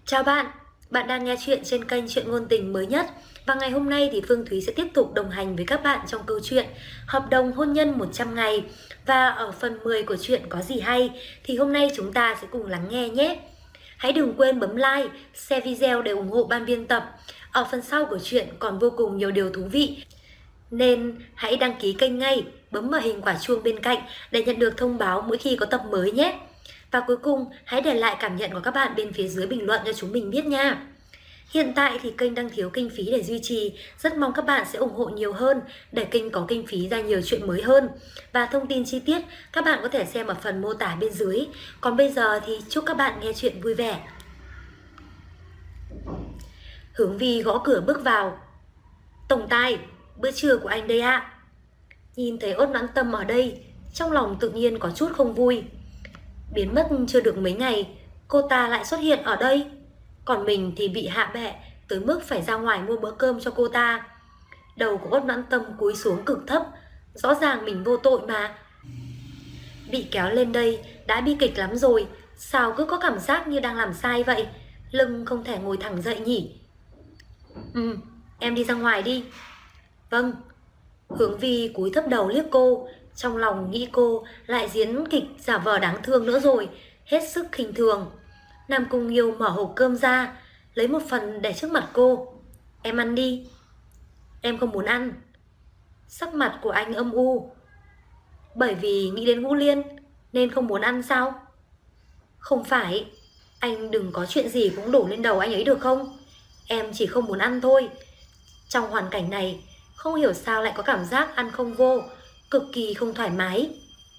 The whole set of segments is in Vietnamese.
Chào bạn, bạn đang nghe chuyện trên kênh Chuyện Ngôn Tình mới nhất. Và ngày hôm nay thì Phương Thúy sẽ tiếp tục đồng hành với các bạn trong câu chuyện Hợp đồng hôn nhân 100 ngày. Và ở phần 10 của chuyện Có gì hay thì hôm nay chúng ta sẽ cùng lắng nghe nhé. Hãy đừng quên bấm like, share video để ủng hộ ban biên tập. Ở phần sau của chuyện còn vô cùng nhiều điều thú vị, nên hãy đăng ký kênh ngay, bấm vào hình quả chuông bên cạnh để nhận được thông báo mỗi khi có tập mới nhé. Và cuối cùng, hãy để lại cảm nhận của các bạn bên phía dưới bình luận cho chúng mình biết nha. Hiện tại thì kênh đang thiếu kinh phí để duy trì, rất mong các bạn sẽ ủng hộ nhiều hơn để kênh có kinh phí ra nhiều chuyện mới hơn. Và thông tin chi tiết các bạn có thể xem ở phần mô tả bên dưới. Còn bây giờ thì chúc các bạn nghe chuyện vui vẻ. Hướng Vi gõ cửa bước vào. Tổng tài, bữa trưa của anh đây ạ. Nhìn thấy Ốt Noãn Tâm ở đây, trong lòng tự nhiên có chút không vui. Biến mất chưa được mấy ngày, cô ta lại xuất hiện ở đây. Còn mình thì bị hạ bệ tới mức phải ra ngoài mua bữa cơm cho cô ta. Đầu của Ốt Noãn Tâm cúi xuống cực thấp. Rõ ràng mình vô tội mà. Bị kéo lên đây đã bi kịch lắm rồi, sao cứ có cảm giác như đang làm sai vậy. Lưng không thể ngồi thẳng dậy nhỉ. Em đi ra ngoài đi. Vâng. Hướng Vi cúi thấp đầu liếc cô, trong lòng nghĩ cô lại diễn kịch giả vờ đáng thương nữa rồi, hết sức khinh thường. Nam Cung Nghiêu mở hộp cơm ra, lấy một phần để trước mặt cô. Em ăn đi. Em không muốn ăn. Sắc mặt của anh âm u. Bởi vì nghĩ đến Ngũ Liên nên không muốn ăn sao? Không phải. Anh đừng có chuyện gì cũng đổ lên đầu anh ấy được không? Em chỉ không muốn ăn thôi. Trong hoàn cảnh này, không hiểu sao lại có cảm giác ăn không vô, cực kỳ không thoải mái.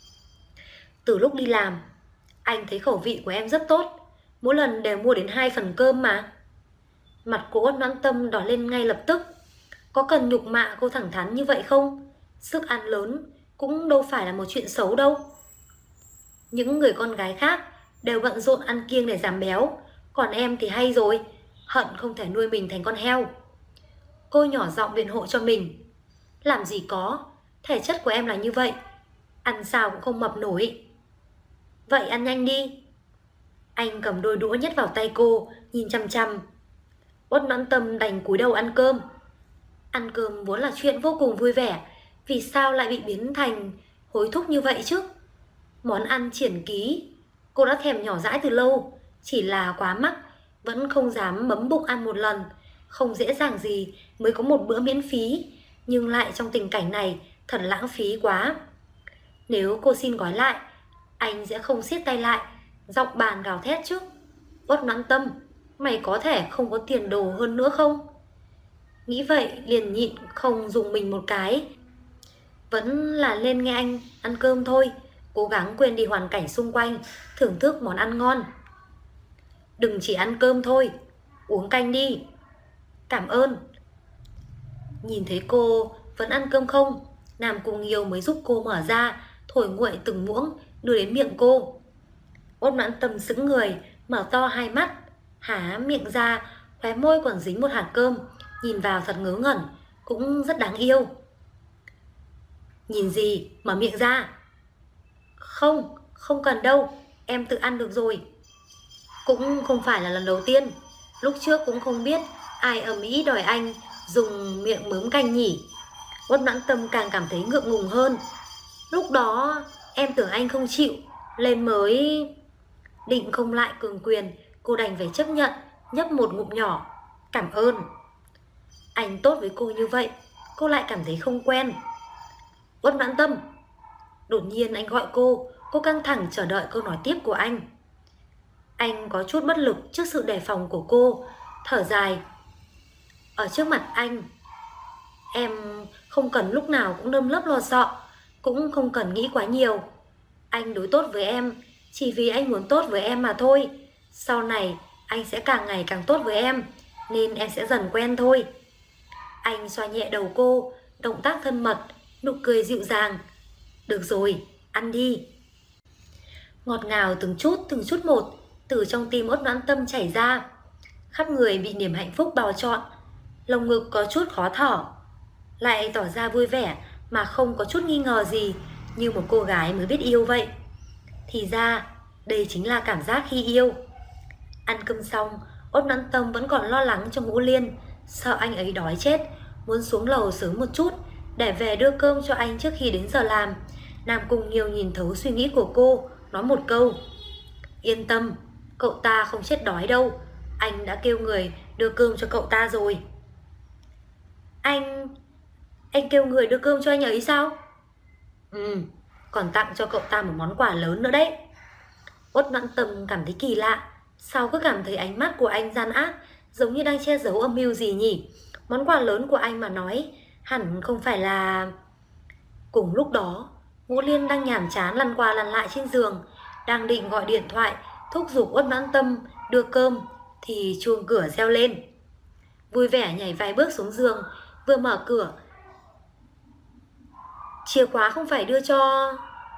Từ lúc đi làm, anh thấy khẩu vị của em rất tốt, mỗi lần đều mua đến 2 phần cơm mà. Mặt cô Ốt Noãn Tâm đỏ lên ngay lập tức. Có cần nhục mạ cô thẳng thắn như vậy không? Sức ăn lớn cũng đâu phải là một chuyện xấu đâu. Những người con gái khác đều bận rộn ăn kiêng để giảm béo, còn em thì hay rồi, hận không thể nuôi mình thành con heo. Cô nhỏ giọng biện hộ cho mình. Làm gì có, thể chất của em là như vậy, ăn sao cũng không mập nổi. Vậy ăn nhanh đi. Anh cầm đôi đũa nhét vào tay cô, nhìn chằm chằm. Ốt Noãn Tâm đành cúi đầu ăn cơm. Ăn cơm vốn là chuyện vô cùng vui vẻ, vì sao lại bị biến thành hối thúc như vậy chứ? Món ăn triển ký cô đã thèm nhỏ dãi từ lâu, chỉ là quá mắc, vẫn không dám bấm bụng ăn một lần. Không dễ dàng gì mới có một bữa miễn phí, nhưng lại trong tình cảnh này thật lãng phí quá. Nếu cô xin gói lại, anh sẽ không siết tay lại, giọng bàn gào thét chứ. Ốt Noãn Tâm, mày có thể không có tiền đồ hơn nữa không? Nghĩ vậy liền nhịn không dùng mình một cái. Vẫn là lên nghe anh ăn cơm thôi, cố gắng quên đi hoàn cảnh xung quanh, thưởng thức món ăn ngon. Đừng chỉ ăn cơm thôi, uống canh đi. Cảm ơn. Nhìn thấy cô vẫn ăn cơm không, Nam Cung Nghiêu mới giúp cô mở ra, thổi nguội từng muỗng đưa đến miệng cô. Ốt Noãn Tâm sững người, mở to hai mắt, há miệng ra, khóe môi còn dính một hạt cơm, nhìn vào thật ngớ ngẩn, cũng rất đáng yêu. Nhìn gì, mở miệng ra. Không, không cần đâu, em tự ăn được rồi. Cũng không phải là lần đầu tiên, lúc trước cũng không biết ai ầm ĩ đòi anh dùng miệng mớm canh nhỉ. Ốt Noãn Tâm càng cảm thấy ngượng ngùng hơn. Lúc đó em tưởng anh không chịu, lên mới định không lại cường quyền, cô đành phải chấp nhận, nhấp một ngụm nhỏ. Cảm ơn. Anh tốt với cô như vậy, cô lại cảm thấy không quen. Ốt Noãn Tâm. Đột nhiên anh gọi cô căng thẳng chờ đợi câu nói tiếp của anh. Anh có chút bất lực trước sự đề phòng của cô, thở dài. Ở trước mặt anh, em không cần lúc nào cũng nơm nớp lo sợ, cũng không cần nghĩ quá nhiều. Anh đối tốt với em chỉ vì anh muốn tốt với em mà thôi. Sau này anh sẽ càng ngày càng tốt với em, nên em sẽ dần quen thôi. Anh xoa nhẹ đầu cô, động tác thân mật, nụ cười dịu dàng. Được rồi, ăn đi. Ngọt ngào từng chút một từ trong tim Ốt Noãn Tâm chảy ra. Khắp người bị niềm hạnh phúc bao trọn, lồng ngực có chút khó thở, lại tỏ ra vui vẻ mà không có chút nghi ngờ gì, như một cô gái mới biết yêu vậy. Thì ra đây chính là cảm giác khi yêu. Ăn cơm xong, Ốt Noãn Tâm vẫn còn lo lắng cho Ngũ Liên, sợ anh ấy đói chết, muốn xuống lầu sớm một chút để về đưa cơm cho anh trước khi đến giờ làm. Nam Cung Nghiêu nhìn thấu suy nghĩ của cô, nói một câu: yên tâm, cậu ta không chết đói đâu, anh đã kêu người đưa cơm cho cậu ta rồi. Anh kêu người đưa cơm cho anh ấy sao? Còn tặng cho cậu ta một món quà lớn nữa đấy. Ốt Noãn Tâm cảm thấy kỳ lạ, sao cứ cảm thấy ánh mắt của anh gian ác, giống như đang che giấu âm mưu gì nhỉ? Món quà lớn của anh mà nói, hẳn không phải là... Cùng lúc đó, Ngũ Liên đang nhàm chán lăn qua lăn lại trên giường, đang định gọi điện thoại thúc giục Ốt Noãn Tâm đưa cơm thì chuông cửa reo lên. Vui vẻ nhảy vài bước xuống giường, vừa mở cửa: chìa khóa không phải đưa cho...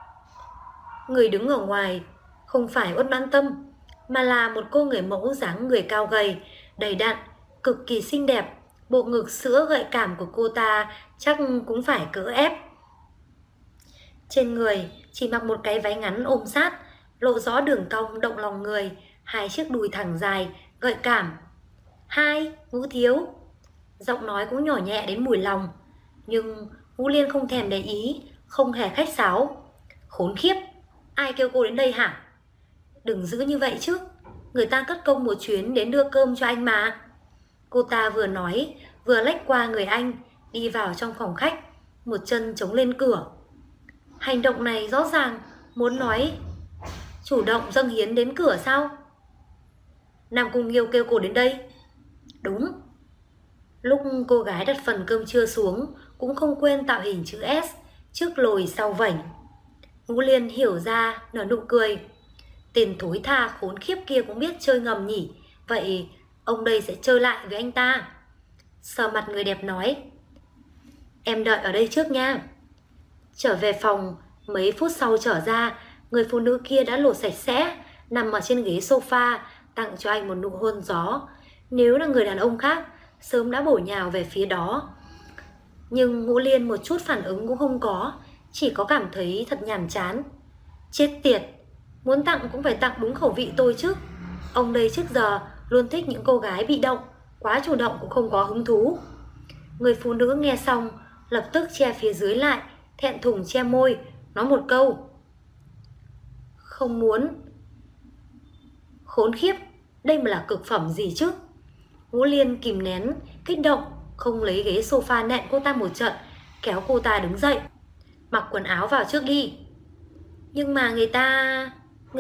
Người đứng ở ngoài không phải Ốt Noãn Tâm, mà là một cô người mẫu dáng người cao gầy, đầy đặn, cực kỳ xinh đẹp. Bộ ngực sữa gợi cảm của cô ta chắc cũng phải cỡ ép. Trên người chỉ mặc một cái váy ngắn ôm sát, lộ rõ đường cong động lòng người, hai chiếc đùi thẳng dài, gợi cảm. Hai, Ngũ thiếu. Giọng nói cũng nhỏ nhẹ đến mùi lòng. Nhưng Ngũ Liên không thèm để ý, không hề khách sáo. Khốn khiếp, ai kêu cô đến đây hả? Đừng giữ như vậy chứ, người ta cất công một chuyến đến đưa cơm cho anh mà. Cô ta vừa nói vừa lách qua người anh, đi vào trong phòng khách, một chân chống lên cửa. Hành động này rõ ràng muốn nói chủ động dâng hiến đến cửa sao? Nam Cung Nghiêu kêu cô đến đây. Đúng. Lúc cô gái đặt phần cơm trưa xuống cũng không quên tạo hình chữ S, trước lồi sau vảnh. Ngũ Liên hiểu ra, nở nụ cười. Tên thối tha khốn khiếp kia cũng biết chơi ngầm nhỉ. Vậy ông đây sẽ chơi lại với anh ta. Sờ mặt người đẹp nói: em đợi ở đây trước nha. Trở về phòng, mấy phút sau trở ra, người phụ nữ kia đã lột sạch sẽ, nằm ở trên ghế sofa, tặng cho anh một nụ hôn gió. Nếu là người đàn ông khác, sớm đã bổ nhào về phía đó. Nhưng Ngũ Liên một chút phản ứng cũng không có, chỉ có cảm thấy thật nhàm chán. Chết tiệt, muốn tặng cũng phải tặng đúng khẩu vị tôi chứ. Ông đây trước giờ luôn thích những cô gái bị động, quá chủ động cũng không có hứng thú. Người phụ nữ nghe xong lập tức che phía dưới lại, thẹn thùng che môi, nói một câu: không muốn. Khốn khiếp, đây mà là cực phẩm gì chứ? Ngũ Liên kìm nén kích động, không lấy ghế sofa nện cô ta một trận, kéo cô ta đứng dậy. Mặc quần áo vào trước đi. Nhưng mà người ta...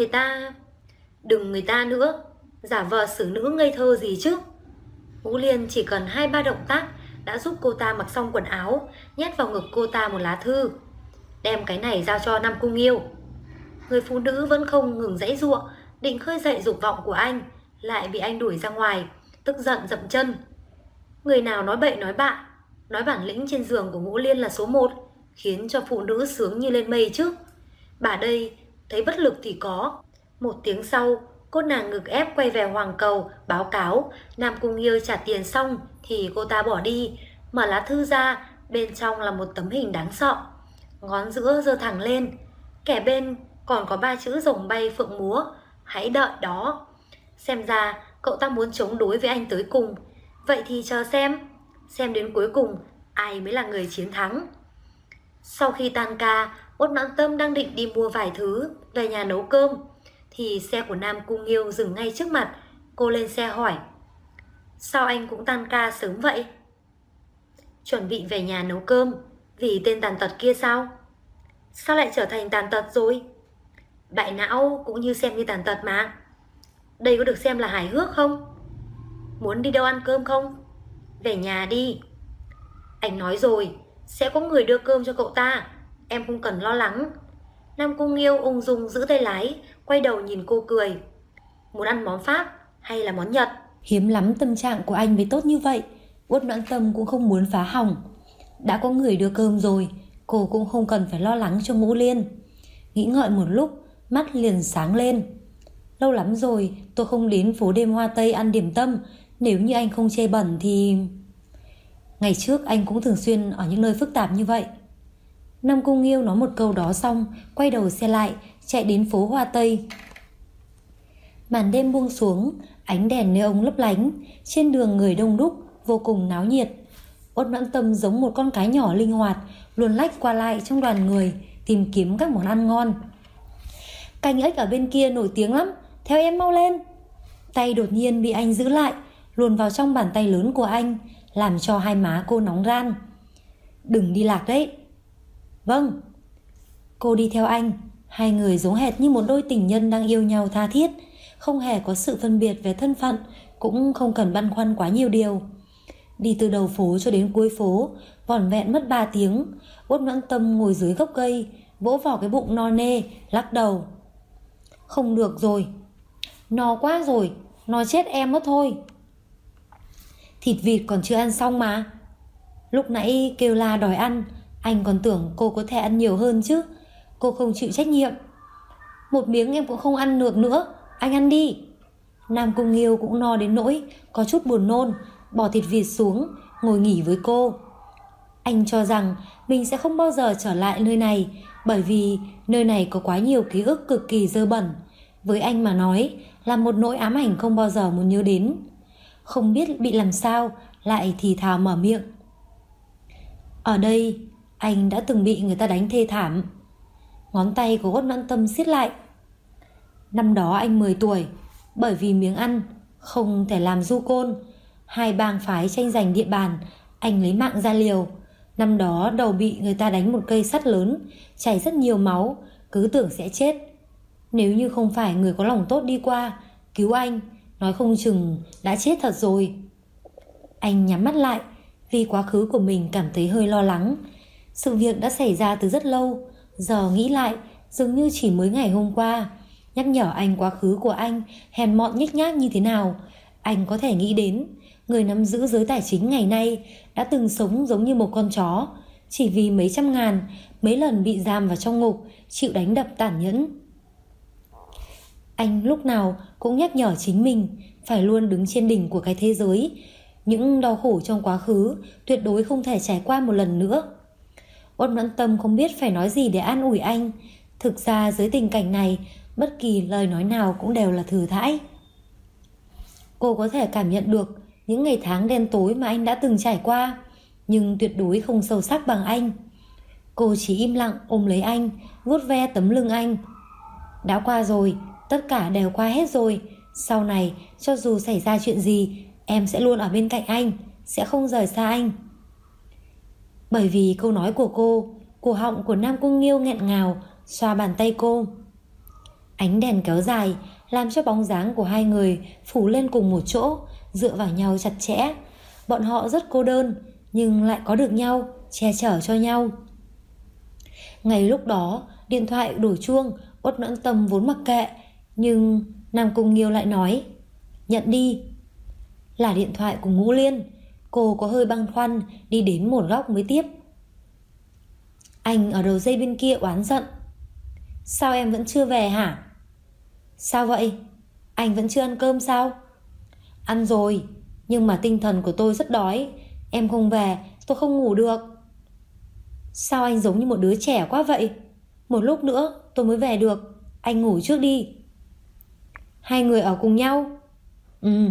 Đừng người ta nữa, giả vờ xử nữ ngây thơ gì chứ. Ngũ Liên chỉ cần 2-3 động tác đã giúp cô ta mặc xong quần áo, nhét vào ngực cô ta một lá thư. Đem cái này giao cho Nam Cung Nghiêu. Người phụ nữ vẫn không ngừng giãy giụa, định khơi dậy dục vọng của anh, lại bị anh đuổi ra ngoài, tức giận dậm chân. Người nào nói bậy nói bạ, nói bản lĩnh trên giường của Ngũ Liên là số 1, khiến cho phụ nữ sướng như lên mây chứ. Bà đây thấy bất lực thì có. Một tiếng sau, cô nàng ngực ép quay về Hoàng Cầu báo cáo Nam Cung Nghiêu trả tiền xong thì cô ta bỏ đi. Mở lá thư ra, bên trong là một tấm hình đáng sợ. Ngón giữa giơ thẳng lên, kẻ bên còn có 3 chữ rồng bay phượng múa: hãy đợi đó. Xem ra cậu ta muốn chống đối với anh tới cùng. Vậy thì chờ xem đến cuối cùng ai mới là người chiến thắng. Sau khi tan ca, Ốt Noãn Tâm đang định đi mua vài thứ về nhà nấu cơm thì xe của Nam Cung Nghiêu dừng ngay trước mặt. Cô lên xe hỏi: sao anh cũng tan ca sớm vậy? Chuẩn bị về nhà nấu cơm vì tên tàn tật kia sao? Sao lại trở thành tàn tật rồi? Bại não cũng như xem như tàn tật mà. Đây có được xem là hài hước không? Muốn đi đâu ăn cơm không? Về nhà đi. Anh nói rồi, sẽ có người đưa cơm cho cậu ta, em không cần lo lắng. Nam Cung Nghiêu ung dung giữ tay lái, quay đầu nhìn cô cười. Muốn ăn món Pháp hay là món Nhật? Hiếm lắm tâm trạng của anh mới tốt như vậy. Ốt Noãn Tâm cũng không muốn phá hỏng. Đã có người đưa cơm rồi, cô cũng không cần phải lo lắng cho Ngũ Liên. Nghĩ ngợi một lúc, mắt liền sáng lên. Lâu lắm rồi tôi không đến phố đêm Hoa Tây ăn điểm tâm. Nếu như anh không chê bẩn thì... Ngày trước anh cũng thường xuyên ở những nơi phức tạp như vậy. Nam Cung Nghiêu nói một câu đó xong, quay đầu xe lại, chạy đến phố Hoa Tây. Màn đêm buông xuống, ánh đèn neon lấp lánh, trên đường người đông đúc, vô cùng náo nhiệt. Uất Noãn Tâm giống một con cái nhỏ linh hoạt, luồn lách qua lại trong đoàn người, tìm kiếm các món ăn ngon. Canh ếch ở bên kia nổi tiếng lắm, theo em mau lên. Tay đột nhiên bị anh giữ lại, luồn vào trong bàn tay lớn của anh, làm cho hai má cô nóng ran. Đừng đi lạc đấy. Vâng. Cô đi theo anh, hai người giống hệt như một đôi tình nhân đang yêu nhau tha thiết, không hề có sự phân biệt về thân phận, cũng không cần băn khoăn quá nhiều điều. Đi từ đầu phố cho đến cuối phố, vỏn vẹn mất 3 tiếng. Uất Noãn Tâm ngồi dưới gốc cây, vỗ vào cái bụng no nê, lắc đầu. Không được rồi, no quá rồi, no chết em mất thôi. Thịt vịt còn chưa ăn xong mà. Lúc nãy kêu la đòi ăn, anh còn tưởng cô có thể ăn nhiều hơn chứ. Cô không chịu trách nhiệm. Một miếng em cũng không ăn được nữa, anh ăn đi. Nam Cung Nghiêu cũng no đến nỗi có chút buồn nôn, bỏ thịt vịt xuống, ngồi nghỉ với cô. Anh cho rằng mình sẽ không bao giờ trở lại nơi này, bởi vì nơi này có quá nhiều ký ức cực kỳ dơ bẩn. Với anh mà nói là một nỗi ám ảnh không bao giờ muốn nhớ đến. Không biết bị làm sao, lại thì thào mở miệng. Ở đây anh đã từng bị người ta đánh thê thảm. Ngón tay của Uất Noãn Tâm siết lại. Năm đó anh 10 tuổi, bởi vì miếng ăn không thể làm du côn, hai bang phái tranh giành địa bàn, anh lấy mạng ra liều. Năm đó đầu bị người ta đánh một cây sắt lớn, chảy rất nhiều máu, cứ tưởng sẽ chết. Nếu như không phải người có lòng tốt đi qua cứu anh, nói không chừng đã chết thật rồi. Anh nhắm mắt lại, vì quá khứ của mình cảm thấy hơi lo lắng. Sự việc đã xảy ra từ rất lâu, giờ nghĩ lại dường như chỉ mới ngày hôm qua, nhắc nhở anh quá khứ của anh hèn mọn nhếch nhác như thế nào. Anh có thể nghĩ đến người nắm giữ giới tài chính ngày nay đã từng sống giống như một con chó, chỉ vì mấy trăm ngàn, mấy lần bị giam vào trong ngục, chịu đánh đập tàn nhẫn. Anh lúc nào cũng nhắc nhở chính mình phải luôn đứng trên đỉnh của cái thế giới. Những đau khổ trong quá khứ tuyệt đối không thể trải qua một lần nữa. Uất Noãn Tâm không biết phải nói gì để an ủi anh. Thực ra dưới tình cảnh này, bất kỳ lời nói nào cũng đều là thử thãi. Cô có thể cảm nhận được những ngày tháng đen tối mà anh đã từng trải qua, nhưng tuyệt đối không sâu sắc bằng anh. Cô chỉ im lặng ôm lấy anh, vuốt ve tấm lưng anh. Đã qua rồi, tất cả đều qua hết rồi. Sau này, cho dù xảy ra chuyện gì, em sẽ luôn ở bên cạnh anh, sẽ không rời xa anh. Bởi vì câu nói của cô, cổ họng của Nam Cung Nghiêu nghẹn ngào, xoa bàn tay cô. Ánh đèn kéo dài, làm cho bóng dáng của hai người phủ lên cùng một chỗ, dựa vào nhau chặt chẽ. Bọn họ rất cô đơn, nhưng lại có được nhau, che chở cho nhau. Ngay lúc đó, điện thoại đổ chuông. Uất Noãn Tâm vốn mặc kệ, nhưng Nam Cung Nghiêu lại nói, nhận đi. Là điện thoại của Ngũ Liên. Cô có hơi băn khoăn, đi đến một góc mới tiếp. Anh ở đầu dây bên kia oán giận. Sao em vẫn chưa về hả? Sao vậy? Anh vẫn chưa ăn cơm sao? Ăn rồi, nhưng mà tinh thần của tôi rất đói. Em không về, tôi không ngủ được. Sao anh giống như một đứa trẻ quá vậy? Một lúc nữa tôi mới về được. Anh ngủ trước đi. Hai người ở cùng nhau? Ừ.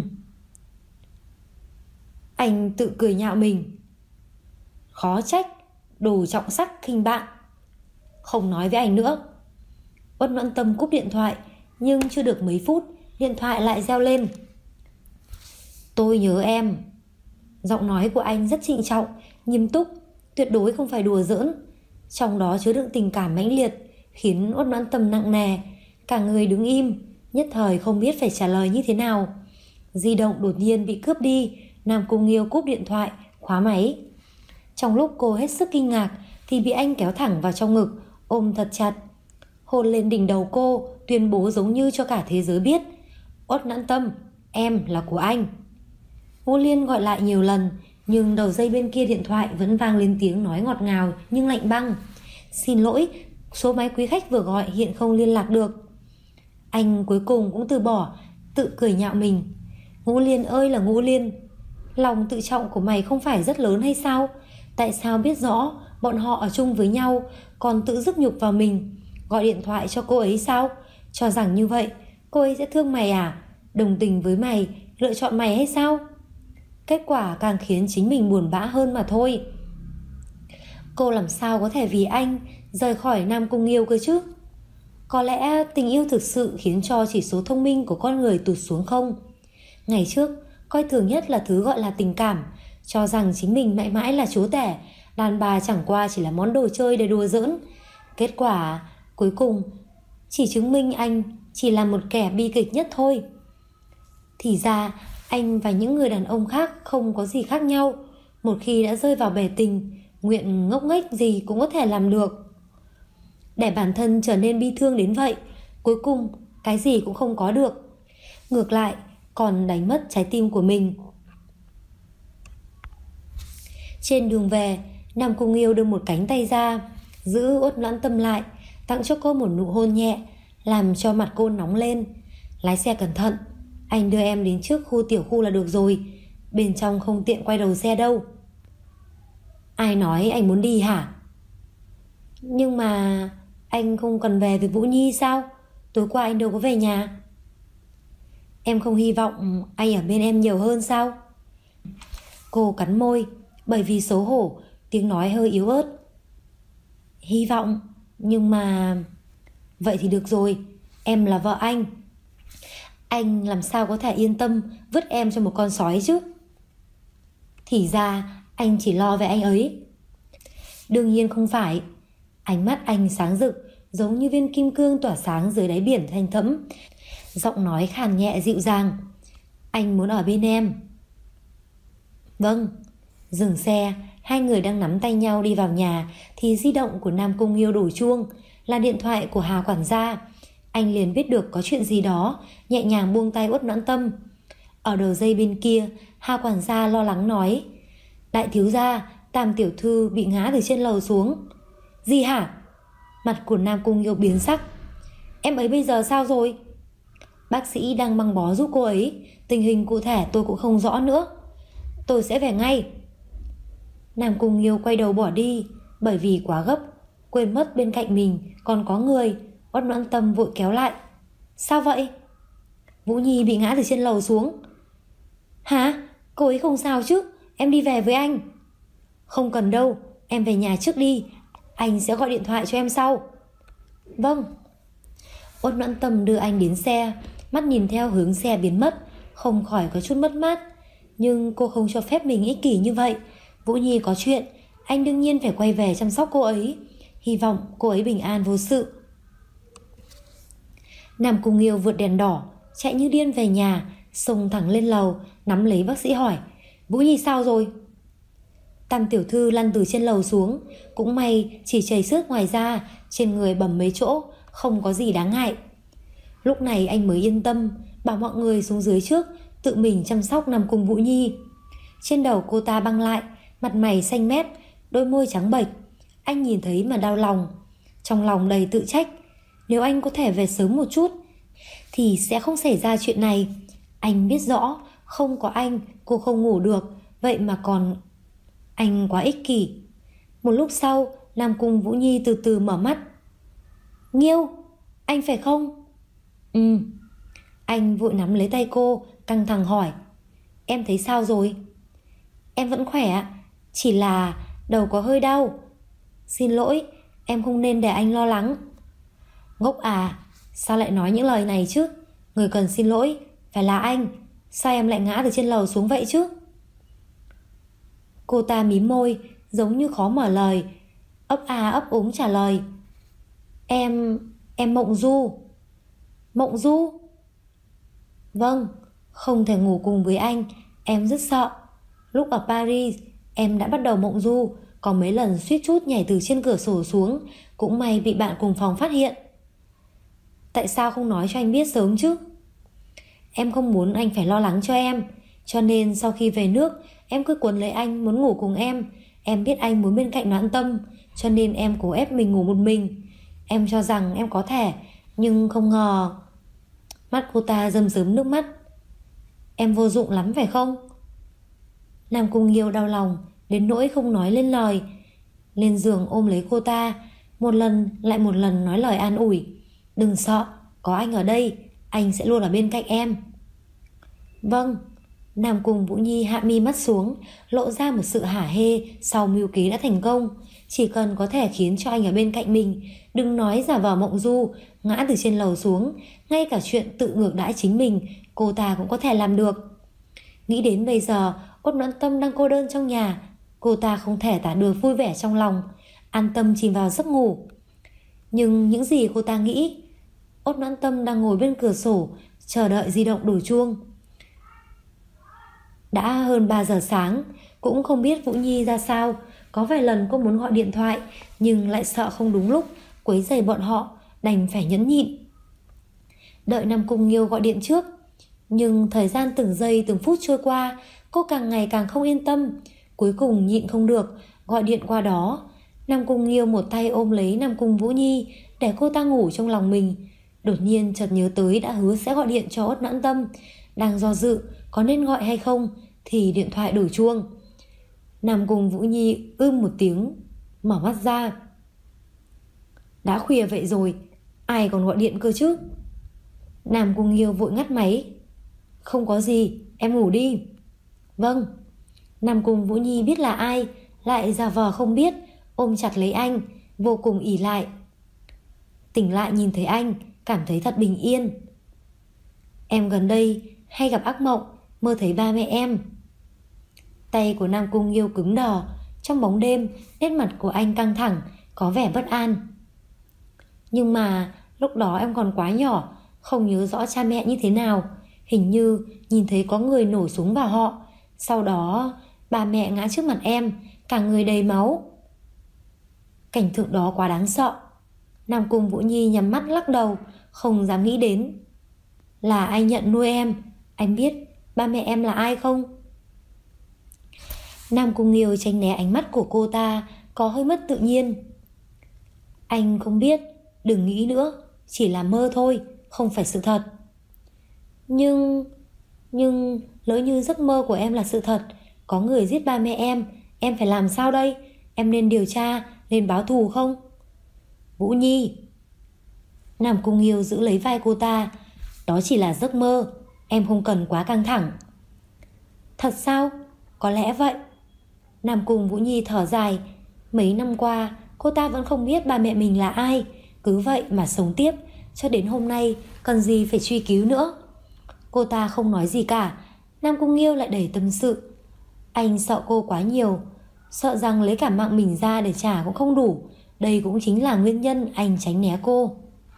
Anh tự cười nhạo mình. Khó trách, đồ trọng sắc khinh bạn. Không nói với anh nữa. Uất Noãn Tâm cúp điện thoại, nhưng chưa được mấy phút, điện thoại lại reo lên. Tôi nhớ em. Giọng nói của anh rất trịnh trọng, nghiêm túc, tuyệt đối không phải đùa giỡn. Trong đó chứa đựng tình cảm mãnh liệt, khiến Uất Noãn Tâm nặng nề. Cả người đứng im, nhất thời không biết phải trả lời như thế nào. Di động đột nhiên bị cướp đi. Nam Cung Nghiêu cúp điện thoại, khóa máy. Trong lúc cô hết sức kinh ngạc thì bị anh kéo thẳng vào trong ngực, ôm thật chặt, hôn lên đỉnh đầu cô, tuyên bố giống như cho cả thế giới biết. Uất Noãn Tâm, em là của anh. Ngũ Liên gọi lại nhiều lần, nhưng đầu dây bên kia điện thoại vẫn vang lên tiếng nói ngọt ngào nhưng lạnh băng. Xin lỗi, số máy quý khách vừa gọi hiện không liên lạc được. Anh cuối cùng cũng từ bỏ, tự cười nhạo mình. Ngũ Liên ơi là Ngũ Liên, lòng tự trọng của mày không phải rất lớn hay sao? Tại sao biết rõ bọn họ ở chung với nhau còn tự dứt nhục vào mình, gọi điện thoại cho cô ấy sao? Cho rằng như vậy Cô ấy sẽ thương mày à? Đồng tình với mày, lựa chọn mày hay sao? Kết quả càng khiến chính mình buồn bã hơn mà thôi. Cô làm sao có thể vì anh rời khỏi Nam Cung Nghiêu cơ chứ? Có lẽ tình yêu thực sự khiến cho chỉ số thông minh của con người tụt xuống không? Ngày trước, coi thường nhất là thứ gọi là tình cảm, cho rằng chính mình mãi mãi là chúa tể, đàn bà chẳng qua chỉ là món đồ chơi để đùa giỡn. Kết quả, cuối cùng, chỉ chứng minh anh chỉ là một kẻ bi kịch nhất thôi. Thì ra, anh và những người đàn ông khác không có gì khác nhau. Một khi đã rơi vào bể tình, nguyện ngốc nghếch gì cũng có thể làm được. Để bản thân trở nên bi thương đến vậy, cuối cùng cái gì cũng không có được. Ngược lại, còn đánh mất trái tim của mình. Trên đường về, Nam Cung Nghiêu đưa một cánh tay ra, giữ Uất Noãn Tâm lại, tặng cho cô một nụ hôn nhẹ, làm cho mặt cô nóng lên. Lái xe cẩn thận, anh đưa em đến trước tiểu khu là được rồi, bên trong không tiện quay đầu xe đâu. Ai nói anh muốn đi hả? Nhưng mà anh không cần về với Vũ Nhi sao? Tối qua anh đâu có về nhà. Em không hy vọng anh ở bên em nhiều hơn sao? Cô cắn môi, bởi vì xấu hổ, tiếng nói hơi yếu ớt. Hy vọng, nhưng mà... Vậy thì được rồi, em là vợ anh. Anh làm sao có thể yên tâm vứt em cho một con sói chứ? Thì ra anh chỉ lo về anh ấy. Đương nhiên không phải. Ánh mắt anh sáng rực, giống như viên kim cương tỏa sáng dưới đáy biển thanh thẫm. Giọng nói khàn nhẹ dịu dàng. Anh muốn ở bên em. Vâng. Dừng xe, hai người đang nắm tay nhau đi vào nhà thì di động của Nam Cung Nghiêu đổ chuông, là điện thoại của Hà quản gia. Anh liền biết được có chuyện gì đó, nhẹ nhàng buông tay Uất Noãn Tâm. Ở đầu dây bên kia, Hà quản gia lo lắng nói: Đại thiếu gia, Tam tiểu thư bị ngã từ trên lầu xuống. Gì hả? Mặt của Nam Cung Nghiêu biến sắc. Em ấy bây giờ sao rồi? Bác sĩ đang băng bó giúp cô ấy, tình hình cụ thể tôi cũng không rõ nữa. Tôi sẽ về ngay. Nam Cung Nghiêu quay đầu bỏ đi, bởi vì quá gấp, quên mất bên cạnh mình còn có người. Uất Noãn Tâm vội kéo lại. Sao vậy? Vũ Nhi bị ngã từ trên lầu xuống. Hả? Cô ấy không sao chứ? Em đi về với anh. Không cần đâu, em về nhà trước đi, anh sẽ gọi điện thoại cho em sau. Vâng. Uất Noãn Tâm đưa anh đến xe, mắt nhìn theo hướng xe biến mất, không khỏi có chút mất mát. Nhưng cô không cho phép mình ích kỷ như vậy. Vũ Nhi có chuyện, anh đương nhiên phải quay về chăm sóc cô ấy. Hy vọng cô ấy bình an vô sự. Nam Cung Nghiêu vượt đèn đỏ, chạy như điên về nhà, xông thẳng lên lầu, nắm lấy bác sĩ hỏi: Vũ Nhi sao rồi? Tam tiểu thư lăn từ trên lầu xuống, cũng may chỉ chảy xước ngoài da, trên người bầm mấy chỗ, không có gì đáng ngại. Lúc này anh mới yên tâm, bảo mọi người xuống dưới trước, tự mình chăm sóc Nam Cung Vũ Nhi. Trên đầu cô ta băng lại, mặt mày xanh mét, đôi môi trắng bệch. Anh nhìn thấy mà đau lòng, trong lòng đầy tự trách. Nếu anh có thể về sớm một chút thì sẽ không xảy ra chuyện này. Anh biết rõ không có anh cô không ngủ được, vậy mà còn... Anh quá ích kỷ. Một lúc sau, Nam Cung Vũ Nhi từ từ mở mắt. Nghiêu, anh phải không? Ừ. Anh vội nắm lấy tay cô, căng thẳng hỏi: Em thấy sao rồi? Em vẫn khỏe, chỉ là đầu có hơi đau. Xin lỗi, em không nên để anh lo lắng. Ngốc à, sao lại nói những lời này chứ? Người cần xin lỗi phải là anh. Sao em lại ngã từ trên lầu xuống vậy chứ? Cô ta mím môi, giống như khó mở lời, ấp a ấp úng trả lời: Em Mộng Du. Mộng Du? Vâng, không thể ngủ cùng với anh, em rất sợ. Lúc ở Paris, em đã bắt đầu mộng du, có mấy lần suýt chút nhảy từ trên cửa sổ xuống, cũng may bị bạn cùng phòng phát hiện. Tại sao không nói cho anh biết sớm chứ? Em không muốn anh phải lo lắng cho em, cho nên sau khi về nước, em cứ cuốn lấy anh muốn ngủ cùng em. Em biết anh muốn bên cạnh Noãn Tâm, cho nên em cố ép mình ngủ một mình. Em cho rằng em có thể, nhưng không ngờ... Mắt cô ta rơm rớm nước mắt. Em vô dụng lắm phải không? Nam Cung Nghiêu đau lòng đến nỗi không nói lên lời. Lên giường ôm lấy cô ta, một lần lại một lần nói lời an ủi: Đừng sợ, có anh ở đây, anh sẽ luôn ở bên cạnh em. Vâng. Nam Cung Vũ Nhi hạ mi mắt xuống, lộ ra một sự hả hê sau mưu kế đã thành công. Chỉ cần có thể khiến cho anh ở bên cạnh mình, đừng nói giả vờ mộng du, ngã từ trên lầu xuống, ngay cả chuyện tự ngược đãi chính mình, cô ta cũng có thể làm được. Nghĩ đến bây giờ, Út Noãn Tâm đang cô đơn trong nhà, cô ta không thể tả được vui vẻ trong lòng, an tâm chìm vào giấc ngủ. Nhưng những gì cô ta nghĩ? Út Noãn Tâm đang ngồi bên cửa sổ, chờ đợi di động đổ chuông. Đã hơn 3 giờ sáng, cũng không biết Vũ Nhi ra sao. Có vài lần cô muốn gọi điện thoại, nhưng lại sợ không đúng lúc quấy rầy bọn họ, đành phải nhẫn nhịn. Đợi Nam Cung Nghiêu gọi điện trước, nhưng thời gian từng giây từng phút trôi qua, cô càng ngày càng không yên tâm. Cuối cùng nhịn không được, gọi điện qua đó. Nam Cung Nghiêu một tay ôm lấy Nam Cung Vũ Nhi, để cô ta ngủ trong lòng mình. Đột nhiên chợt nhớ tới đã hứa sẽ gọi điện cho Út Noãn Tâm, đang do dự có nên gọi hay không, thì điện thoại đổ chuông. Nam Cung Vũ Nhi một tiếng, mở mắt ra. Đã khuya vậy rồi, ai còn gọi điện cơ chứ? Nam Cung Nghiêu vội ngắt máy. Không có gì, em ngủ đi. Vâng. Nam Cung Vũ Nhi biết là ai, lại giả vờ không biết, ôm chặt lấy anh, vô cùng ỷ lại. Tỉnh lại nhìn thấy anh, cảm thấy thật bình yên. Em gần đây hay gặp ác mộng, mơ thấy ba mẹ em. Tay của Nam Cung Nghiêu cứng đờ. Trong bóng đêm, nét mặt của anh căng thẳng, có vẻ bất an. Nhưng mà lúc đó em còn quá nhỏ, không nhớ rõ cha mẹ như thế nào. Hình như nhìn thấy có người nổ súng vào họ. Sau đó ba mẹ ngã trước mặt em, cả người đầy máu. Cảnh tượng đó quá đáng sợ. Nam Cung Vũ Nhi nhắm mắt lắc đầu, không dám nghĩ đến. Là anh nhận nuôi em, anh biết ba mẹ em là ai không? Nam Cung Nghiêu tránh né ánh mắt của cô ta, có hơi mất tự nhiên. Anh không biết, đừng nghĩ nữa, chỉ là mơ thôi, không phải sự thật. Nhưng lỡ như giấc mơ của em là sự thật, có người giết ba mẹ em phải làm sao đây? Em nên điều tra, nên báo thù không? Vũ Nhi. Nam Cung Nghiêu giữ lấy vai cô ta. Đó chỉ là giấc mơ, em không cần quá căng thẳng. Thật sao? Có lẽ vậy. Nam Cung Vũ Nhi thở dài. Mấy năm qua cô ta vẫn không biết ba mẹ mình là ai, cứ vậy mà sống tiếp, cho đến hôm nay cần gì phải truy cứu nữa. Cô ta không nói gì cả. Nam Cung Nghiêu lại đầy tâm sự. Anh sợ cô quá nhiều, sợ rằng lấy cả mạng mình ra để trả cũng không đủ. Đây cũng chính là nguyên nhân anh tránh né cô.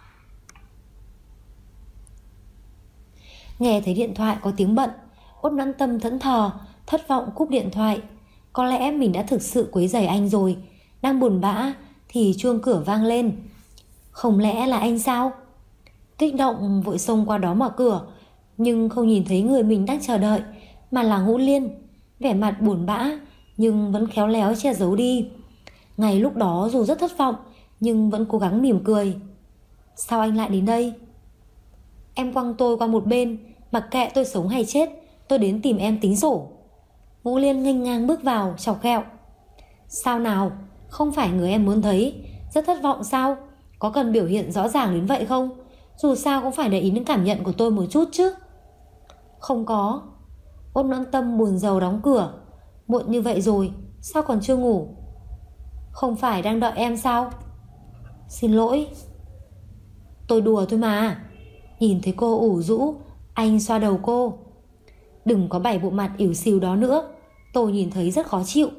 Nghe thấy điện thoại có tiếng bận, Út Noãn Tâm thẫn thờ, thất vọng cúp điện thoại. Có lẽ mình đã thực sự quấy rầy anh rồi. Đang buồn bã thì chuông cửa vang lên. Không lẽ là anh sao? Kích động vội xông qua đó mở cửa, nhưng không nhìn thấy người mình đang chờ đợi, mà là Ngũ Liên. Vẻ mặt buồn bã nhưng vẫn khéo léo che giấu đi. Ngay lúc đó dù rất thất vọng, nhưng vẫn cố gắng mỉm cười. Sao anh lại đến đây? Em quăng tôi qua một bên, mặc kệ tôi sống hay chết, tôi đến tìm em tính sổ. Ngũ Liên nghênh ngang bước vào, chọc ghẹo. Sao nào? Không phải người em muốn thấy. Rất thất vọng sao? Có cần biểu hiện rõ ràng đến vậy không? Dù sao cũng phải để ý đến cảm nhận của tôi một chút chứ. Không có. Út Noãn Tâm buồn rầu đóng cửa. Muộn như vậy rồi, sao còn chưa ngủ? Không phải đang đợi em sao? Xin lỗi. Tôi đùa thôi mà. Nhìn thấy cô ủ rũ, anh xoa đầu cô. Đừng có bày bộ mặt ỉu xìu đó nữa, tôi nhìn thấy rất khó chịu.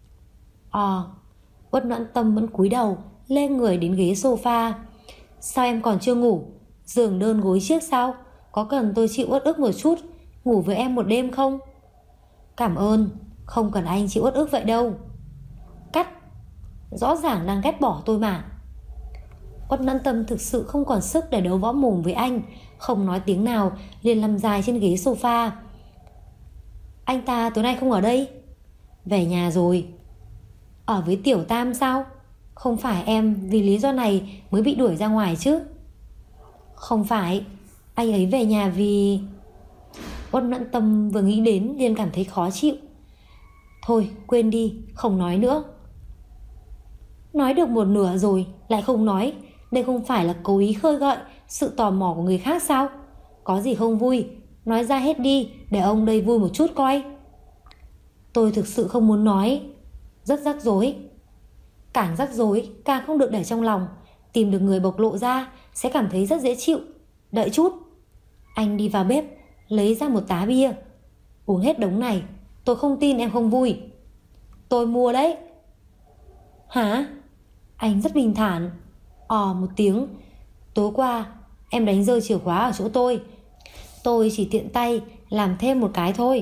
Út Noãn Tâm vẫn cúi đầu, lê người đến ghế sofa. Sao em còn chưa ngủ? Giường đơn gối chiếc sao? Có cần tôi chịu uất ức một chút, ngủ với em một đêm không? Cảm ơn, không cần anh chịu uất ức vậy đâu. Cắt. Rõ ràng đang ghét bỏ tôi mà. Út Noãn Tâm thực sự không còn sức để đấu võ mồm với anh, không nói tiếng nào, liền nằm dài trên ghế sofa. Anh ta tối nay không ở đây? Về nhà rồi. Ở với Tiểu Tam sao? Không phải em vì lý do này mới bị đuổi ra ngoài chứ? Không phải, anh ấy về nhà vì... Út Noãn Tâm vừa nghĩ đến liền cảm thấy khó chịu. Thôi quên đi, không nói nữa. Nói được một nửa rồi lại không nói. Đây không phải là cố ý khơi gợi sự tò mò của người khác sao? Có gì không vui, nói ra hết đi, để ông đây vui một chút coi. Tôi thực sự không muốn nói. Rất rắc rối. Càng rắc rối càng không được để trong lòng. Tìm được người bộc lộ ra sẽ cảm thấy rất dễ chịu. Đợi chút. Anh đi vào bếp, lấy ra một tá bia. Uống hết đống này, tôi không tin em không vui. Tôi mua đấy. Hả? Anh rất bình thản. Một tiếng. Tối qua em đánh rơi chìa khóa ở chỗ tôi. Tôi chỉ tiện tay làm thêm một cái thôi.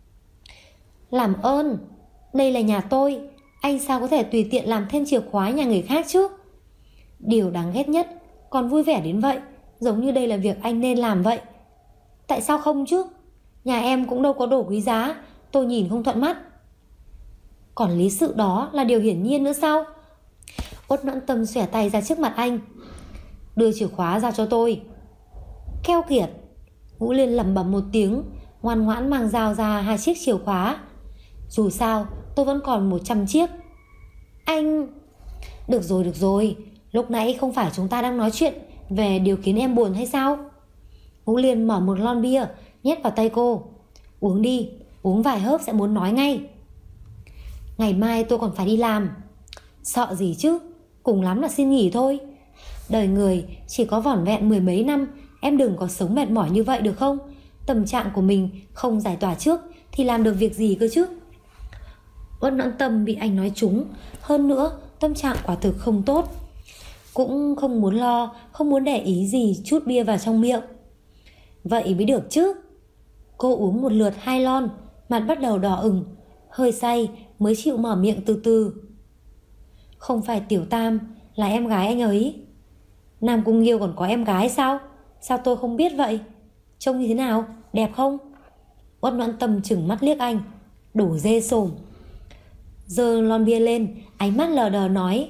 Làm ơn, đây là nhà tôi. Anh sao có thể tùy tiện làm thêm chìa khóa nhà người khác chứ? Điều đáng ghét nhất, còn vui vẻ đến vậy, giống như đây là việc anh nên làm vậy. Tại sao không chứ? Nhà em cũng đâu có đồ quý giá, tôi nhìn không thuận mắt. Còn lý sự đó là điều hiển nhiên nữa sao? Uất Noãn Tâm xòe tay ra trước mặt anh. Đưa chìa khóa ra cho tôi. Keo kiệt. Ngũ Liên lẩm bẩm một tiếng, ngoan ngoãn mang dao ra 2 chiếc chìa khóa. Dù sao tôi vẫn còn 100 chiếc. Anh... Được rồi, lúc nãy không phải chúng ta đang nói chuyện về điều khiến em buồn hay sao? Ngũ Liên mở một lon bia nhét vào tay cô. Uống đi, uống vài hớp sẽ muốn nói ngay. Ngày mai tôi còn phải đi làm. Sợ gì chứ, cùng lắm là xin nghỉ thôi. Đời người chỉ có vỏn vẹn 10 mấy năm, em đừng có sống mệt mỏi như vậy được không? Tâm trạng của mình không giải tỏa trước thì làm được việc gì cơ chứ? Uất Noãn Tâm bị anh nói trúng. Hơn nữa tâm trạng quả thực không tốt. Cũng không muốn lo, không muốn để ý gì chút bia vào trong miệng. Vậy mới được chứ. Cô uống một lượt 2 lon, mặt bắt đầu đỏ ửng, hơi say mới chịu mở miệng từ từ. Không phải Tiểu Tam, là em gái anh ấy. Nam Cung Nghiêu còn có em gái sao? Sao tôi không biết vậy? Trông như thế nào? Đẹp không? Uất Noãn Tâm chừng mắt liếc anh. Đổ dê sồm. Giơ lon bia lên, ánh mắt lờ đờ nói.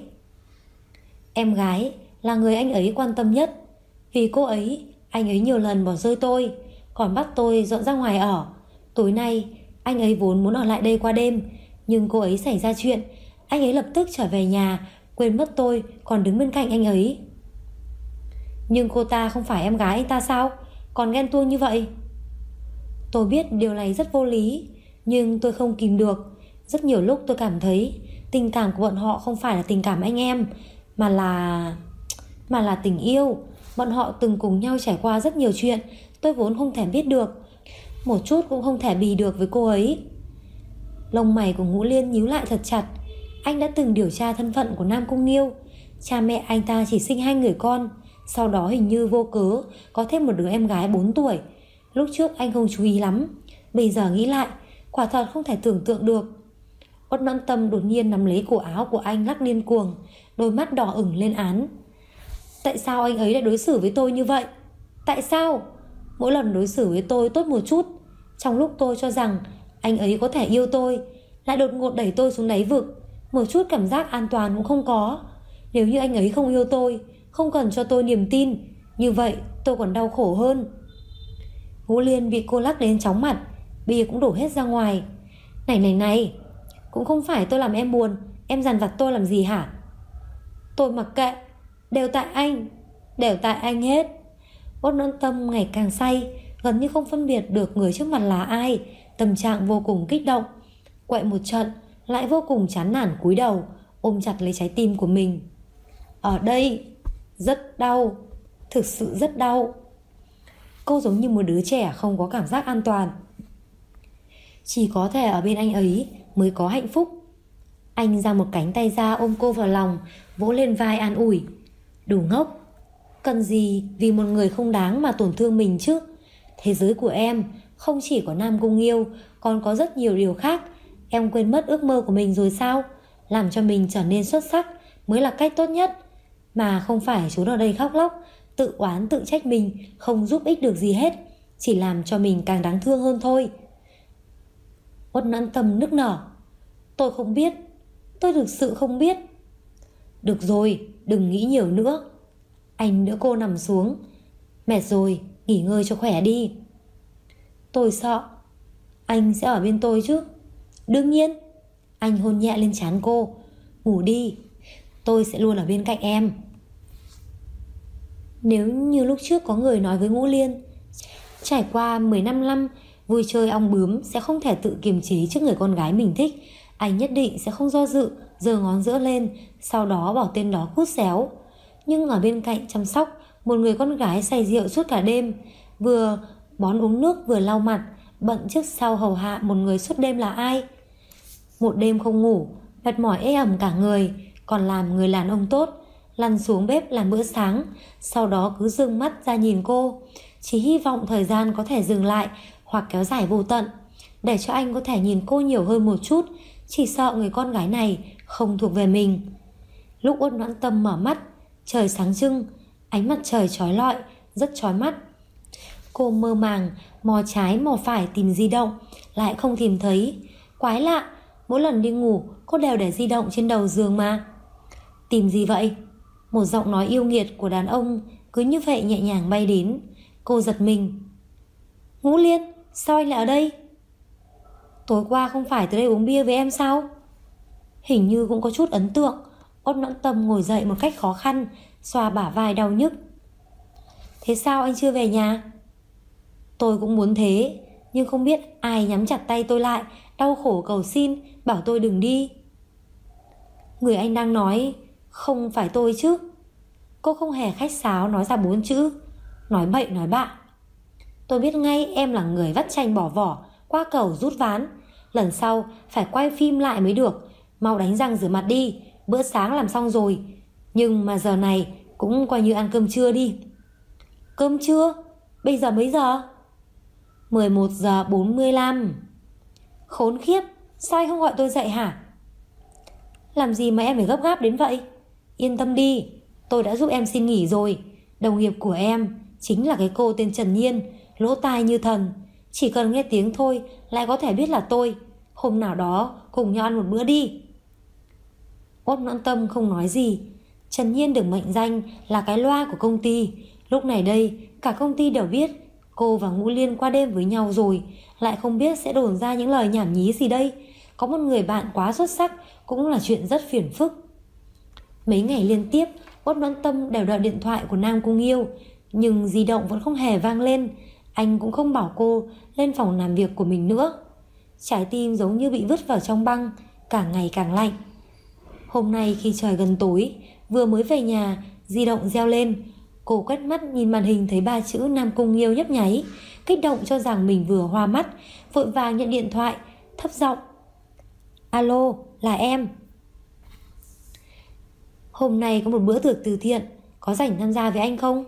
Em gái là người anh ấy quan tâm nhất. Vì cô ấy, anh ấy nhiều lần bỏ rơi tôi, còn bắt tôi dọn ra ngoài ở. Tối nay anh ấy vốn muốn ở lại đây qua đêm, nhưng cô ấy xảy ra chuyện. Anh ấy lập tức trở về nhà, quên mất tôi còn đứng bên cạnh anh ấy. Nhưng cô ta không phải em gái anh ta sao? Còn ghen tuông như vậy? Tôi biết điều này rất vô lý, nhưng tôi không kìm được. Rất nhiều lúc tôi cảm thấy tình cảm của bọn họ không phải là tình cảm anh em, mà là tình yêu. Bọn họ từng cùng nhau trải qua rất nhiều chuyện, tôi vốn không thể biết được, một chút cũng không thể bì được với cô ấy. Lông mày của Ngũ Liên nhíu lại thật chặt. Anh đã từng điều tra thân phận của Nam Cung Nghiêu. Cha mẹ anh ta chỉ sinh 2 người con, sau đó hình như vô cớ có thêm một đứa em gái 4 tuổi. Lúc trước anh không chú ý lắm, bây giờ nghĩ lại quả thật không thể tưởng tượng được. Uất Noãn Tâm đột nhiên nắm lấy cổ áo của anh lắc điên cuồng, đôi mắt đỏ ửng lên án. Tại sao anh ấy lại đối xử với tôi như vậy? Tại sao? Mỗi lần đối xử với tôi tốt một chút, trong lúc tôi cho rằng anh ấy có thể yêu tôi, lại đột ngột đẩy tôi xuống đáy vực, một chút cảm giác an toàn cũng không có. Nếu như anh ấy không yêu tôi, không cần cho tôi niềm tin, như vậy tôi còn đau khổ hơn. Ngũ Liên bị cô lắc đến chóng mặt, bia cũng đổ hết ra ngoài. Này, cũng không phải tôi làm em buồn, em dằn vặt tôi làm gì hả? Tôi mặc kệ, đều tại anh hết. Uất Noãn Tâm ngày càng say, gần như không phân biệt được người trước mặt là ai, tâm trạng vô cùng kích động. Quậy một trận, lại vô cùng chán nản cúi đầu, ôm chặt lấy trái tim của mình. Ở đây rất đau, thực sự rất đau. Cô giống như một đứa trẻ không có cảm giác an toàn. Chỉ có thể ở bên anh ấy mới có hạnh phúc. Anh giang một cánh tay ra ôm cô vào lòng, vỗ lên vai an ủi. Đồ ngốc, cần gì vì một người không đáng mà tổn thương mình chứ? Thế giới của em không chỉ có Nam Cung Nghiêu, còn có rất nhiều điều khác. Em quên mất ước mơ của mình rồi sao? Làm cho mình trở nên xuất sắc mới là cách tốt nhất, mà không phải trốn ở đây khóc lóc, tự oán tự trách mình không giúp ích được gì hết, chỉ làm cho mình càng đáng thương hơn thôi. Uất Noãn Tâm nức nở. Tôi không biết, tôi thực sự không biết. Được rồi, đừng nghĩ nhiều nữa. Anh đỡ cô nằm xuống. Mệt rồi, nghỉ ngơi cho khỏe đi. Tôi sợ. Anh sẽ ở bên tôi chứ? Đương nhiên. Anh hôn nhẹ lên trán cô. Ngủ đi, tôi sẽ luôn ở bên cạnh em. Nếu như lúc trước có người nói với Ngũ Liên Trải qua 15 năm vui chơi ong bướm sẽ không thể tự kiềm chế trước người con gái mình thích. Anh nhất định sẽ không do dự, giơ ngón giữa lên, sau đó bảo tên đó cút xéo. Nhưng ở bên cạnh chăm sóc một người con gái say rượu suốt cả đêm, vừa bón uống nước vừa lau mặt, bận trước sau hầu hạ một người suốt đêm là ai? Một đêm không ngủ, mệt mỏi ê ẩm cả người, còn làm người đàn ông tốt, lăn xuống bếp làm bữa sáng, sau đó cứ dương mắt ra nhìn cô, chỉ hy vọng thời gian có thể dừng lại hoặc kéo dài vô tận, để cho anh có thể nhìn cô nhiều hơn một chút, chỉ sợ người con gái này không thuộc về mình. Lúc Uất Noãn Tâm mở mắt, trời sáng trưng, ánh mặt trời chói lọi, rất chói mắt. Cô mơ màng, mò trái mò phải tìm di động, lại không tìm thấy. Quái lạ, mỗi lần đi ngủ cô đều để di động trên đầu giường mà. Tìm gì vậy? Một giọng nói yêu nghiệt của đàn ông cứ như vậy nhẹ nhàng bay đến. Cô giật mình. Ngũ Liên, sao anh lại ở đây? Tối qua không phải tới đây uống bia với em sao? Hình như cũng có chút ấn tượng. Uất Noãn Tâm ngồi dậy một cách khó khăn, xoa bả vai đau nhức. Thế sao anh chưa về nhà? Tôi cũng muốn thế, nhưng không biết ai nhắm chặt tay tôi lại, đau khổ cầu xin, bảo tôi đừng đi. Người anh đang nói không phải tôi chứ? Cô không hề khách sáo nói ra 4 chữ. Nói bậy nói bạ. Tôi biết ngay em là người vắt chanh bỏ vỏ, qua cầu rút ván. Lần sau phải quay phim lại mới được. Mau đánh răng rửa mặt đi, bữa sáng làm xong rồi. Nhưng mà giờ này cũng coi như ăn cơm trưa đi. Cơm trưa? Bây giờ mấy giờ? 11 giờ 45. Khốn khiếp, sao anh không gọi tôi dậy hả? Làm gì mà em phải gấp gáp đến vậy? Yên tâm đi, tôi đã giúp em xin nghỉ rồi. Đồng nghiệp của em chính là cái cô tên Trần Nhiên, lỗ tai như thần. Chỉ cần nghe tiếng thôi lại có thể biết là tôi. Hôm nào đó cùng nhau ăn một bữa đi. Uất Noãn Tâm không nói gì. Trần Nhiên được mệnh danh là cái loa của công ty. Lúc này đây cả công ty đều biết cô và Ngũ Liên qua đêm với nhau rồi, lại không biết sẽ đồn ra những lời nhảm nhí gì đây. Có một người bạn quá xuất sắc cũng là chuyện rất phiền phức. Mấy ngày liên tiếp Uất Noãn Tâm đều đợi điện thoại của Nam Cung Yêu, nhưng di động vẫn không hề vang lên. Anh cũng không bảo cô lên phòng làm việc của mình nữa. Trái tim giống như bị vứt vào trong băng, càng ngày càng lạnh. Hôm nay khi trời gần tối, vừa mới về nhà, di động reo lên. Cô quét mắt nhìn màn hình thấy 3 chữ Nam Cung Nghiêu nhấp nháy, kích động cho rằng mình vừa hoa mắt, vội vàng nhận điện thoại, thấp giọng. Alo, là em. Hôm nay có một bữa tiệc từ thiện, có rảnh tham gia với anh không?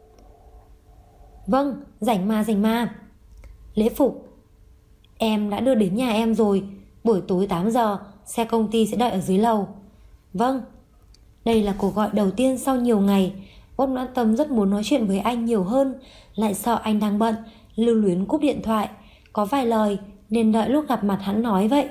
Vâng, rảnh mà. Lễ phục. Em đã đưa đến nhà em rồi, buổi tối 8 giờ, xe công ty sẽ đợi ở dưới lầu. Vâng. Đây là cuộc gọi đầu tiên sau nhiều ngày. Uất Noãn Tâm rất muốn nói chuyện với anh nhiều hơn, lại sợ anh đang bận, lưu luyến cúp điện thoại. Có vài lời nên đợi lúc gặp mặt hắn nói vậy.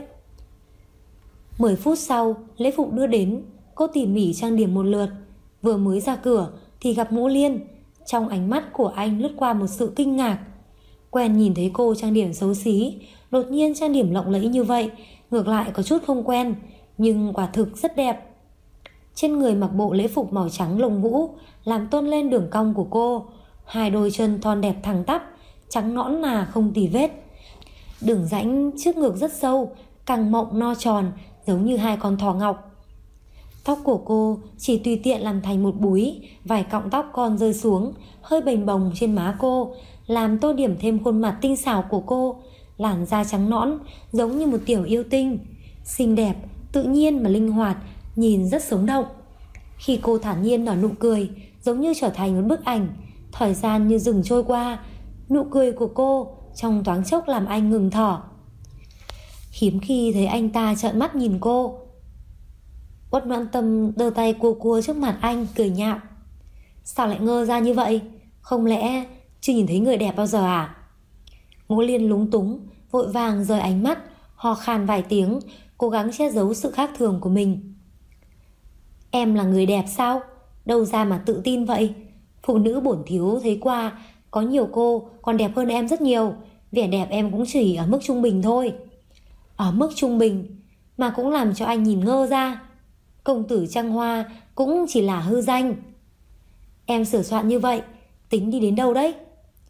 10 phút sau, lễ phục đưa đến. Cô tỉ mỉ trang điểm một lượt. Vừa mới ra cửa thì gặp Ngũ Liên. Trong ánh mắt của anh lướt qua một sự kinh ngạc. Quen nhìn thấy cô trang điểm xấu xí, đột nhiên trang điểm lộng lẫy như vậy, ngược lại có chút không quen, nhưng quả thực rất đẹp. Trên người mặc bộ lễ phục màu trắng lông vũ, làm tôn lên đường cong của cô. Hai đôi chân thon đẹp thẳng tắp, trắng nõn nà không tì vết. Đường rãnh trước ngực rất sâu, căng mọng no tròn, giống như hai con thỏ ngọc. Tóc của cô chỉ tùy tiện làm thành một búi, vài cọng tóc con rơi xuống, hơi bềnh bồng trên má cô, làm tô điểm thêm khuôn mặt tinh xảo của cô. Làn da trắng nõn, giống như một tiểu yêu tinh, xinh đẹp, tự nhiên mà linh hoạt, nhìn rất sống động. Khi cô thản nhiên nở nụ cười, giống như trở thành một bức ảnh. Thời gian như dừng trôi qua. Nụ cười của cô trong thoáng chốc làm anh ngừng thở. Hiếm khi thấy anh ta trợn mắt nhìn cô. Uất Noãn Tâm đưa tay cua trước mặt anh, cười nhạo. Sao lại ngơ ra như vậy? Không lẽ chưa nhìn thấy người đẹp bao giờ à? Ngũ Liên lúng túng, vội vàng rời ánh mắt, ho khan vài tiếng, cố gắng che giấu sự khác thường của mình. Em là người đẹp sao? Đâu ra mà tự tin vậy? Phụ nữ bổn thiếu thấy qua, có nhiều cô còn đẹp hơn em rất nhiều. Vẻ đẹp em cũng chỉ ở mức trung bình thôi. Ở mức trung bình mà cũng làm cho anh nhìn ngơ ra. Công tử Trăng Hoa cũng chỉ là hư danh. Em sửa soạn như vậy, tính đi đến đâu đấy?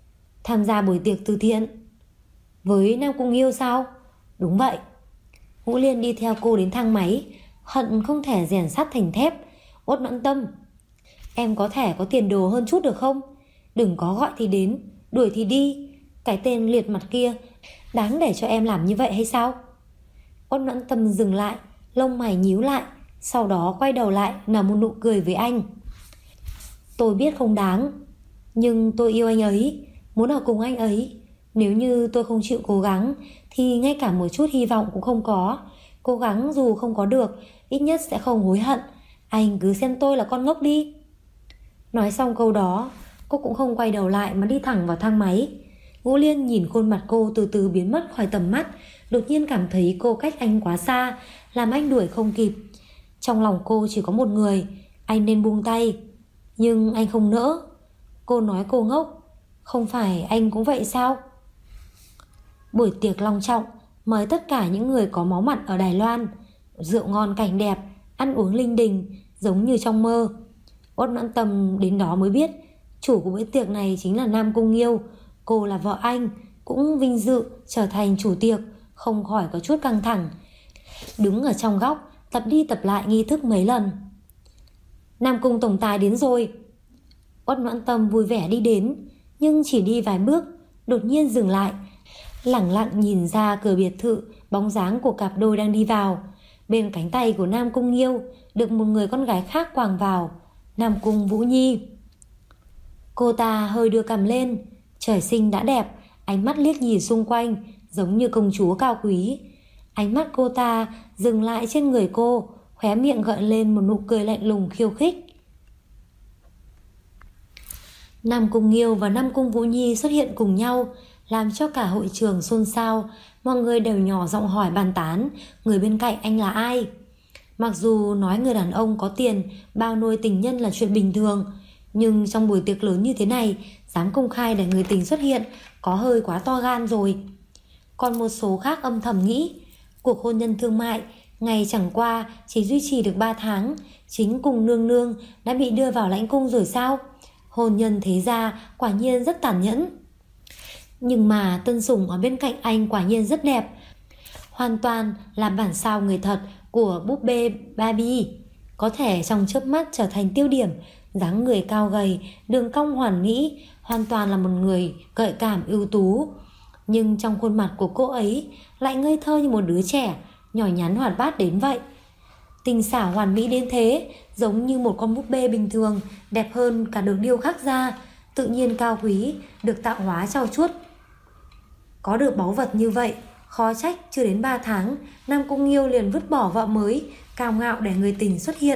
Tham gia buổi tiệc từ thiện. Với Nam Cung Nghiêu sao? Đúng vậy. Ngũ Liên đi theo cô đến thang máy, hận không thể rèn sắt thành thép. Uất Noãn Tâm, em có thể có tiền đồ hơn chút được không? Đừng có gọi thì đến, đuổi thì đi. Cái tên liệt mặt kia đáng để cho em làm như vậy hay sao? Uất Noãn Tâm dừng lại, lông mày nhíu lại, sau đó quay đầu lại nở một nụ cười với anh. Tôi biết không đáng, nhưng tôi yêu anh ấy, muốn ở cùng anh ấy. Nếu như tôi không chịu cố gắng thì ngay cả một chút hy vọng cũng không có. Cố gắng dù không có được, ít nhất sẽ không hối hận. Anh cứ xem tôi là con ngốc đi. Nói xong câu đó, cô cũng không quay đầu lại mà đi thẳng vào thang máy. Ngũ Liên nhìn khuôn mặt cô từ từ biến mất khỏi tầm mắt, đột nhiên cảm thấy cô cách anh quá xa, làm anh đuổi không kịp. Trong lòng cô chỉ có một người, anh nên buông tay. Nhưng anh không nỡ. Cô nói cô ngốc, không phải anh cũng vậy sao? Buổi tiệc long trọng, mời tất cả những người có máu mặt ở Đài Loan. Rượu ngon cảnh đẹp, ăn uống linh đình, giống như trong mơ. Uất Noãn Tâm đến đó mới biết chủ của bữa tiệc này chính là Nam Cung Nghiêu. Cô là vợ anh, cũng vinh dự trở thành chủ tiệc, không khỏi có chút căng thẳng. Đứng ở trong góc, tập đi tập lại nghi thức mấy lần. Nam Cung tổng tài đến rồi. Uất Noãn Tâm vui vẻ đi đến, nhưng chỉ đi vài bước, đột nhiên dừng lại, lẳng lặng nhìn ra cửa biệt thự, bóng dáng của cặp đôi đang đi vào. Bên cánh tay của Nam Cung Nghiêu được một người con gái khác quàng vào, Nam Cung Vũ Nhi. Cô ta hơi đưa cằm lên, trời sinh đã đẹp, ánh mắt liếc nhìn xung quanh, giống như công chúa cao quý. Ánh mắt cô ta dừng lại trên người cô, khóe miệng gợi lên một nụ cười lạnh lùng khiêu khích. Nam Cung Nghiêu và Nam Cung Vũ Nhi xuất hiện cùng nhau, làm cho cả hội trường xôn xao. Mọi người đều nhỏ giọng hỏi bàn tán người bên cạnh anh là ai. Mặc dù nói người đàn ông có tiền bao nuôi tình nhân là chuyện bình thường, nhưng trong buổi tiệc lớn như thế này, dám công khai để người tình xuất hiện có hơi quá to gan rồi. Còn một số khác âm thầm nghĩ, cuộc hôn nhân thương mại ngày chẳng qua chỉ duy trì được 3 tháng, chính cùng nương nương đã bị đưa vào lãnh cung rồi sao? Hôn nhân thế gia quả nhiên rất tàn nhẫn. Nhưng mà tân sủng ở bên cạnh anh quả nhiên rất đẹp, hoàn toàn là bản sao người thật của búp bê Barbie, có thể trong chớp mắt trở thành tiêu điểm. Dáng người cao gầy, đường cong hoàn mỹ, hoàn toàn là một người gợi cảm ưu tú. Nhưng trong khuôn mặt của cô ấy lại ngây thơ như một đứa trẻ, nhỏ nhắn hoạt bát đến vậy. Tinh xảo hoàn mỹ đến thế, giống như một con búp bê bình thường, đẹp hơn cả được điêu khắc ra, tự nhiên cao quý, được tạo hóa trau chuốt. Có được báu vật như vậy, khó trách chưa đến 3 tháng, Nam Cung Nghiêu liền vứt bỏ vợ mới, cao ngạo để người tình xuất hiện.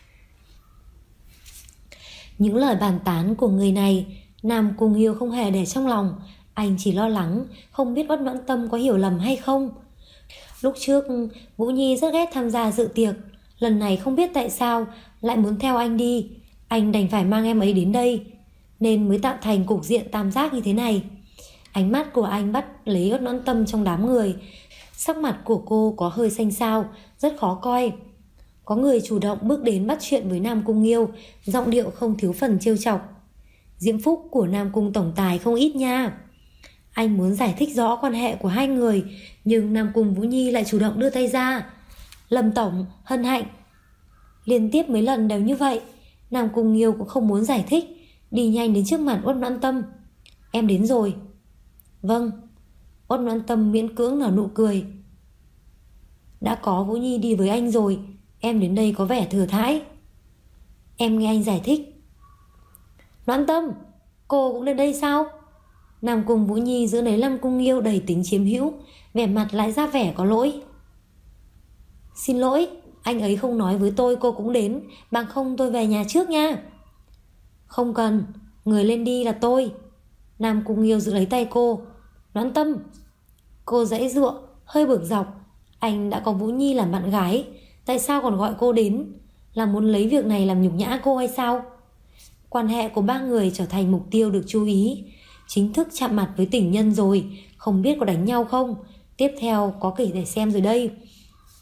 Những lời bàn tán của người này, Nam Cung Nghiêu không hề để trong lòng. Anh chỉ lo lắng, không biết Uất Noãn Tâm có hiểu lầm hay không. Lúc trước, Vũ Nhi rất ghét tham gia dự tiệc, lần này không biết tại sao lại muốn theo anh đi. Anh đành phải mang em ấy đến đây, nên mới tạo thành cục diện tam giác như thế này. Ánh mắt của anh bắt lấy Uất Noãn Tâm trong đám người. Sắc mặt của cô có hơi xanh xao, rất khó coi. Có người chủ động bước đến bắt chuyện với Nam Cung Nghiêu, giọng điệu không thiếu phần trêu chọc. Diễm phúc của Nam Cung tổng tài không ít nha. Anh muốn giải thích rõ quan hệ của hai người, nhưng Nam Cung Vũ Nhi lại chủ động đưa tay ra. Lâm tổng, hân hạnh. Liên tiếp mấy lần đều như vậy, Nam Cung Nghiêu cũng không muốn giải thích, đi nhanh đến trước mặt Uất Noãn Tâm. Em đến rồi. Vâng. Uất Noãn Tâm miễn cưỡng nở nụ cười. Đã có Vũ Nhi đi với anh rồi, em đến đây có vẻ thừa thãi. Em nghe anh giải thích. Noãn Tâm, cô cũng đến đây sao? Nam Cung Vũ Nhi giữ lấy Nam Cung Nghiêu đầy tính chiếm hữu, vẻ mặt lại ra vẻ có lỗi. Xin lỗi, anh ấy không nói với tôi cô cũng đến, bằng không tôi về nhà trước nha. Không cần, người lên đi là tôi. Nam Cung Nghiêu giữ lấy tay cô. Noãn Tâm. Cô giãy giụa, hơi bực dọc. Anh đã có Vũ Nhi làm bạn gái, tại sao còn gọi cô đến? Là muốn lấy việc này làm nhục nhã cô hay sao? Quan hệ của ba người trở thành mục tiêu được chú ý. Chính thức chạm mặt với tình nhân rồi, không biết có đánh nhau không? Tiếp theo có kể để xem rồi đây.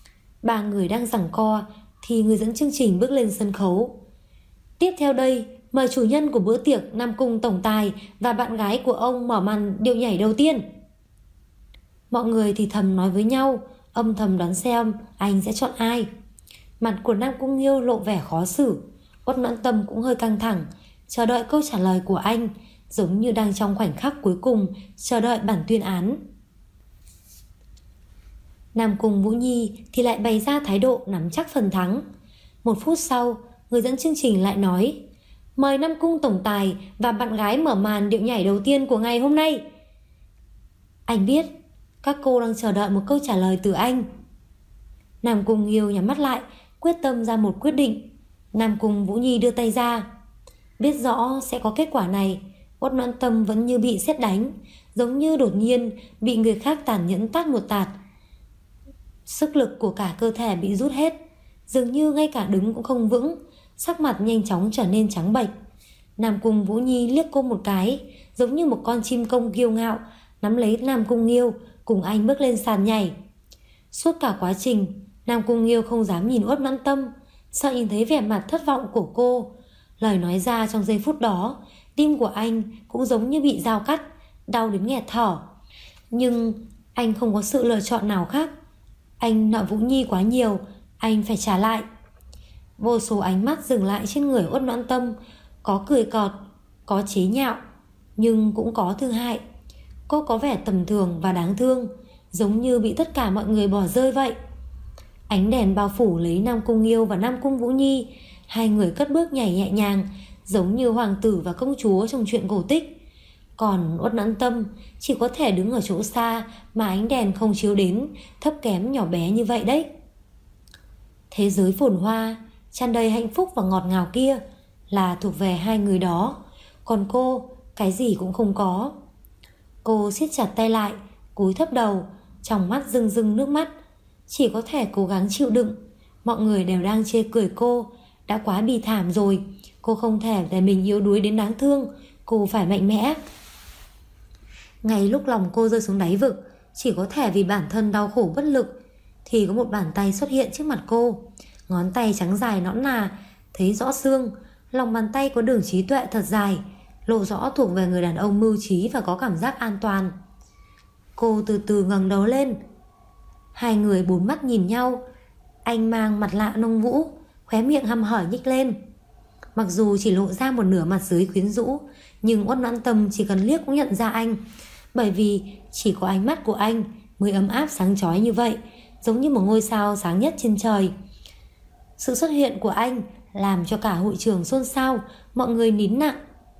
Ba người đang giằng co thì người dẫn chương trình bước lên sân khấu. Tiếp theo đây, mời chủ nhân của bữa tiệc Nam Cung tổng tài và bạn gái của ông mở màn điệu nhảy đầu tiên. Mọi người thì thầm nói với nhau, âm thầm đoán xem anh sẽ chọn ai. Mặt của Nam Cung Nghiêu lộ vẻ khó xử, Uất Noãn Tâm cũng hơi căng thẳng, chờ đợi câu trả lời của anh, giống như đang trong khoảnh khắc cuối cùng chờ đợi bản tuyên án. Nam Cung Vũ Nhi thì lại bày ra thái độ nắm chắc phần thắng. 1 phút sau, người dẫn chương trình lại nói, mời Nam Cung tổng tài và bạn gái mở màn điệu nhảy đầu tiên của ngày hôm nay. Anh biết các cô đang chờ đợi một câu trả lời từ anh. Nam Cung Nghiêu nhắm mắt lại, quyết tâm ra một quyết định. Nam Cung Vũ Nhi đưa tay ra. Biết rõ sẽ có kết quả này, Uất Noãn Tâm vẫn như bị sét đánh, giống như đột nhiên bị người khác tàn nhẫn tát một tát. Sức lực của cả cơ thể bị rút hết, dường như ngay cả đứng cũng không vững, sắc mặt nhanh chóng trở nên trắng bệch. Nam Cung Vũ Nhi liếc cô một cái, giống như một con chim công kiêu ngạo, nắm lấy Nam Cung Nghiêu, cùng anh bước lên sàn nhảy. Suốt cả quá trình, Nam Cung Nghiêu không dám nhìn Uất Noãn Tâm, sợ nhìn thấy vẻ mặt thất vọng của cô. Lời nói ra trong giây phút đó, tim của anh cũng giống như bị dao cắt, đau đến nghẹt thở. Nhưng anh không có sự lựa chọn nào khác. Anh nợ Vũ Nhi quá nhiều, anh phải trả lại. Vô số ánh mắt dừng lại trên người Uất Noãn Tâm, có cười cợt, có chế nhạo, nhưng cũng có thương hại. Cô có vẻ tầm thường và đáng thương, giống như bị tất cả mọi người bỏ rơi vậy. Ánh đèn bao phủ lấy Nam Cung Nghiêu và Nam Cung Vũ Nhi. Hai người cất bước nhảy nhẹ nhàng, giống như hoàng tử và công chúa trong truyện cổ tích. Còn Uất Noãn Tâm chỉ có thể đứng ở chỗ xa mà ánh đèn không chiếu đến, thấp kém nhỏ bé như vậy đấy. Thế giới phồn hoa, tràn đầy hạnh phúc và ngọt ngào kia là thuộc về hai người đó. Còn cô, cái gì cũng không có. Cô siết chặt tay lại, cúi thấp đầu, trong mắt rưng rưng nước mắt. Chỉ có thể cố gắng chịu đựng. Mọi người đều đang chê cười cô, đã quá bi thảm rồi. Cô không thể để mình yếu đuối đến đáng thương. Cô phải mạnh mẽ. Ngay lúc lòng cô rơi xuống đáy vực, chỉ có thể vì bản thân đau khổ bất lực, thì có một bàn tay xuất hiện trước mặt cô. Ngón tay trắng dài nõn nà, thấy rõ xương. Lòng bàn tay có đường trí tuệ thật dài, lộ rõ thuộc về người đàn ông mưu trí và có cảm giác an toàn. Cô từ từ ngẩng đầu lên. Hai người bốn mắt nhìn nhau. Anh mang mặt nạ nông vũ, khóe miệng hăm hở nhếch lên. Mặc dù chỉ lộ ra một nửa mặt dưới quyến rũ, nhưng Uất Noãn Tâm chỉ cần liếc cũng nhận ra anh. Bởi vì chỉ có ánh mắt của anh mới ấm áp sáng chói như vậy, giống như một ngôi sao sáng nhất trên trời. Sự xuất hiện của anh làm cho cả hội trường xôn xao, mọi người nín lặng.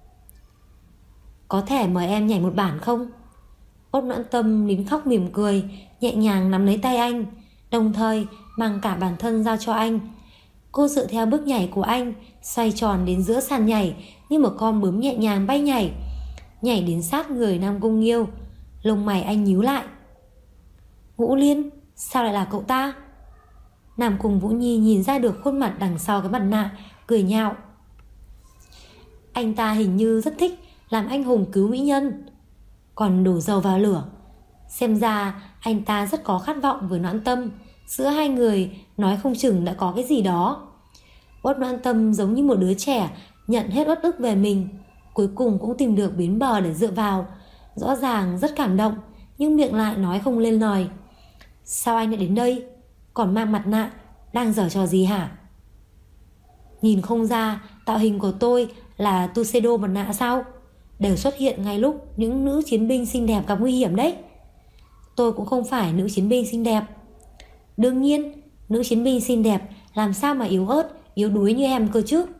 Có thể mời em nhảy một bản không? Uất Noãn Tâm nín khóc mỉm cười, nhẹ nhàng nắm lấy tay anh, đồng thời mang cả bản thân giao cho anh. Cô dựa theo bước nhảy của anh, xoay tròn đến giữa sàn nhảy như một con bướm nhẹ nhàng bay nhảy. Nhảy đến sát người Nam Cung Nghiêu. Lông mày anh nhíu lại. Ngũ Liên, sao lại là cậu ta? Nam Cung Vũ Nhi nhìn ra được khuôn mặt đằng sau cái mặt nạ, cười nhạo. Anh ta hình như rất thích làm anh hùng cứu mỹ nhân, còn đổ dầu vào lửa. Xem ra anh ta rất có khát vọng với Noãn Tâm. Giữa hai người nói không chừng đã có cái gì đó. Uất Noãn Tâm giống như một đứa trẻ nhận hết uất ức về mình, cuối cùng cũng tìm được bến bờ để dựa vào. Rõ ràng rất cảm động, nhưng miệng lại nói không lên lời. Sao anh lại đến đây? Còn mang mặt nạ, đang giở trò gì hả? Nhìn không ra tạo hình của tôi là Tuxedo mặt nạ sao? Đều xuất hiện ngay lúc những nữ chiến binh xinh đẹp gặp nguy hiểm đấy. Tôi cũng không phải nữ chiến binh xinh đẹp. Đương nhiên, nữ chiến binh xinh đẹp làm sao mà yếu ớt, yếu đuối như em cơ chứ.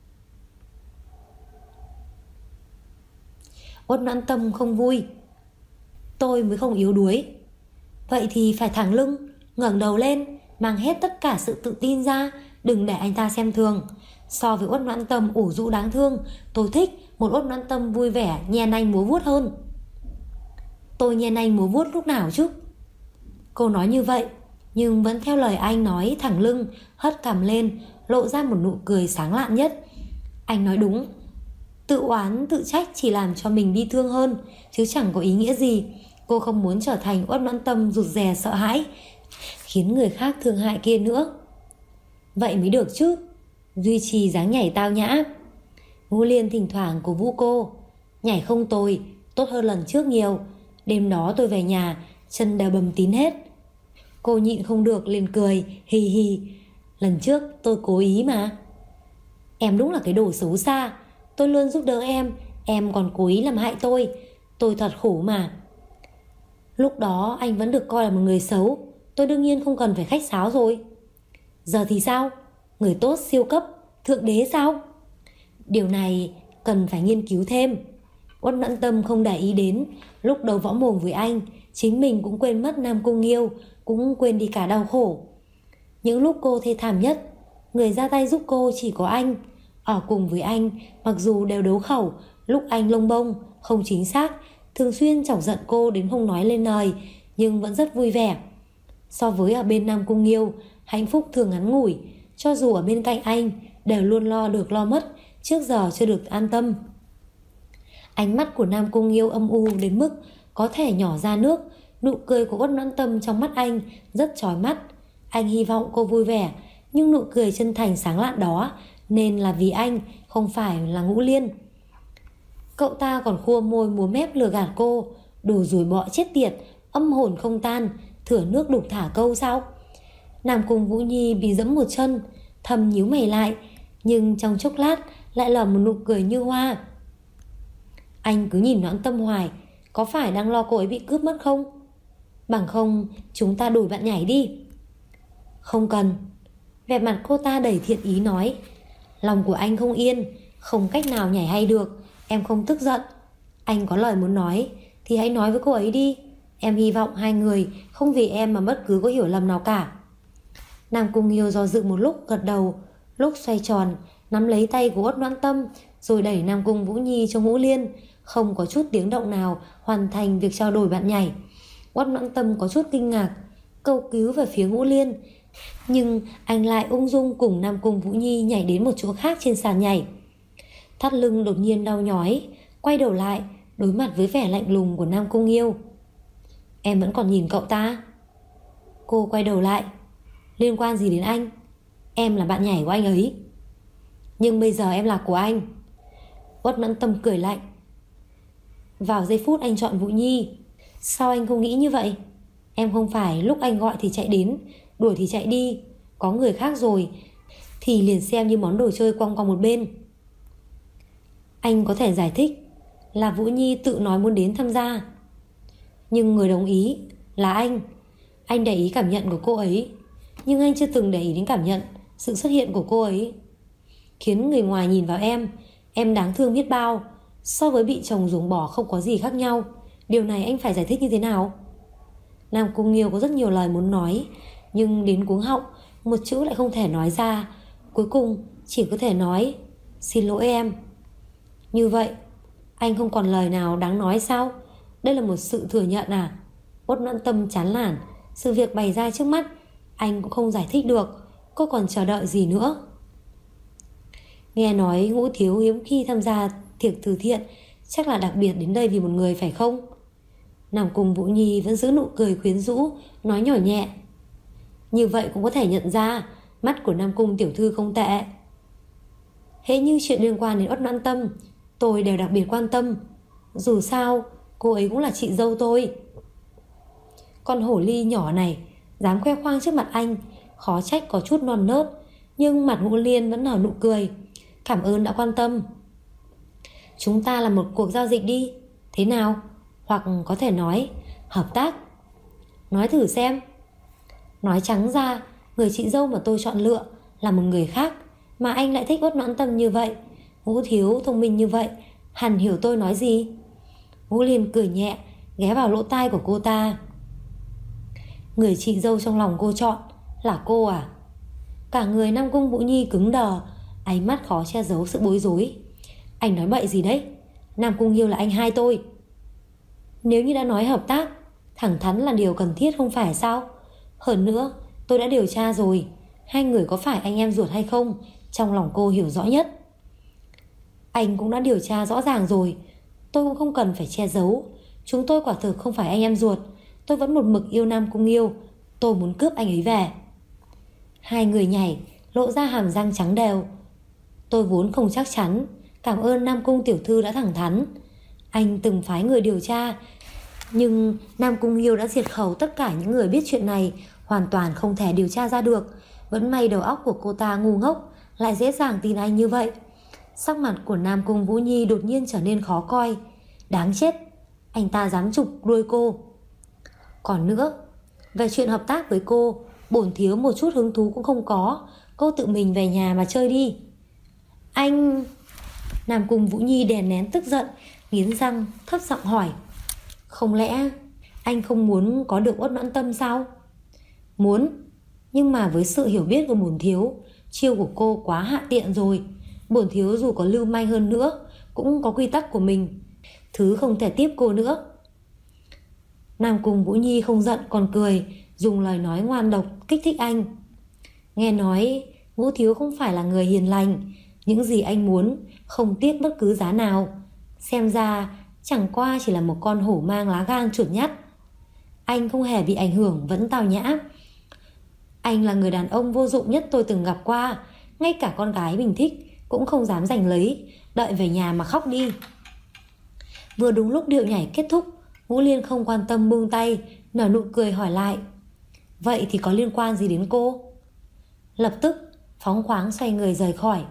Uất Noãn Tâm không vui. Tôi mới không yếu đuối. Vậy thì phải thẳng lưng, ngẩng đầu lên, mang hết tất cả sự tự tin ra, đừng để anh ta xem thường. So với Uất Noãn Tâm ủ rũ đáng thương, tôi thích một Uất Noãn Tâm vui vẻ, nhen anh múa vuốt hơn. Tôi nhen anh múa vuốt lúc nào chứ? Cô nói như vậy, nhưng vẫn theo lời anh nói, thẳng lưng, hất cằm lên, lộ ra một nụ cười sáng lạn nhất. Anh nói đúng. Tự oán, tự trách chỉ làm cho mình bi thương hơn, chứ chẳng có ý nghĩa gì. Cô không muốn trở thành Uất Noãn Tâm rụt rè sợ hãi, khiến người khác thương hại kia nữa. Vậy mới được chứ. Duy trì dáng nhảy tao nhã. Ngũ Liên thỉnh thoảng cổ vũ cô. Nhảy không tồi, tốt hơn lần trước nhiều. Đêm đó tôi về nhà, chân đều bầm tím hết. Cô nhịn không được liền cười, hì hì. Lần trước tôi cố ý mà. Em đúng là cái đồ xấu xa. Tôi luôn giúp đỡ em còn cố ý làm hại tôi thật khổ mà. Lúc đó anh vẫn được coi là một người xấu, tôi đương nhiên không cần phải khách sáo rồi. Giờ thì sao? Người tốt siêu cấp, thượng đế sao? Điều này cần phải nghiên cứu thêm. Uất Noãn Tâm không để ý đến. Lúc đầu võ mồm với anh, chính mình cũng quên mất Nam Cung Nghiêu, cũng quên đi cả đau khổ. Những lúc cô thê thảm nhất, người ra tay giúp cô chỉ có anh. Ở cùng với anh, mặc dù đều đấu khẩu, lúc anh lông bông, không chính xác, thường xuyên chọc giận cô đến không nói lên lời, nhưng vẫn rất vui vẻ. So với ở bên Nam Cung Nghiêu, hạnh phúc thường ngắn ngủi. Cho dù ở bên cạnh anh, đều luôn lo được lo mất, trước giờ chưa được an tâm. Ánh mắt của Nam Cung Nghiêu âm u đến mức có thể nhỏ ra nước. Nụ cười của Uất Noãn Tâm trong mắt anh rất chói mắt. Anh hy vọng cô vui vẻ, nhưng nụ cười chân thành sáng lạn đó nên là vì anh, không phải là Ngũ Liên. Cậu ta còn khua môi múa mép lừa gạt cô. Đồ rủi bọ chết tiệt, âm hồn không tan, thửa nước đục thả câu sao? Nam Cung Vũ Nhi bị giẫm một chân, thầm nhíu mày lại, nhưng trong chốc lát lại là một nụ cười như hoa. Anh cứ nhìn Noãn Tâm hoài, có phải đang lo cô ấy bị cướp mất không? Bằng không chúng ta đổi bạn nhảy đi. Không cần. Vẻ mặt cô ta đầy thiện ý nói. Lòng của anh không yên, không cách nào nhảy hay được. Em không tức giận. Anh có lời muốn nói thì hãy nói với cô ấy đi. Em hy vọng hai người không vì em mà bất cứ có hiểu lầm nào cả. Nam Cung Nghiêu do dự một lúc gật đầu, lúc xoay tròn nắm lấy tay của Uất Noãn Tâm rồi đẩy Nam Cung Vũ Nhi cho Ngũ Liên, không có chút tiếng động nào hoàn thành việc trao đổi bạn nhảy. Uất Noãn Tâm có chút kinh ngạc, cầu cứu về phía Ngũ Liên, nhưng anh lại ung dung cùng Nam Cung Vũ Nhi nhảy đến một chỗ khác trên sàn nhảy. Thắt lưng đột nhiên đau nhói, quay đầu lại đối mặt với vẻ lạnh lùng của Nam Cung Nghiêu. Em vẫn còn nhìn cậu ta? Cô quay đầu lại. Liên quan gì đến anh? Em là bạn nhảy của anh ấy. Nhưng bây giờ em là của anh. Uất Noãn Tâm cười lạnh. Vào giây phút anh chọn Vũ Nhi, sao anh không nghĩ như vậy? Em không phải lúc anh gọi thì chạy đến, đuổi thì chạy đi. Có người khác rồi thì liền xem như món đồ chơi quăng qua một bên. Anh có thể giải thích là Vũ Nhi tự nói muốn đến tham gia, nhưng người đồng ý là anh. Anh để ý cảm nhận của cô ấy, nhưng anh chưa từng để ý đến cảm nhận sự xuất hiện của cô ấy. Khiến người ngoài nhìn vào em đáng thương biết bao. So với bị chồng ruồng bỏ không có gì khác nhau. Điều này anh phải giải thích như thế nào? Nam Cung Nghiêu có rất nhiều lời muốn nói, nhưng đến cuống họng một chữ lại không thể nói ra. Cuối cùng chỉ có thể nói xin lỗi em. Như vậy anh không còn lời nào đáng nói sao? Đây là một sự thừa nhận à? Uất Noãn Tâm chán nản. Sự việc bày ra trước mắt, anh cũng không giải thích được. Cô còn chờ đợi gì nữa? Nghe nói Ngũ Thiếu hiếm khi tham gia tiệc từ thiện, chắc là đặc biệt đến đây vì một người phải không? Nam Cung Vũ Nhi vẫn giữ nụ cười quyến rũ, nói nhỏ nhẹ. Như vậy cũng có thể nhận ra mắt của Nam Cung tiểu thư không tệ. Hễ như chuyện liên quan đến Uất Noãn Tâm, tôi đều đặc biệt quan tâm. Dù sao cô ấy cũng là chị dâu tôi. Con hổ ly nhỏ này dám khoe khoang trước mặt anh, khó trách có chút non nớt. Nhưng mặt Ngũ Liên vẫn nở nụ cười. Cảm ơn đã quan tâm. Chúng ta làm một cuộc giao dịch đi, thế nào? Hoặc có thể nói hợp tác. Nói thử xem. Nói trắng ra, người chị dâu mà tôi chọn lựa là một người khác, mà anh lại thích Uất Noãn Tâm như vậy. Ngũ Thiếu thông minh như vậy, hẳn hiểu tôi nói gì. Ngũ Liên cười nhẹ, ghé vào lỗ tai của cô ta. Người chị dâu trong lòng cô chọn là cô à? Cả người Nam Cung Vũ Nhi cứng đờ, ánh mắt khó che giấu sự bối rối. Anh nói bậy gì đấy? Nam Cung Nghiêu là anh hai tôi. Nếu như đã nói hợp tác, thẳng thắn là điều cần thiết không phải sao? Hơn nữa tôi đã điều tra rồi, hai người có phải anh em ruột hay không, trong lòng cô hiểu rõ nhất. Anh cũng đã điều tra rõ ràng rồi, tôi cũng không cần phải che giấu. Chúng tôi quả thực không phải anh em ruột. Tôi vẫn một mực yêu Nam Cung Nghiêu. Tôi muốn cướp anh ấy về. Hai người nhảy, lộ ra hàm răng trắng đều. Tôi vốn không chắc chắn Cảm ơn Nam Cung tiểu thư đã thẳng thắn. Anh từng phái người điều tra, nhưng Nam Cung Nghiêu đã diệt khẩu tất cả những người biết chuyện này, hoàn toàn không thể điều tra ra được. Vẫn may đầu óc của cô ta ngu ngốc, lại dễ dàng tin anh như vậy. Sắc mặt của Nam Cung Vũ Nhi đột nhiên trở nên khó coi. Đáng chết, anh ta dám chụp đuôi cô. Còn nữa, về chuyện hợp tác với cô, bổn thiếu một chút hứng thú cũng không có. Cô tự mình về nhà mà chơi đi. Anh... Nam Cung Vũ Nhi đè nén tức giận, nghiến răng thấp giọng hỏi, không lẽ anh không muốn có được Uất Noãn Tâm sao? Muốn, nhưng mà với sự hiểu biết của bổn thiếu, chiêu của cô quá hạ tiện rồi. Bổn thiếu dù có lưu manh hơn nữa cũng có quy tắc của mình, thứ không thể tiếp cô nữa. Nam Cung Vũ Nhi không giận còn cười, dùng lời nói ngoan độc kích thích anh. Nghe nói Vũ thiếu không phải là người hiền lành, những gì anh muốn không tiếc bất cứ giá nào. Xem ra chẳng qua chỉ là một con hổ mang lá gan chuột nhắt. Anh không hề bị ảnh hưởng, vẫn tào nhã. Anh là người đàn ông vô dụng nhất tôi từng gặp qua, ngay cả con gái mình thích cũng không dám giành lấy, đợi về nhà mà khóc đi. Vừa đúng lúc điệu nhảy kết thúc, Ngũ Liên không quan tâm buông tay, nở nụ cười hỏi lại, vậy thì có liên quan gì đến cô? Lập tức phóng khoáng xoay người rời khỏi.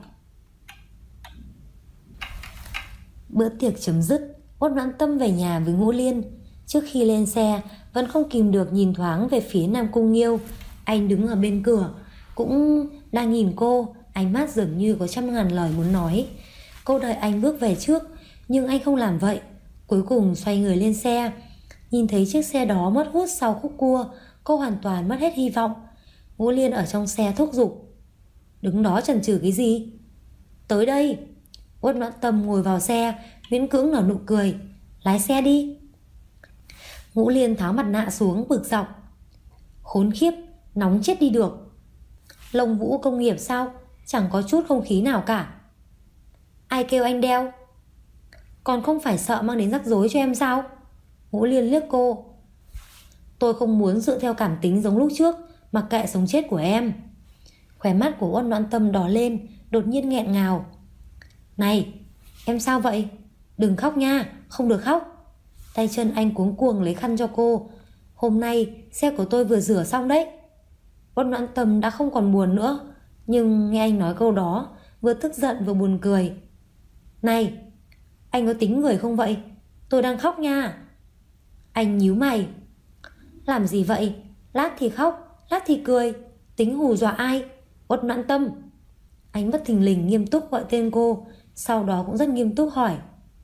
Bữa tiệc chấm dứt, Uất Noãn Tâm về nhà với Ngũ Liên. Trước khi lên xe, vẫn không kìm được nhìn thoáng về phía Nam Cung Nghiêu. Anh đứng ở bên cửa, cũng đang nhìn cô, ánh mắt dường như có trăm ngàn lời muốn nói. Cô đợi anh bước về trước, nhưng anh không làm vậy. Cuối cùng xoay người lên xe. Nhìn thấy chiếc xe đó mất hút sau khúc cua, cô hoàn toàn mất hết hy vọng. Ngũ Liên ở trong xe thúc giục, đứng đó chần chừ cái gì? Tới đây. Uất Noãn Tâm ngồi vào xe, miễn cưỡng nở nụ cười, lái xe đi. Ngũ Liên tháo mặt nạ xuống bực dọc, khốn khiếp, nóng chết đi được. Lông Vũ công nghiệp sao? Chẳng có chút không khí nào cả. Ai kêu anh đeo? Còn không phải sợ mang đến rắc rối cho em sao? Ngũ Liên liếc cô. Tôi không muốn dựa theo cảm tính giống lúc trước, mặc kệ sống chết của em. Khóe mắt của Uất Noãn Tâm đỏ lên, đột nhiên nghẹn ngào. Này, em sao vậy? Đừng khóc nha, không được khóc. Tay chân anh cuống cuồng lấy khăn cho cô. Hôm nay xe của tôi vừa rửa xong đấy. Uất Noãn Tâm đã không còn buồn nữa, nhưng nghe anh nói câu đó, vừa tức giận vừa buồn cười. Này, anh có tính người không vậy? Tôi đang khóc nha. Anh nhíu mày. Làm gì vậy? Lát thì khóc, lát thì cười, tính hù dọa ai? Uất Noãn Tâm. Anh bất thình lình nghiêm túc gọi tên cô, sau đó cũng rất nghiêm túc hỏi.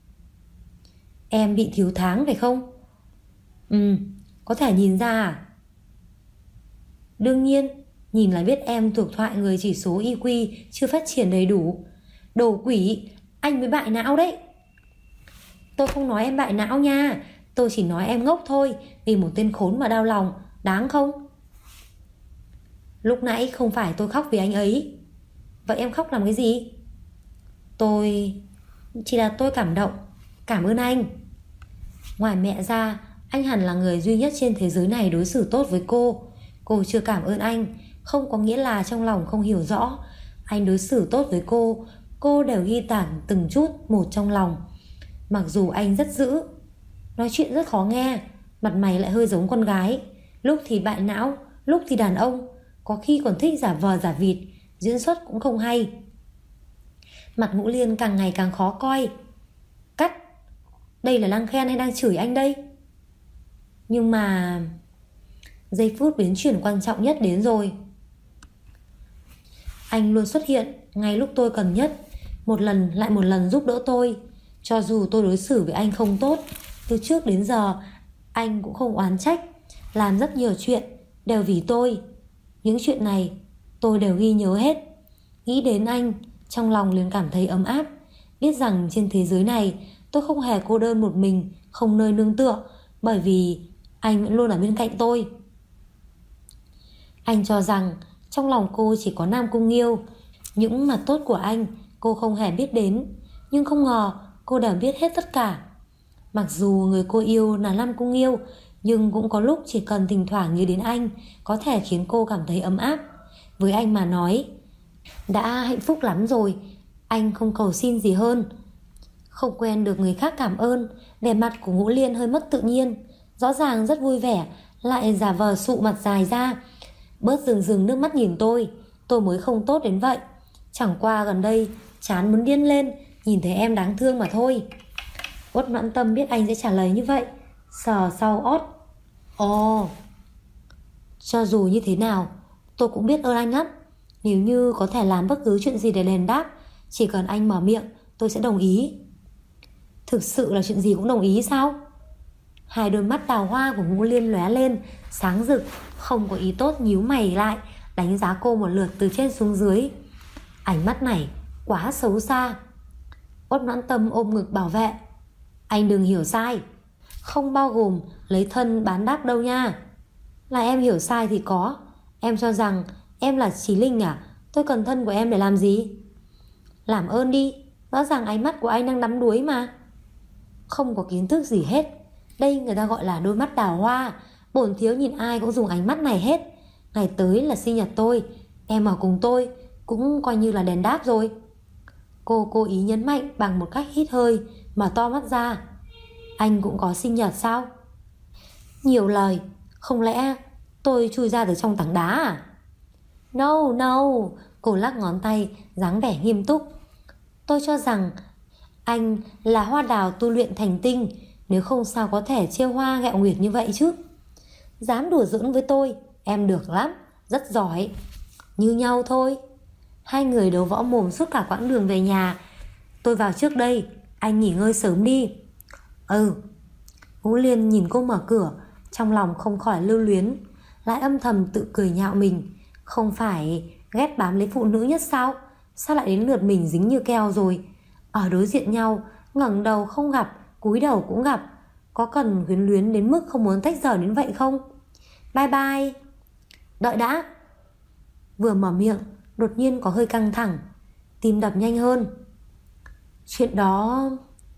Em bị thiếu tháng phải không? Có thể nhìn ra à? Đương nhiên, nhìn là biết em thuộc thoại người chỉ số IQ chưa phát triển đầy đủ. Đồ quỷ, anh mới bại não đấy. Tôi không nói em bại não nha, tôi chỉ nói em ngốc thôi, vì một tên khốn mà đau lòng, đáng không? Lúc nãy không phải tôi khóc vì anh ấy. Vậy em khóc làm cái gì? Chỉ là tôi cảm động. Cảm ơn anh. Ngoài mẹ ra, anh hẳn là người duy nhất trên thế giới này đối xử tốt với cô. Cô chưa cảm ơn anh, không có nghĩa là trong lòng không hiểu rõ. Anh đối xử tốt với cô đều ghi tạc từng chút một trong lòng. Mặc dù anh rất dữ, nói chuyện rất khó nghe, mặt mày lại hơi giống con gái, lúc thì bại não, lúc thì đàn ông, có khi còn thích giả vờ giả vịt, diễn xuất cũng không hay. Mặt Ngũ Liên càng ngày càng khó coi. Cắt, đây là đang khen hay đang chửi anh đây? Nhưng mà giây phút biến chuyển quan trọng nhất đến rồi. Anh luôn xuất hiện ngay lúc tôi cần nhất, một lần lại một lần giúp đỡ tôi. Cho dù tôi đối xử với anh không tốt, từ trước đến giờ anh cũng không oán trách, làm rất nhiều chuyện đều vì tôi. Những chuyện này tôi đều ghi nhớ hết. Nghĩ đến anh, trong lòng liền cảm thấy ấm áp, biết rằng trên thế giới này tôi không hề cô đơn một mình, không nơi nương tựa, bởi vì anh vẫn luôn ở bên cạnh tôi. Anh cho rằng trong lòng cô chỉ có Nam Cung Nghiêu, những mặt tốt của anh cô không hề biết đến, nhưng không ngờ cô đều biết hết tất cả. Mặc dù người cô yêu là Nam Cung Nghiêu, nhưng cũng có lúc chỉ cần thỉnh thoảng nhớ đến anh có thể khiến cô cảm thấy ấm áp. Với anh mà nói, đã hạnh phúc lắm rồi. Anh không cầu xin gì hơn. Không quen được người khác cảm ơn, vẻ mặt của Ngũ Liên hơi mất tự nhiên. Rõ ràng rất vui vẻ, lại giả vờ sụ mặt dài ra. Bớt rừng nước mắt nhìn tôi mới không tốt đến vậy. Chẳng qua gần đây chán muốn điên lên, nhìn thấy em đáng thương mà thôi. Uất Noãn Tâm biết anh sẽ trả lời như vậy, sờ sau ót. Ồ, cho dù như thế nào tôi cũng biết ơn anh lắm. Nếu như có thể làm bất cứ chuyện gì để đền đáp, chỉ cần anh mở miệng tôi sẽ đồng ý. Thực sự là chuyện gì cũng đồng ý sao? Hai đôi mắt đào hoa của Ngũ Liên lóe lên, sáng rực, không có ý tốt nhíu mày lại, đánh giá cô một lượt từ trên xuống dưới. Ánh mắt này quá xấu xa. Uất Noãn Tâm ôm ngực bảo vệ. Anh đừng hiểu sai, không bao gồm lấy thân bán đáp đâu nha. Là em hiểu sai thì có. Em cho rằng em là Chí Linh à? Tôi cần thân của em để làm gì? Làm ơn đi, rõ ràng ánh mắt của anh đang đắm đuối mà. Không có kiến thức gì hết. Đây người ta gọi là đôi mắt đào hoa. Bổn thiếu nhìn ai cũng dùng ánh mắt này hết. Ngày tới là sinh nhật tôi, em ở cùng tôi cũng coi như là đền đáp rồi. Cô cố ý nhấn mạnh bằng một cách hít hơi, mở to mắt ra. Anh cũng có sinh nhật sao? Nhiều lời, không lẽ tôi chui ra từ trong tảng đá à? No, cô lắc ngón tay, dáng vẻ nghiêm túc. Tôi cho rằng anh là hoa đào tu luyện thành tinh, nếu không sao có thể trêu hoa gẹo nguyệt như vậy chứ. Dám đùa giỡn với tôi, em được lắm, rất giỏi. Như nhau thôi. Hai người đấu võ mồm suốt cả quãng đường về nhà. Tôi vào trước đây, anh nghỉ ngơi sớm đi. Ngũ Liên nhìn cô mở cửa, trong lòng không khỏi lưu luyến, lại âm thầm tự cười nhạo mình. Không phải ghét bám lấy phụ nữ nhất sao? Sao lại đến lượt mình dính như keo rồi? Ở đối diện nhau, ngẩng đầu không gặp, cúi đầu cũng gặp. Có cần quyến luyến đến mức không muốn tách rời đến vậy không? Bye bye. Đợi đã. Vừa mở miệng, đột nhiên có hơi căng thẳng, tim đập nhanh hơn. Chuyện đó...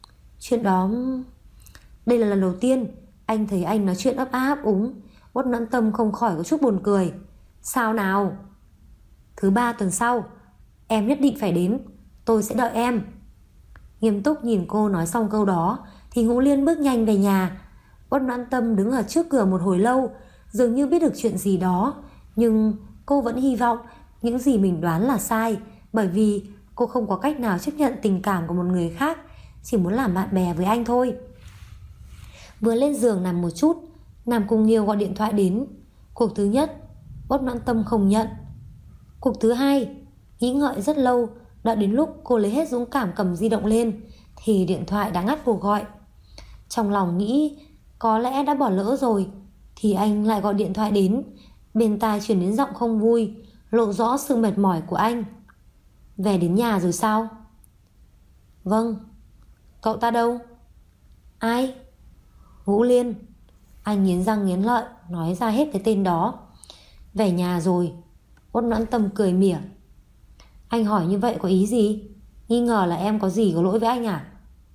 Đây là lần đầu tiên anh thấy anh nói chuyện ấp á ấp úng. Uất Noãn Tâm không khỏi có chút buồn cười. Sao nào? Thứ 3 tuần sau, em nhất định phải đến. Tôi sẽ đợi em. Nghiêm túc nhìn cô nói xong câu đó thì Ngũ Liên bước nhanh về nhà. Uất Noãn Tâm đứng ở trước cửa một hồi lâu, dường như biết được chuyện gì đó. Nhưng cô vẫn hy vọng những gì mình đoán là sai, bởi vì cô không có cách nào chấp nhận tình cảm của một người khác, chỉ muốn làm bạn bè với anh thôi. Vừa lên giường nằm một chút, Nam Cung Nghiêu gọi điện thoại đến. Cuộc thứ nhất, Uất Noãn Tâm không nhận. Cuộc thứ hai, nghĩ ngợi rất lâu, đợi đến lúc cô lấy hết dũng cảm cầm di động lên thì điện thoại đã ngắt cuộc gọi. Trong lòng nghĩ có lẽ đã bỏ lỡ rồi, thì anh lại gọi điện thoại đến. Bên tai truyền đến giọng không vui, lộ rõ sự mệt mỏi của anh. Về đến nhà rồi sao? Vâng. Cậu ta đâu? Ai? Ngũ Liên. Anh nghiến răng nghiến lợi nói ra hết cái tên đó. Về nhà rồi. Uất Noãn Tâm cười mỉa. Anh hỏi như vậy có ý gì? Nghi ngờ là em có gì có lỗi với anh à?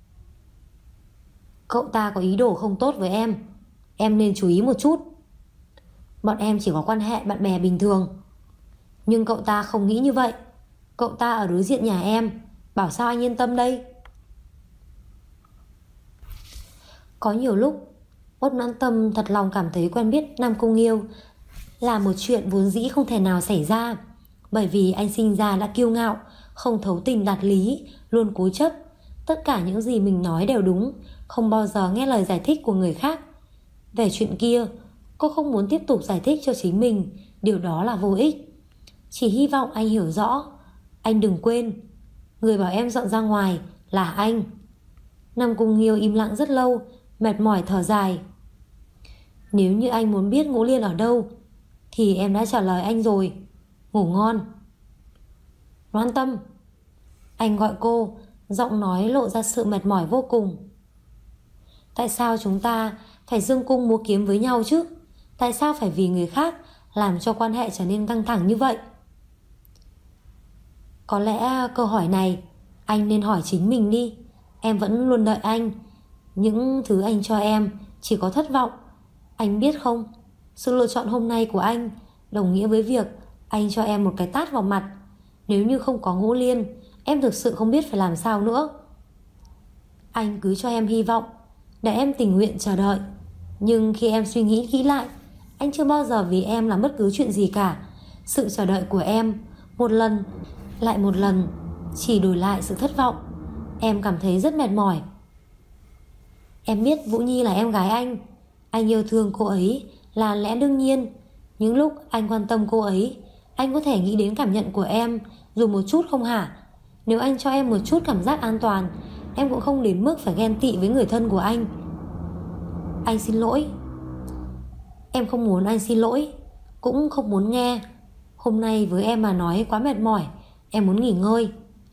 Cậu ta có ý đồ không tốt với em nên chú ý một chút. Bọn em chỉ có quan hệ bạn bè bình thường. Nhưng cậu ta không nghĩ như vậy. Cậu ta ở đối diện nhà em, bảo sao anh yên tâm đây? Có nhiều lúc Uất Noãn Tâm thật lòng cảm thấy quen biết Nam Cung Nghiêu là một chuyện vốn dĩ không thể nào xảy ra. Bởi vì anh sinh ra đã kiêu ngạo, không thấu tình đạt lý, luôn cố chấp. Tất cả những gì mình nói đều đúng, không bao giờ nghe lời giải thích của người khác. Về chuyện kia, cô không muốn tiếp tục giải thích cho chính mình, điều đó là vô ích. Chỉ hy vọng anh hiểu rõ. Anh đừng quên, người bảo em dọn ra ngoài là anh. Nam Cung Nghiêu im lặng rất lâu, mệt mỏi thở dài. Nếu như anh muốn biết Ngũ Liên ở đâu thì em đã trả lời anh rồi. Ngủ ngon. Noãn Tâm. Anh gọi cô, giọng nói lộ ra sự mệt mỏi vô cùng. Tại sao chúng ta phải dương cung múa kiếm với nhau chứ? Tại sao phải vì người khác làm cho quan hệ trở nên căng thẳng như vậy? Có lẽ câu hỏi này anh nên hỏi chính mình đi. Em vẫn luôn đợi anh. Những thứ anh cho em chỉ có thất vọng. Anh biết không, sự lựa chọn hôm nay của anh đồng nghĩa với việc anh cho em một cái tát vào mặt. Nếu như không có Ngũ Liên, Em thực sự không biết phải làm sao nữa. Anh cứ cho em hy vọng, để em tình nguyện chờ đợi. Nhưng khi em suy nghĩ kỹ lại, anh chưa bao giờ vì em làm bất cứ chuyện gì cả. Sự chờ đợi của em, một lần lại một lần, chỉ đổi lại sự thất vọng. Em cảm thấy rất mệt mỏi. Em biết Vũ Nhi là em gái anh yêu thương cô ấy là lẽ đương nhiên. Những lúc anh quan tâm cô ấy, anh có thể nghĩ đến cảm nhận của em dù một chút không hả? Nếu anh cho em một chút cảm giác an toàn, em cũng không đến mức phải ghen tị với người thân của anh. Anh xin lỗi. Em không muốn anh xin lỗi, cũng không muốn nghe. Hôm nay với em mà nói quá mệt mỏi, em muốn nghỉ ngơi.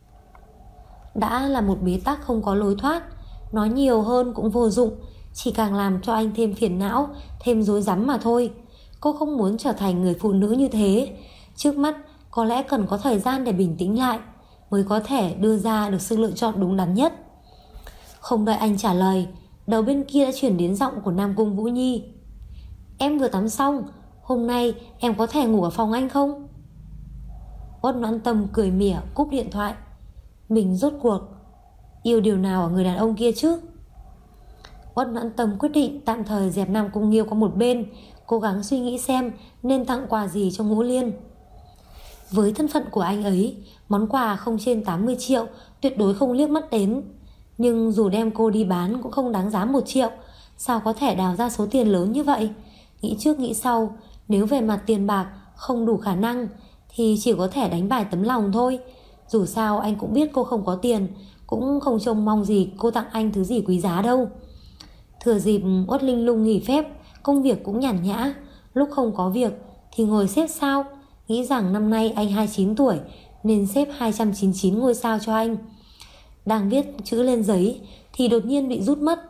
Đã là một bế tắc không có lối thoát, nói nhiều hơn cũng vô dụng, chỉ càng làm cho anh thêm phiền não, thêm rối rắm mà thôi. Cô không muốn trở thành người phụ nữ như thế. Trước mắt có lẽ cần có thời gian để bình tĩnh lại, mới có thể đưa ra được sự lựa chọn đúng đắn nhất. Không đợi anh trả lời, đầu bên kia đã chuyển đến giọng của Nam Cung Vũ Nhi. Em vừa tắm xong, hôm nay em có thể ngủ ở phòng anh không? Uất Noãn Tâm cười mỉa cúp điện thoại. Mình rốt cuộc yêu điều nào ở người đàn ông kia chứ? Uất Noãn Tâm quyết định tạm thời dẹp Nam Cung Nghiêu qua một bên, cố gắng suy nghĩ xem nên tặng quà gì cho Ngũ Liên. Với thân phận của anh ấy, món quà không trên 80 triệu tuyệt đối không liếc mắt đến. Nhưng dù đem cô đi bán cũng không đáng giá 1 triệu. Sao có thể đào ra số tiền lớn như vậy? Nghĩ trước nghĩ sau, nếu về mặt tiền bạc không đủ khả năng thì chỉ có thể đánh bài tấm lòng thôi. Dù sao anh cũng biết cô không có tiền, cũng không trông mong gì cô tặng anh thứ gì quý giá đâu. Thừa dịp Uất Linh Lung nghỉ phép, công việc cũng nhàn nhã. Lúc không có việc thì ngồi xếp sao. Nghĩ rằng năm nay anh 29 tuổi nên xếp 299 ngôi sao cho anh. Đang viết chữ lên giấy thì đột nhiên bị rút mất.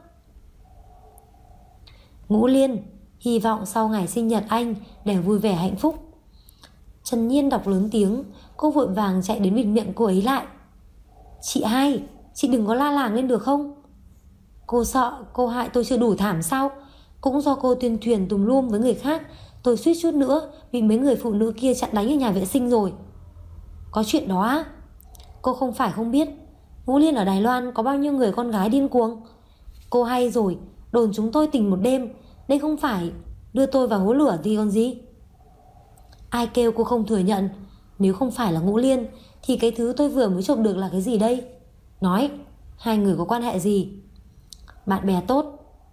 Ngũ Liên, hy vọng sau ngày sinh nhật anh để vui vẻ hạnh phúc. Trần Nhiên đọc lớn tiếng, cô vội vàng chạy đến bịt miệng cô ấy lại. Chị hai, chị đừng có la làng lên được không? Cô sợ cô hại tôi chưa đủ thảm sao? Cũng do cô tuyên truyền tùm lum với người khác, tôi suýt chút nữa bị mấy người phụ nữ kia chặn đánh ở nhà vệ sinh rồi. Có chuyện đó á? Cô không phải không biết, Ngũ Liên ở Đài Loan có bao nhiêu người con gái điên cuồng. Cô hay rồi, đồn chúng tôi tình một đêm, đây không phải đưa tôi vào hố lửa thì còn gì. Ai kêu cô không thừa nhận? Nếu không phải là Ngũ Liên thì cái thứ tôi vừa mới trộm được là cái gì đây? Nói, hai người có quan hệ gì? Bạn bè tốt.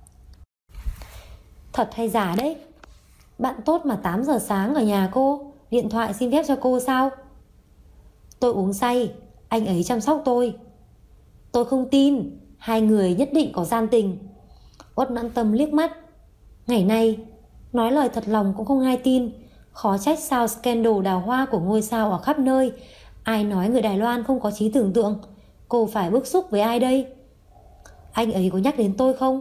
Thật hay giả đấy? Bạn tốt mà 8 giờ sáng ở nhà cô điện thoại xin phép cho cô sao? Tôi uống say, anh ấy chăm sóc tôi. Tôi không tin, hai người nhất định có gian tình. Uất Noãn Tâm liếc mắt. Ngày nay nói lời thật lòng cũng không ai tin. Khó trách sao scandal đào hoa của ngôi sao ở khắp nơi. Ai nói người Đài Loan không có trí tưởng tượng. Cô phải bức xúc với ai đây? Anh ấy có nhắc đến tôi không?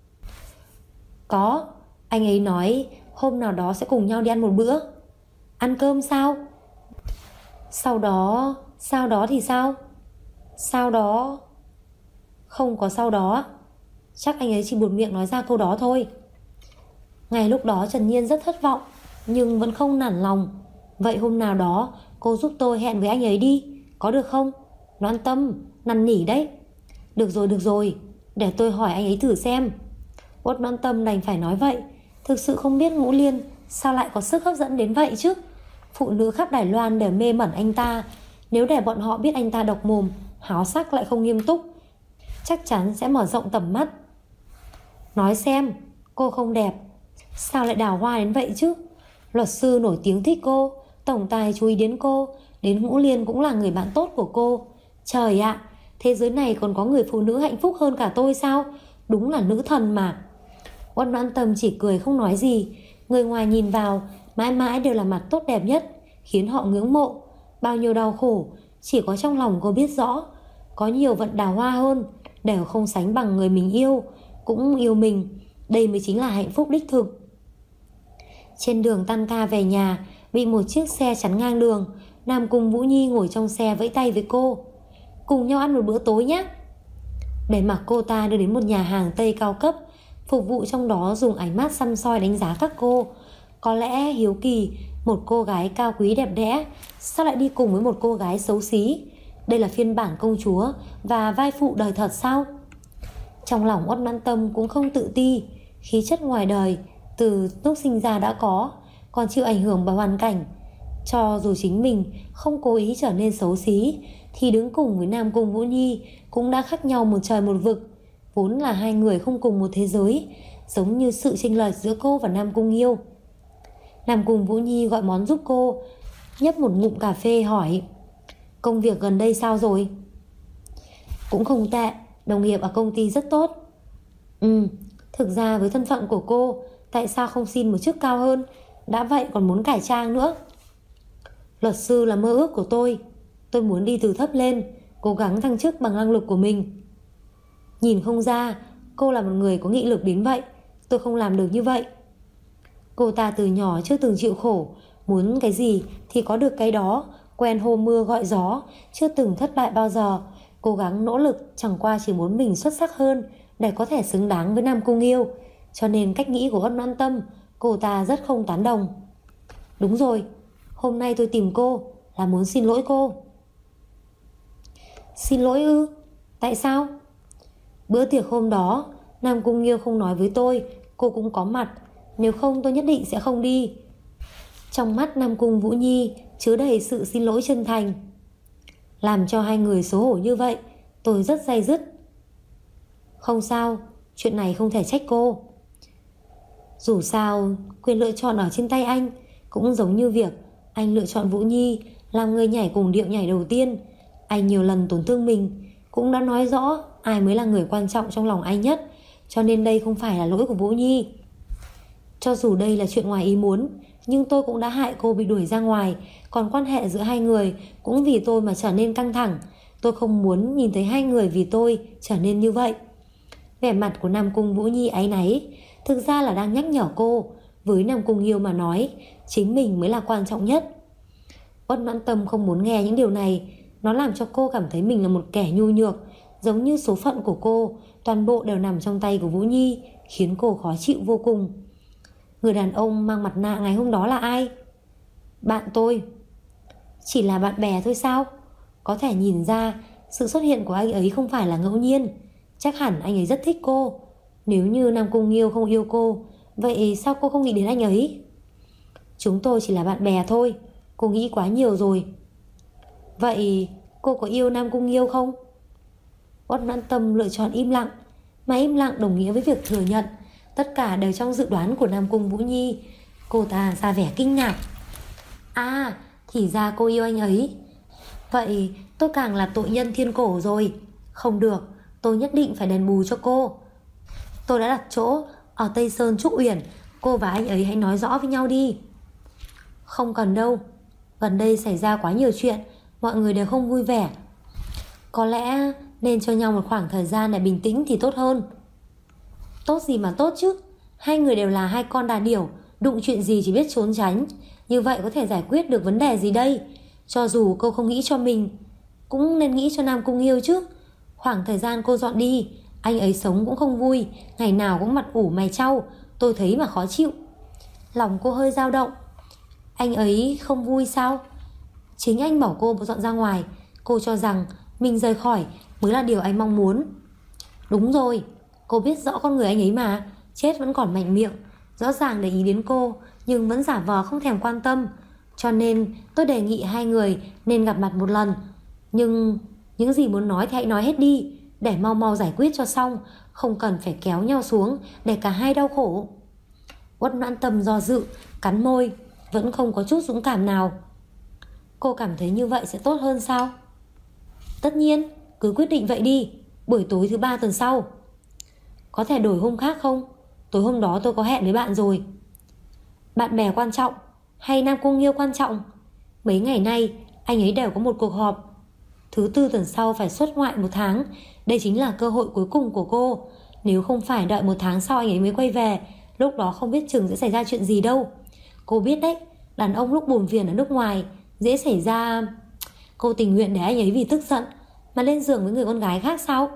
Có, anh ấy nói hôm nào đó sẽ cùng nhau đi ăn một bữa. Ăn cơm sao? Sau đó thì sao? Sau đó... Không có sau đó. Chắc anh ấy chỉ buột miệng nói ra câu đó thôi. Ngày lúc đó Trần Nhiên rất thất vọng, nhưng vẫn không nản lòng. Vậy hôm nào đó cô giúp tôi hẹn với anh ấy đi, có được không? Noãn Tâm, năn nỉ đấy. Được rồi, để tôi hỏi anh ấy thử xem. Uất Noãn Tâm đành phải nói vậy. Thực sự không biết Ngũ Liên sao lại có sức hấp dẫn đến vậy chứ. Phụ nữ khắp Đài Loan đều mê mẩn anh ta. Nếu để bọn họ biết anh ta độc mồm, háo sắc lại không nghiêm túc, chắc chắn sẽ mở rộng tầm mắt. Nói xem, cô không đẹp, sao lại đào hoa đến vậy chứ? Luật sư nổi tiếng thích cô, tổng tài chú ý đến cô, đến Ngũ Liên cũng là người bạn tốt của cô. Trời ạ, thế giới này còn có người phụ nữ hạnh phúc hơn cả tôi sao? Đúng là nữ thần mà. Uất Noãn Tâm chỉ cười không nói gì. Người ngoài nhìn vào mãi mãi đều là mặt tốt đẹp nhất, khiến họ ngưỡng mộ. Bao nhiêu đau khổ chỉ có trong lòng cô biết rõ. Có nhiều vận đào hoa hơn đều không sánh bằng người mình yêu, cũng yêu mình. Đây mới chính là hạnh phúc đích thực. Trên đường tan ca về nhà, bị một chiếc xe chắn ngang đường. Nam Cung Vũ Nhi ngồi trong xe vẫy tay với cô. Cùng nhau ăn một bữa tối nhé. Để mặc cô ta đưa đến một nhà hàng Tây cao cấp, phục vụ trong đó dùng ánh mắt săm soi đánh giá các cô. Có lẽ hiếu kỳ, một cô gái cao quý đẹp đẽ sao lại đi cùng với một cô gái xấu xí. Đây là phiên bản công chúa và vai phụ đời thật sao? Trong lòng Uất Noãn Tâm cũng không tự ti. Khí chất ngoài đời từ lúc sinh ra đã có, còn chịu ảnh hưởng bởi hoàn cảnh. Cho dù chính mình không cố ý trở nên xấu xí, thì đứng cùng với Nam Cung Vũ Nhi cũng đã khác nhau một trời một vực. Vốn là hai người không cùng một thế giới, giống như sự chênh lệch giữa cô và Nam Cung Nghiêu. Nam Cung Vũ Nhi gọi món giúp cô, nhấp một ngụm cà phê hỏi: công việc gần đây sao rồi? Cũng không tệ, đồng nghiệp ở công ty rất tốt. Thực ra với thân phận của cô, tại sao không xin một chức cao hơn? Đã vậy còn muốn cải trang nữa. Luật sư là mơ ước của tôi muốn đi từ thấp lên, cố gắng thăng chức bằng năng lực của mình. Nhìn không ra cô là một người có nghị lực đến vậy. Tôi không làm được như vậy. Cô ta từ nhỏ chưa từng chịu khổ, muốn cái gì thì có được cái đó, quen hô mưa gọi gió, chưa từng thất bại bao giờ. Cố gắng nỗ lực chẳng qua chỉ muốn mình xuất sắc hơn để có thể xứng đáng với Nam Cung Nghiêu. Cho nên cách nghĩ của Uất Noãn Tâm cô ta rất không tán đồng. Đúng rồi, hôm nay tôi tìm cô là muốn xin lỗi cô. Xin lỗi ư? Tại sao? Bữa tiệc hôm đó Nam Cung Nghiêu không nói với tôi, cô cũng có mặt. Nếu không tôi nhất định sẽ không đi. Trong mắt Nam Cung Vũ Nhi chứa đầy sự xin lỗi chân thành. Làm cho hai người xấu hổ như vậy, tôi rất day dứt. Không sao, chuyện này không thể trách cô. Dù sao quyền lựa chọn ở trên tay anh, cũng giống như việc anh lựa chọn Vũ Nhi làm người nhảy cùng điệu nhảy đầu tiên. Anh nhiều lần tổn thương mình, cũng đã nói rõ ai mới là người quan trọng trong lòng anh nhất. Cho nên đây không phải là lỗi của Vũ Nhi. Cho dù đây là chuyện ngoài ý muốn, nhưng tôi cũng đã hại cô bị đuổi ra ngoài. Còn quan hệ giữa hai người cũng vì tôi mà trở nên căng thẳng. Tôi không muốn nhìn thấy hai người vì tôi trở nên như vậy. Vẻ mặt của Nam Cung Vũ Nhi áy náy, thực ra là đang nhắc nhở cô. Với Nam Cung Nghiêu mà nói, chính mình mới là quan trọng nhất. Uất Noãn Tâm không muốn nghe những điều này. Nó làm cho cô cảm thấy mình là một kẻ nhu nhược. Giống như số phận của cô toàn bộ đều nằm trong tay của Vũ Nhi, khiến cô khó chịu vô cùng. Người đàn ông mang mặt nạ ngày hôm đó là ai? Bạn tôi. Chỉ là bạn bè thôi sao? Có thể nhìn ra sự xuất hiện của anh ấy không phải là ngẫu nhiên. Chắc hẳn anh ấy rất thích cô. Nếu như Nam Cung Nghiêu không yêu cô, vậy sao cô không nghĩ đến anh ấy? Chúng tôi chỉ là bạn bè thôi. Cô nghĩ quá nhiều rồi. Vậy cô có yêu Nam Cung Nghiêu không? Uất Noãn Tâm lựa chọn im lặng. Mà im lặng đồng nghĩa với việc thừa nhận tất cả đều trong dự đoán của Nam Cung Vũ Nhi. Cô ta ra vẻ kinh ngạc. À, thì ra cô yêu anh ấy. Vậy tôi càng là tội nhân thiên cổ rồi. Không được, tôi nhất định phải đền bù cho cô. Tôi đã đặt chỗ ở Tây Sơn Trúc Uyển. Cô và anh ấy hãy nói rõ với nhau đi. Không cần đâu. Gần đây xảy ra quá nhiều chuyện, mọi người đều không vui vẻ. Có lẽ nên cho nhau một khoảng thời gian để bình tĩnh thì tốt hơn. Tốt gì mà tốt chứ? Hai người đều là hai con đà điểu, đụng chuyện gì chỉ biết trốn tránh. Như vậy có thể giải quyết được vấn đề gì đây? Cho dù cô không nghĩ cho mình, cũng nên nghĩ cho Nam Cung Nghiêu chứ. Khoảng thời gian cô dọn đi, anh ấy sống cũng không vui, ngày nào cũng mặt ủ mày chau. Tôi thấy mà khó chịu. Lòng cô hơi dao động. Anh ấy không vui sao? Chính anh bảo cô dọn ra ngoài. Cô cho rằng mình rời khỏi mới là điều anh mong muốn. Đúng rồi, cô biết rõ con người anh ấy mà. Chết vẫn còn mạnh miệng. Rõ ràng để ý đến cô, nhưng vẫn giả vờ không thèm quan tâm. Cho nên tôi đề nghị hai người nên gặp mặt một lần. Nhưng những gì muốn nói thì hãy nói hết đi, để mau mau giải quyết cho xong. Không cần phải kéo nhau xuống để cả hai đau khổ. Uất Noãn Tâm do dự, cắn môi, vẫn không có chút dũng cảm nào. Cô cảm thấy như vậy sẽ tốt hơn sao? Tất nhiên, cứ quyết định vậy đi. Buổi tối thứ 3 tuần sau. Có thể đổi hôm khác không? Tối hôm đó tôi có hẹn với bạn rồi. Bạn bè quan trọng hay Nam Cung Nghiêu quan trọng? Mấy ngày nay anh ấy đều có một cuộc họp. Thứ 4 tuần sau phải xuất ngoại 1 tháng. Đây chính là cơ hội cuối cùng của cô. Nếu không phải đợi 1 tháng sau anh ấy mới quay về, lúc đó không biết chừng sẽ xảy ra chuyện gì đâu. Cô biết đấy, đàn ông lúc buồn phiền ở nước ngoài dễ xảy ra. Cô tình nguyện để anh ấy vì tức giận mà lên giường với người con gái khác sao?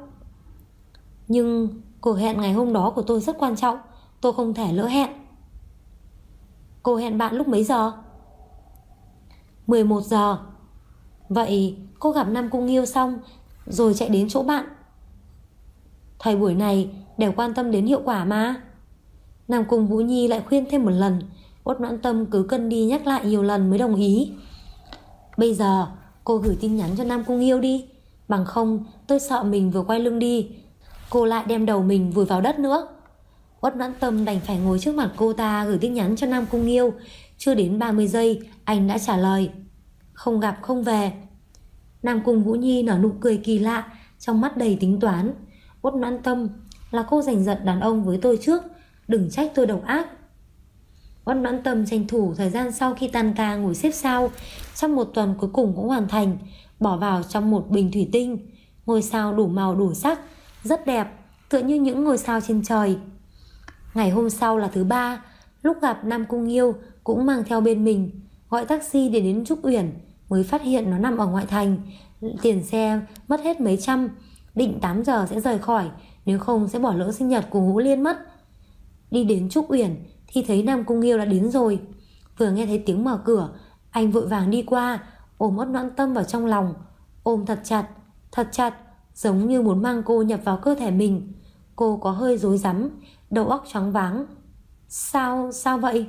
Nhưng cuộc hẹn ngày hôm đó của tôi rất quan trọng. Tôi không thể lỡ hẹn. Cô hẹn bạn lúc mấy giờ? 11 giờ. Vậy cô gặp Nam Cung Nghiêu xong rồi chạy đến chỗ bạn. Thời buổi này đều quan tâm đến hiệu quả mà. Nam Cung Vũ Nhi lại khuyên thêm một lần. Uất Noãn Tâm cứ cân đi nhắc lại nhiều lần mới đồng ý. Bây giờ cô gửi tin nhắn cho Nam Cung Nghiêu đi, bằng không tôi sợ mình vừa quay lưng đi cô lại đem đầu mình vùi vào đất nữa. Uất Noãn Tâm đành phải ngồi trước mặt cô ta gửi tin nhắn cho Nam Cung Nghiêu. Chưa đến 30 giây anh đã trả lời: không gặp không về. Nam Cung Vũ Nhi nở nụ cười kỳ lạ, trong mắt đầy tính toán. Uất Noãn Tâm, là cô giành giật đàn ông với tôi trước, đừng trách tôi độc ác. Uất Noãn Tâm tranh thủ thời gian sau khi tan ca ngồi xếp sao. Trong một tuần cuối cùng cũng hoàn thành, bỏ vào trong một bình thủy tinh. Ngôi sao đủ màu đủ sắc, rất đẹp, tựa như những ngôi sao trên trời. Ngày hôm sau là thứ ba, lúc gặp Nam Cung Nghiêu cũng mang theo bên mình. Gọi taxi để đến Trúc Uyển mới phát hiện nó nằm ở ngoại thành. Tiền xe mất hết mấy trăm, định 8 giờ sẽ rời khỏi, nếu không sẽ bỏ lỡ sinh nhật của Ngũ Liên mất. Đi đến Trúc Uyển thì thấy Nam Cung Nghiêu đã đến rồi. Vừa nghe thấy tiếng mở cửa, anh vội vàng đi qua, ôm Uất Noãn Tâm vào trong lòng, ôm thật chặt, giống như muốn mang cô nhập vào cơ thể mình. Cô có hơi rối rắm, đầu óc choáng váng. Sao vậy?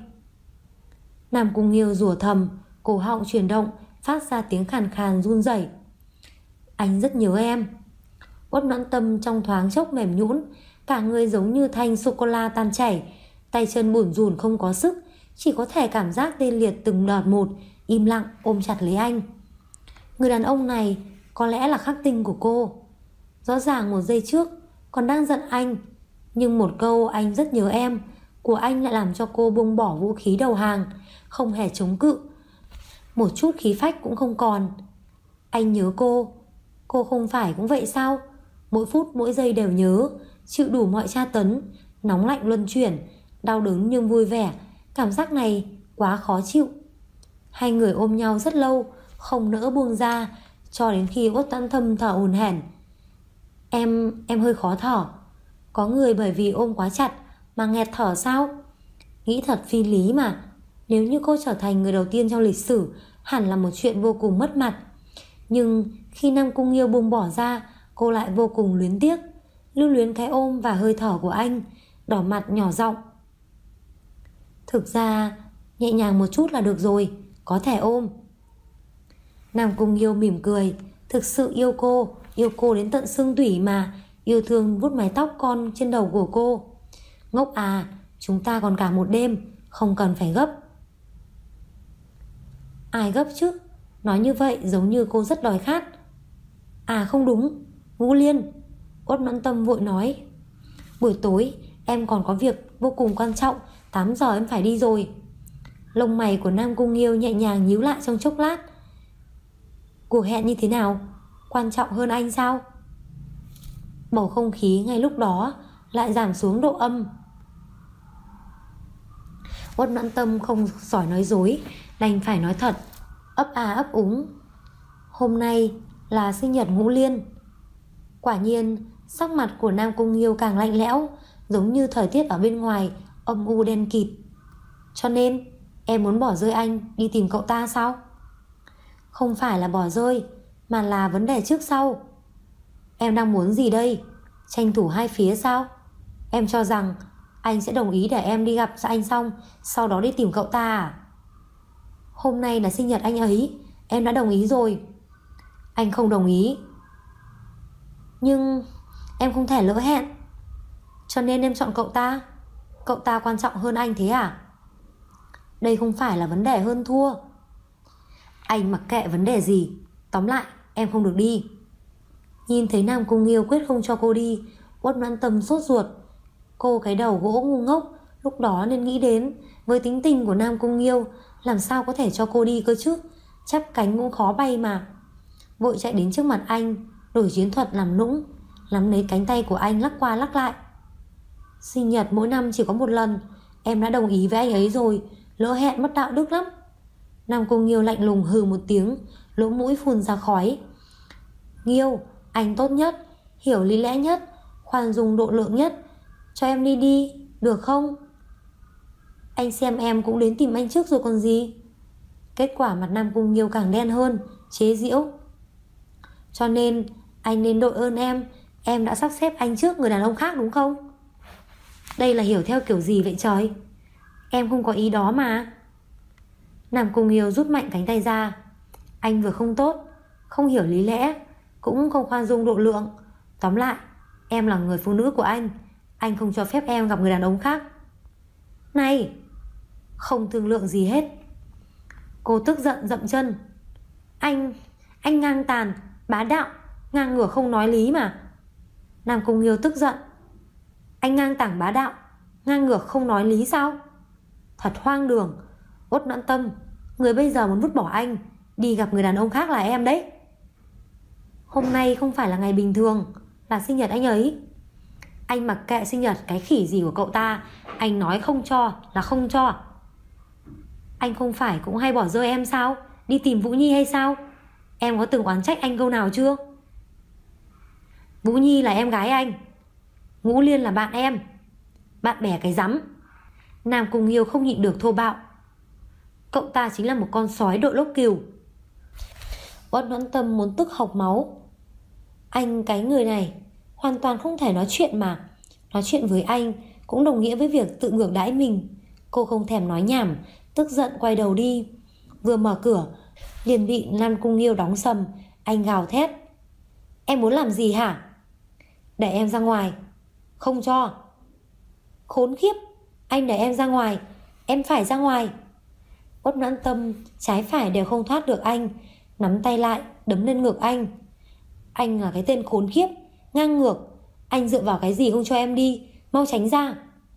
Nam Cung Nghiêu rủa thầm, cổ họng chuyển động, phát ra tiếng khàn khàn run rẩy. Anh rất nhớ em. Uất Noãn Tâm trong thoáng chốc mềm nhũn, cả người giống như thanh sô-cô-la tan chảy, tay chân bủn rủn không có sức, chỉ có thể cảm giác tê liệt từng đợt một, im lặng ôm chặt lấy anh. Người đàn ông này có lẽ là khắc tinh của cô. Rõ ràng một giây trước còn đang giận anh, nhưng một câu anh rất nhớ em của anh lại làm cho cô buông bỏ vũ khí đầu hàng, không hề chống cự, một chút khí phách cũng không còn. Anh nhớ cô không phải cũng vậy sao? Mỗi phút mỗi giây đều nhớ, chịu đủ mọi tra tấn, nóng lạnh luân chuyển, đau đớn nhưng vui vẻ. Cảm giác này quá khó chịu. Hai người ôm nhau rất lâu, không nỡ buông ra, cho đến khi Uất Noãn Tâm thở hổn hển. Em hơi khó thở. Có người bởi vì ôm quá chặt mà nghẹt thở sao? Nghĩ thật phi lý mà. Nếu như cô trở thành người đầu tiên trong lịch sử, hẳn là một chuyện vô cùng mất mặt. Nhưng khi Nam Cung Nghiêu buông bỏ ra, cô lại vô cùng luyến tiếc, lưu luyến cái ôm và hơi thở của anh, đỏ mặt nhỏ giọng. Thực ra nhẹ nhàng một chút là được rồi, có thể ôm. Nam Cung Nghiêu mỉm cười, thực sự yêu cô đến tận xương tủy mà, yêu thương vuốt mái tóc con trên đầu của cô. Ngốc à, chúng ta còn cả một đêm, không cần phải gấp. Ai gấp chứ? Nói như vậy giống như cô rất đói khát. À không đúng, Ngũ Liên. Uất Noãn Tâm vội nói, buổi tối em còn có việc vô cùng quan trọng, 8 giờ em phải đi rồi. Lông mày của Nam Cung Nghiêu nhẹ nhàng nhíu lại trong chốc lát. Cuộc hẹn như thế nào? Quan trọng hơn anh sao? Bầu không khí ngay lúc đó lại giảm xuống độ âm. Uất Noãn Tâm không giỏi nói dối, đành phải nói thật, ấp à ấp úng. Hôm nay là sinh nhật Ngũ Liên. Quả nhiên sắc mặt của Nam Cung Nghiêu càng lạnh lẽo, giống như thời tiết ở bên ngoài âm u đen kịt. Cho nên em muốn bỏ rơi anh đi tìm cậu ta sao? Không phải là bỏ rơi, mà là vấn đề trước sau. Em đang muốn gì đây? Tranh thủ hai phía sao? Em cho rằng anh sẽ đồng ý để em đi gặp anh xong sau đó đi tìm cậu ta à? Hôm nay là sinh nhật anh ấy, em đã đồng ý rồi. Anh không đồng ý. Nhưng em không thể lỡ hẹn, cho nên em chọn cậu ta. Cậu ta quan trọng hơn anh thế à? Đây không phải là vấn đề hơn thua. Anh mặc kệ vấn đề gì, tóm lại em không được đi. Nhìn thấy Nam Cung Nghiêu quyết không cho cô đi, Uất Noãn Tâm sốt ruột. Cô cái đầu gỗ ngu ngốc lúc đó nên nghĩ đến, với tính tình của Nam Cung Nghiêu, làm sao có thể cho cô đi cơ chứ? Chắp cánh cũng khó bay mà. Vội chạy đến trước mặt anh, đổi chiến thuật làm nũng, nắm lấy cánh tay của anh lắc qua lắc lại. Sinh nhật mỗi năm chỉ có một lần, em đã đồng ý với anh ấy rồi, lỡ hẹn mất đạo đức lắm. Nam Cung Nghiêu lạnh lùng hừ một tiếng, lỗ mũi phun ra khói. Nghiêu, anh tốt nhất, hiểu lý lẽ nhất, khoan dung độ lượng nhất, cho em đi, được không? Anh xem em cũng đến tìm anh trước rồi còn gì. Kết quả mặt Nam Cung Nghiêu càng đen hơn, chế giễu. Cho nên anh nên đội ơn em đã sắp xếp anh trước người đàn ông khác đúng không? Đây là hiểu theo kiểu gì vậy trời? Em không có ý đó mà. Nam Cung Nghiêu rút mạnh cánh tay ra. Anh vừa không tốt, không hiểu lý lẽ, cũng không khoan dung độ lượng. Tóm lại, em là người phụ nữ của anh không cho phép em gặp người đàn ông khác. Này, không thương lượng gì hết. Cô tức giận dậm chân. Anh ngang tàn, bá đạo, ngang ngửa không nói lý mà. Nam Cung Nghiêu tức giận. Anh ngang tàn bá đạo, ngang ngược không nói lý sao? Thật hoang đường. Uất Noãn Tâm, người bây giờ muốn vứt bỏ anh đi gặp người đàn ông khác là em đấy. Hôm nay không phải là ngày bình thường, là sinh nhật anh ấy. Anh mặc kệ sinh nhật cái khỉ gì của cậu ta, anh nói không cho là không cho. Anh không phải cũng hay bỏ rơi em sao? Đi tìm Vũ Nhi hay sao? Em có từng oán trách anh câu nào chưa? Vũ Nhi là em gái anh, Ngũ Liên là bạn em. Bạn bè cái rắm. Nam Cung Nghiêu không nhịn được thô bạo. Cậu ta chính là một con sói đội lốc cừu. Uất Noãn Tâm muốn tức hộc máu. Anh cái người này hoàn toàn không thể nói chuyện mà. Nói chuyện với anh cũng đồng nghĩa với việc tự ngược đãi mình. Cô không thèm nói nhảm, tức giận quay đầu đi. Vừa mở cửa liền bị Nam Cung Nghiêu đóng sầm. Anh gào thét. Em muốn làm gì hả? Để em ra ngoài. Không cho. Khốn khiếp, anh để em ra ngoài. Em phải ra ngoài. Uất Noãn Tâm trái phải đều không thoát được anh, nắm tay lại đấm lên ngực anh. Anh là cái tên khốn khiếp, ngang ngược. Anh dựa vào cái gì không cho em đi? Mau tránh ra.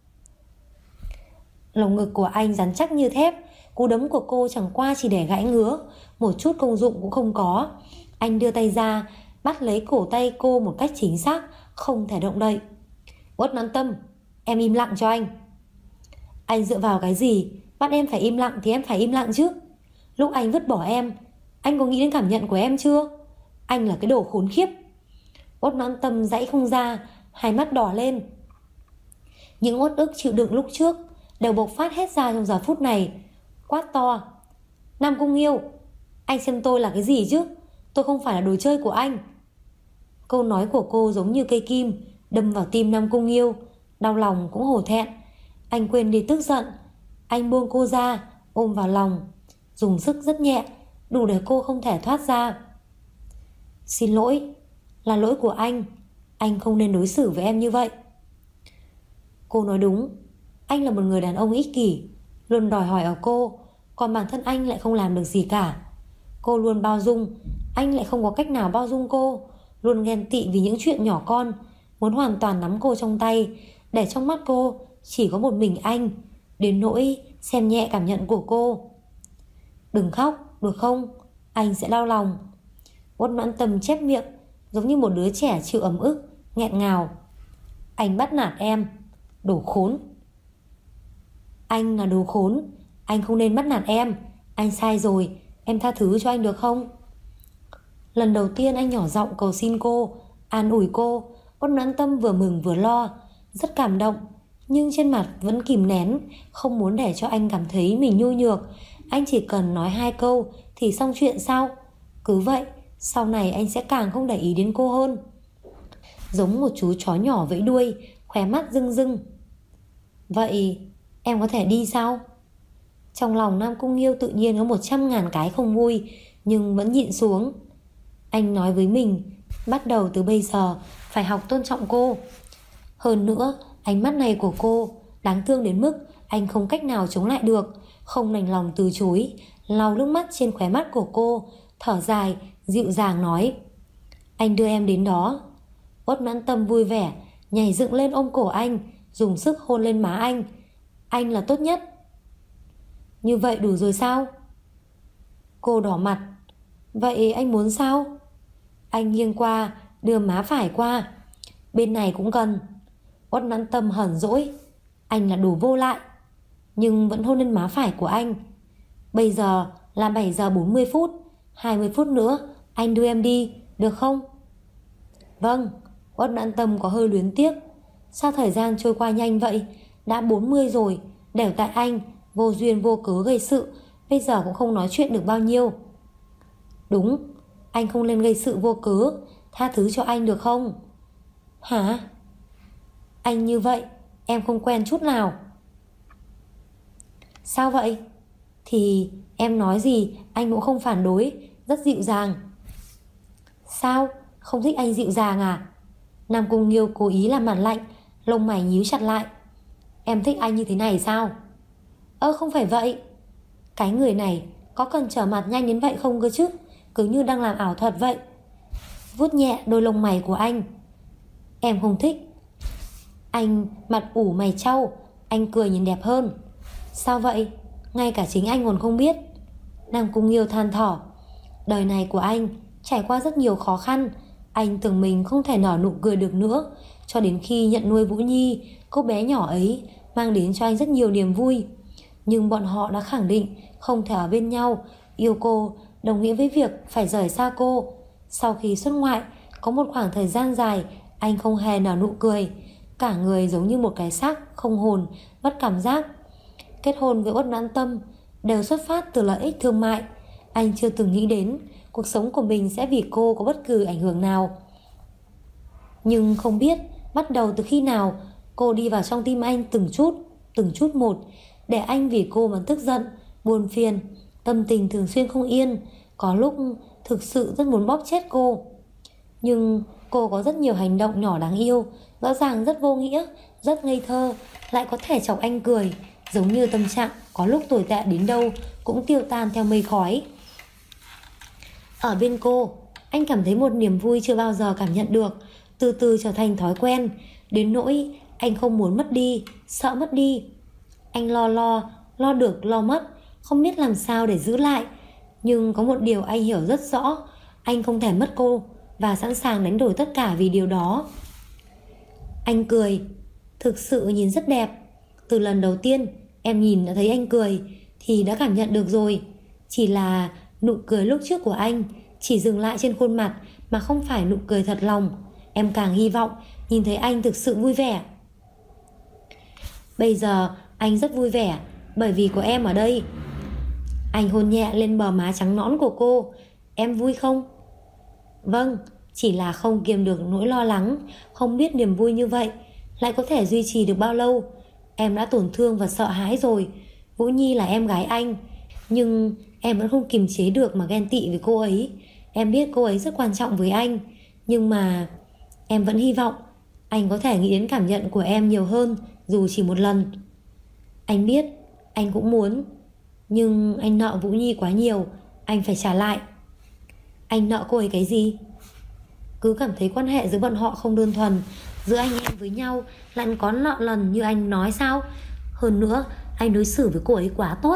Lồng ngực của anh rắn chắc như thép. Cú đấm của cô chẳng qua chỉ để gãi ngứa, một chút công dụng cũng không có. Anh đưa tay ra, bắt lấy cổ tay cô một cách chính xác, không thể động đậy. Uất Noãn Tâm, em im lặng cho anh. Anh dựa vào cái gì? Bắt em phải im lặng thì em phải im lặng chứ. Lúc anh vứt bỏ em, anh có nghĩ đến cảm nhận của em chưa? Anh là cái đồ khốn khiếp. Uất Noãn Tâm giãy không ra, hai mắt đỏ lên. Những uất ức chịu đựng lúc trước đều bộc phát hết ra trong giờ phút này. Quát to. Nam Cung Nghiêu, anh xem tôi là cái gì chứ? Tôi không phải là đồ chơi của anh. Câu nói của cô giống như cây kim đâm vào tim Nam Cung Nghiêu. Đau lòng cũng hổ thẹn. Anh quên đi tức giận. Anh buông cô ra, ôm vào lòng, dùng sức rất nhẹ, đủ để cô không thể thoát ra. Xin lỗi, là lỗi của anh không nên đối xử với em như vậy. Cô nói đúng, anh là một người đàn ông ích kỷ, luôn đòi hỏi ở cô, còn bản thân anh lại không làm được gì cả. Cô luôn bao dung, anh lại không có cách nào bao dung cô, luôn ghen tị vì những chuyện nhỏ con, muốn hoàn toàn nắm cô trong tay, để trong mắt cô chỉ có một mình anh, đến nỗi xem nhẹ cảm nhận của cô. Đừng khóc, được không? Anh sẽ đau lòng. Uất Noãn Tâm chép miệng, giống như một đứa trẻ chịu ấm ức, nghẹn ngào. Anh bắt nạt em, đồ khốn. Anh là đồ khốn, anh không nên bắt nạt em. Anh sai rồi, em tha thứ cho anh được không? Lần đầu tiên anh nhỏ giọng cầu xin cô, an ủi cô. Uất Noãn Tâm vừa mừng vừa lo, rất cảm động, nhưng trên mặt vẫn kìm nén, không muốn để cho anh cảm thấy mình nhu nhược. Anh chỉ cần nói 2 câu thì xong chuyện sao? Cứ vậy, sau này anh sẽ càng không để ý đến cô hơn. Giống một chú chó nhỏ vẫy đuôi, khóe mắt rưng rưng. Vậy em có thể đi sao? Trong lòng Nam Cung Nghiêu tự nhiên có 100.000 cái không vui, nhưng vẫn nhịn xuống. Anh nói với mình, bắt đầu từ bây giờ phải học tôn trọng cô. Hơn nữa, ánh mắt này của cô đáng thương đến mức anh không cách nào chống lại được, không đành lòng từ chối, lau nước mắt trên khóe mắt của cô, thở dài, dịu dàng nói. Anh đưa em đến đó. Uất Noãn Tâm vui vẻ, nhảy dựng lên ôm cổ anh, dùng sức hôn lên má anh. Anh là tốt nhất. Như vậy đủ rồi sao? Cô đỏ mặt. Vậy anh muốn sao? Anh nghiêng qua, đưa má phải qua. Bên này cũng cần. Uất Noãn Tâm hờn dỗi. Anh là đồ vô lại. Nhưng vẫn hôn lên má phải của anh. Bây giờ là 7 giờ 40 phút, 20 phút nữa anh đưa em đi, được không? Vâng. Uất Noãn Tâm có hơi luyến tiếc. Sao thời gian trôi qua nhanh vậy? Đã 40 rồi. Đều tại anh vô duyên vô cớ gây sự, bây giờ cũng không nói chuyện được bao nhiêu. Đúng, anh không nên gây sự vô cớ, tha thứ cho anh được không? Hả? Anh như vậy, em không quen chút nào. Sao vậy? Thì em nói gì anh cũng không phản đối, rất dịu dàng. Sao? Không thích anh dịu dàng à? Nam Cung Nghiêu cố ý làm mặt lạnh, lông mày nhíu chặt lại. Em thích anh như thế này sao? Không phải vậy. Cái người này có cần trở mặt nhanh đến vậy không cơ chứ? Cứ như đang làm ảo thuật vậy. Vuốt nhẹ đôi lông mày của anh. Em không thích. Anh mặt ủ mày trau, anh cười nhìn đẹp hơn. Sao vậy? Ngay cả chính anh còn không biết. Nam Cung Nghiêu than thở. Đời này của anh trải qua rất nhiều khó khăn. Anh tưởng mình không thể nở nụ cười được nữa, cho đến khi nhận nuôi Vũ Nhi, cô bé nhỏ ấy mang đến cho anh rất nhiều niềm vui. Nhưng bọn họ đã khẳng định không thể ở bên nhau. Yêu cô đồng nghĩa với việc phải rời xa cô. Sau khi xuất ngoại, có một khoảng thời gian dài anh không hề nở nụ cười. Cả người giống như một cái xác không hồn, mất cảm giác. Kết hôn với Uất Noãn Tâm đều xuất phát từ lợi ích thương mại. Anh chưa từng nghĩ đến cuộc sống của mình sẽ vì cô có bất cứ ảnh hưởng nào. Nhưng không biết bắt đầu từ khi nào cô đi vào trong tim anh từng chút một, để anh vì cô mà tức giận, buồn phiền, tâm tình thường xuyên không yên. Có lúc thực sự rất muốn bóp chết cô. Nhưng cô có rất nhiều hành động nhỏ đáng yêu, rõ ràng rất vô nghĩa, rất ngây thơ, lại có thể chọc anh cười, giống như tâm trạng có lúc tồi tệ đến đâu cũng tiêu tan theo mây khói. Ở bên cô, anh cảm thấy một niềm vui chưa bao giờ cảm nhận được, từ từ trở thành thói quen, đến nỗi anh không muốn mất đi, sợ mất đi. Anh lo được lo mất, không biết làm sao để giữ lại. Nhưng có một điều anh hiểu rất rõ, anh không thể mất cô và sẵn sàng đánh đổi tất cả vì điều đó. Anh cười, thực sự nhìn rất đẹp. Từ lần đầu tiên em nhìn đã thấy anh cười thì đã cảm nhận được rồi. Chỉ là nụ cười lúc trước của anh chỉ dừng lại trên khuôn mặt mà không phải nụ cười thật lòng. Em càng hy vọng nhìn thấy anh thực sự vui vẻ. Bây giờ anh rất vui vẻ bởi vì có em ở đây. Anh hôn nhẹ lên bờ má trắng nõn của cô. Em vui không? Vâng, chỉ là không kiềm được nỗi lo lắng, không biết niềm vui như vậy lại có thể duy trì được bao lâu. Em đã tổn thương và sợ hãi rồi. Vũ Nhi là em gái anh, nhưng em vẫn không kiềm chế được mà ghen tị với cô ấy. Em biết cô ấy rất quan trọng với anh, nhưng mà em vẫn hy vọng anh có thể nghĩ đến cảm nhận của em nhiều hơn, dù chỉ một lần. Anh biết, anh cũng muốn, nhưng anh nợ Vũ Nhi quá nhiều, anh phải trả lại. Anh nợ cô ấy cái gì? Cứ cảm thấy quan hệ giữa bọn họ không đơn thuần, giữa anh em với nhau lại có nợ nần như anh nói sao? Hơn nữa, anh đối xử với cô ấy quá tốt.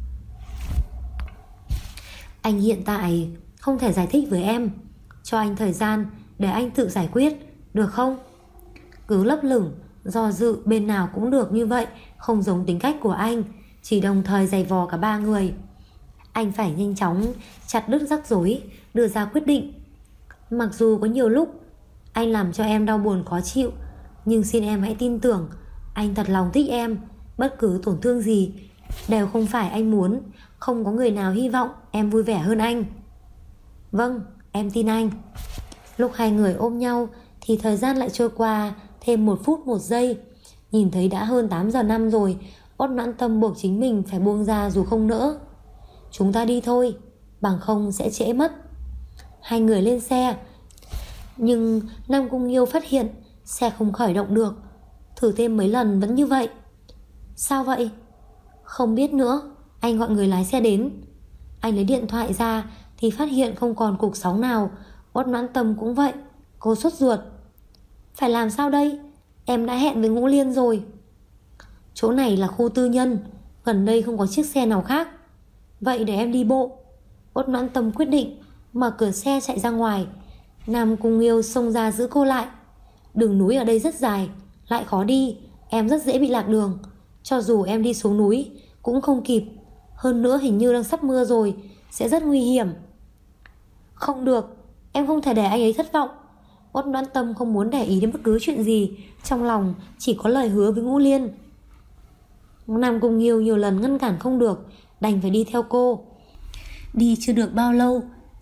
Anh hiện tại không thể giải thích với em. Cho anh thời gian để anh tự giải quyết, được không? Cứ lấp lửng, do dự bên nào cũng được như vậy, không giống tính cách của anh, chỉ đồng thời giày vò cả ba người. Anh phải nhanh chóng chặt đứt rắc rối, đưa ra quyết định. Mặc dù có nhiều lúc anh làm cho em đau buồn khó chịu, nhưng xin em hãy tin tưởng, anh thật lòng thích em. Bất cứ tổn thương gì đều không phải anh muốn. Không có người nào hy vọng em vui vẻ hơn anh. Vâng, em tin anh. Lúc hai người ôm nhau thì thời gian lại trôi qua thêm 1 phút 1 giây. Nhìn thấy đã hơn 8 giờ 5 rồi. Uất Noãn Tâm buộc chính mình phải buông ra dù không nỡ. Chúng ta đi thôi, bằng không sẽ trễ mất. Hai người lên xe, nhưng Nam Cung Nghiêu phát hiện xe không khởi động được. Thử thêm mấy lần vẫn như vậy. Sao vậy? Không biết nữa. Anh gọi người lái xe đến. Anh lấy điện thoại ra thì phát hiện không còn cục sóng nào. Uất Noãn Tâm cũng vậy. Cô sốt ruột. Phải làm sao đây? Em đã hẹn với Ngũ Liên rồi. Chỗ này là khu tư nhân, gần đây không có chiếc xe nào khác. Vậy để em đi bộ. Uất Noãn Tâm quyết định, mở cửa xe chạy ra ngoài. Nam Cung Nghiêu xông ra giữ cô lại. Đường núi ở đây rất dài, lại khó đi, em rất dễ bị lạc đường. Cho dù em đi xuống núi cũng không kịp. Hơn nữa hình như đang sắp mưa rồi, sẽ rất nguy hiểm. Không được, em không thể để anh ấy thất vọng. Uất Noãn Tâm không muốn để ý đến bất cứ chuyện gì, trong lòng chỉ có lời hứa với Ngũ Liên. Nam Cung Nghiêu nhiều lần ngăn cản không được, đành phải đi theo cô. Đi chưa được bao lâu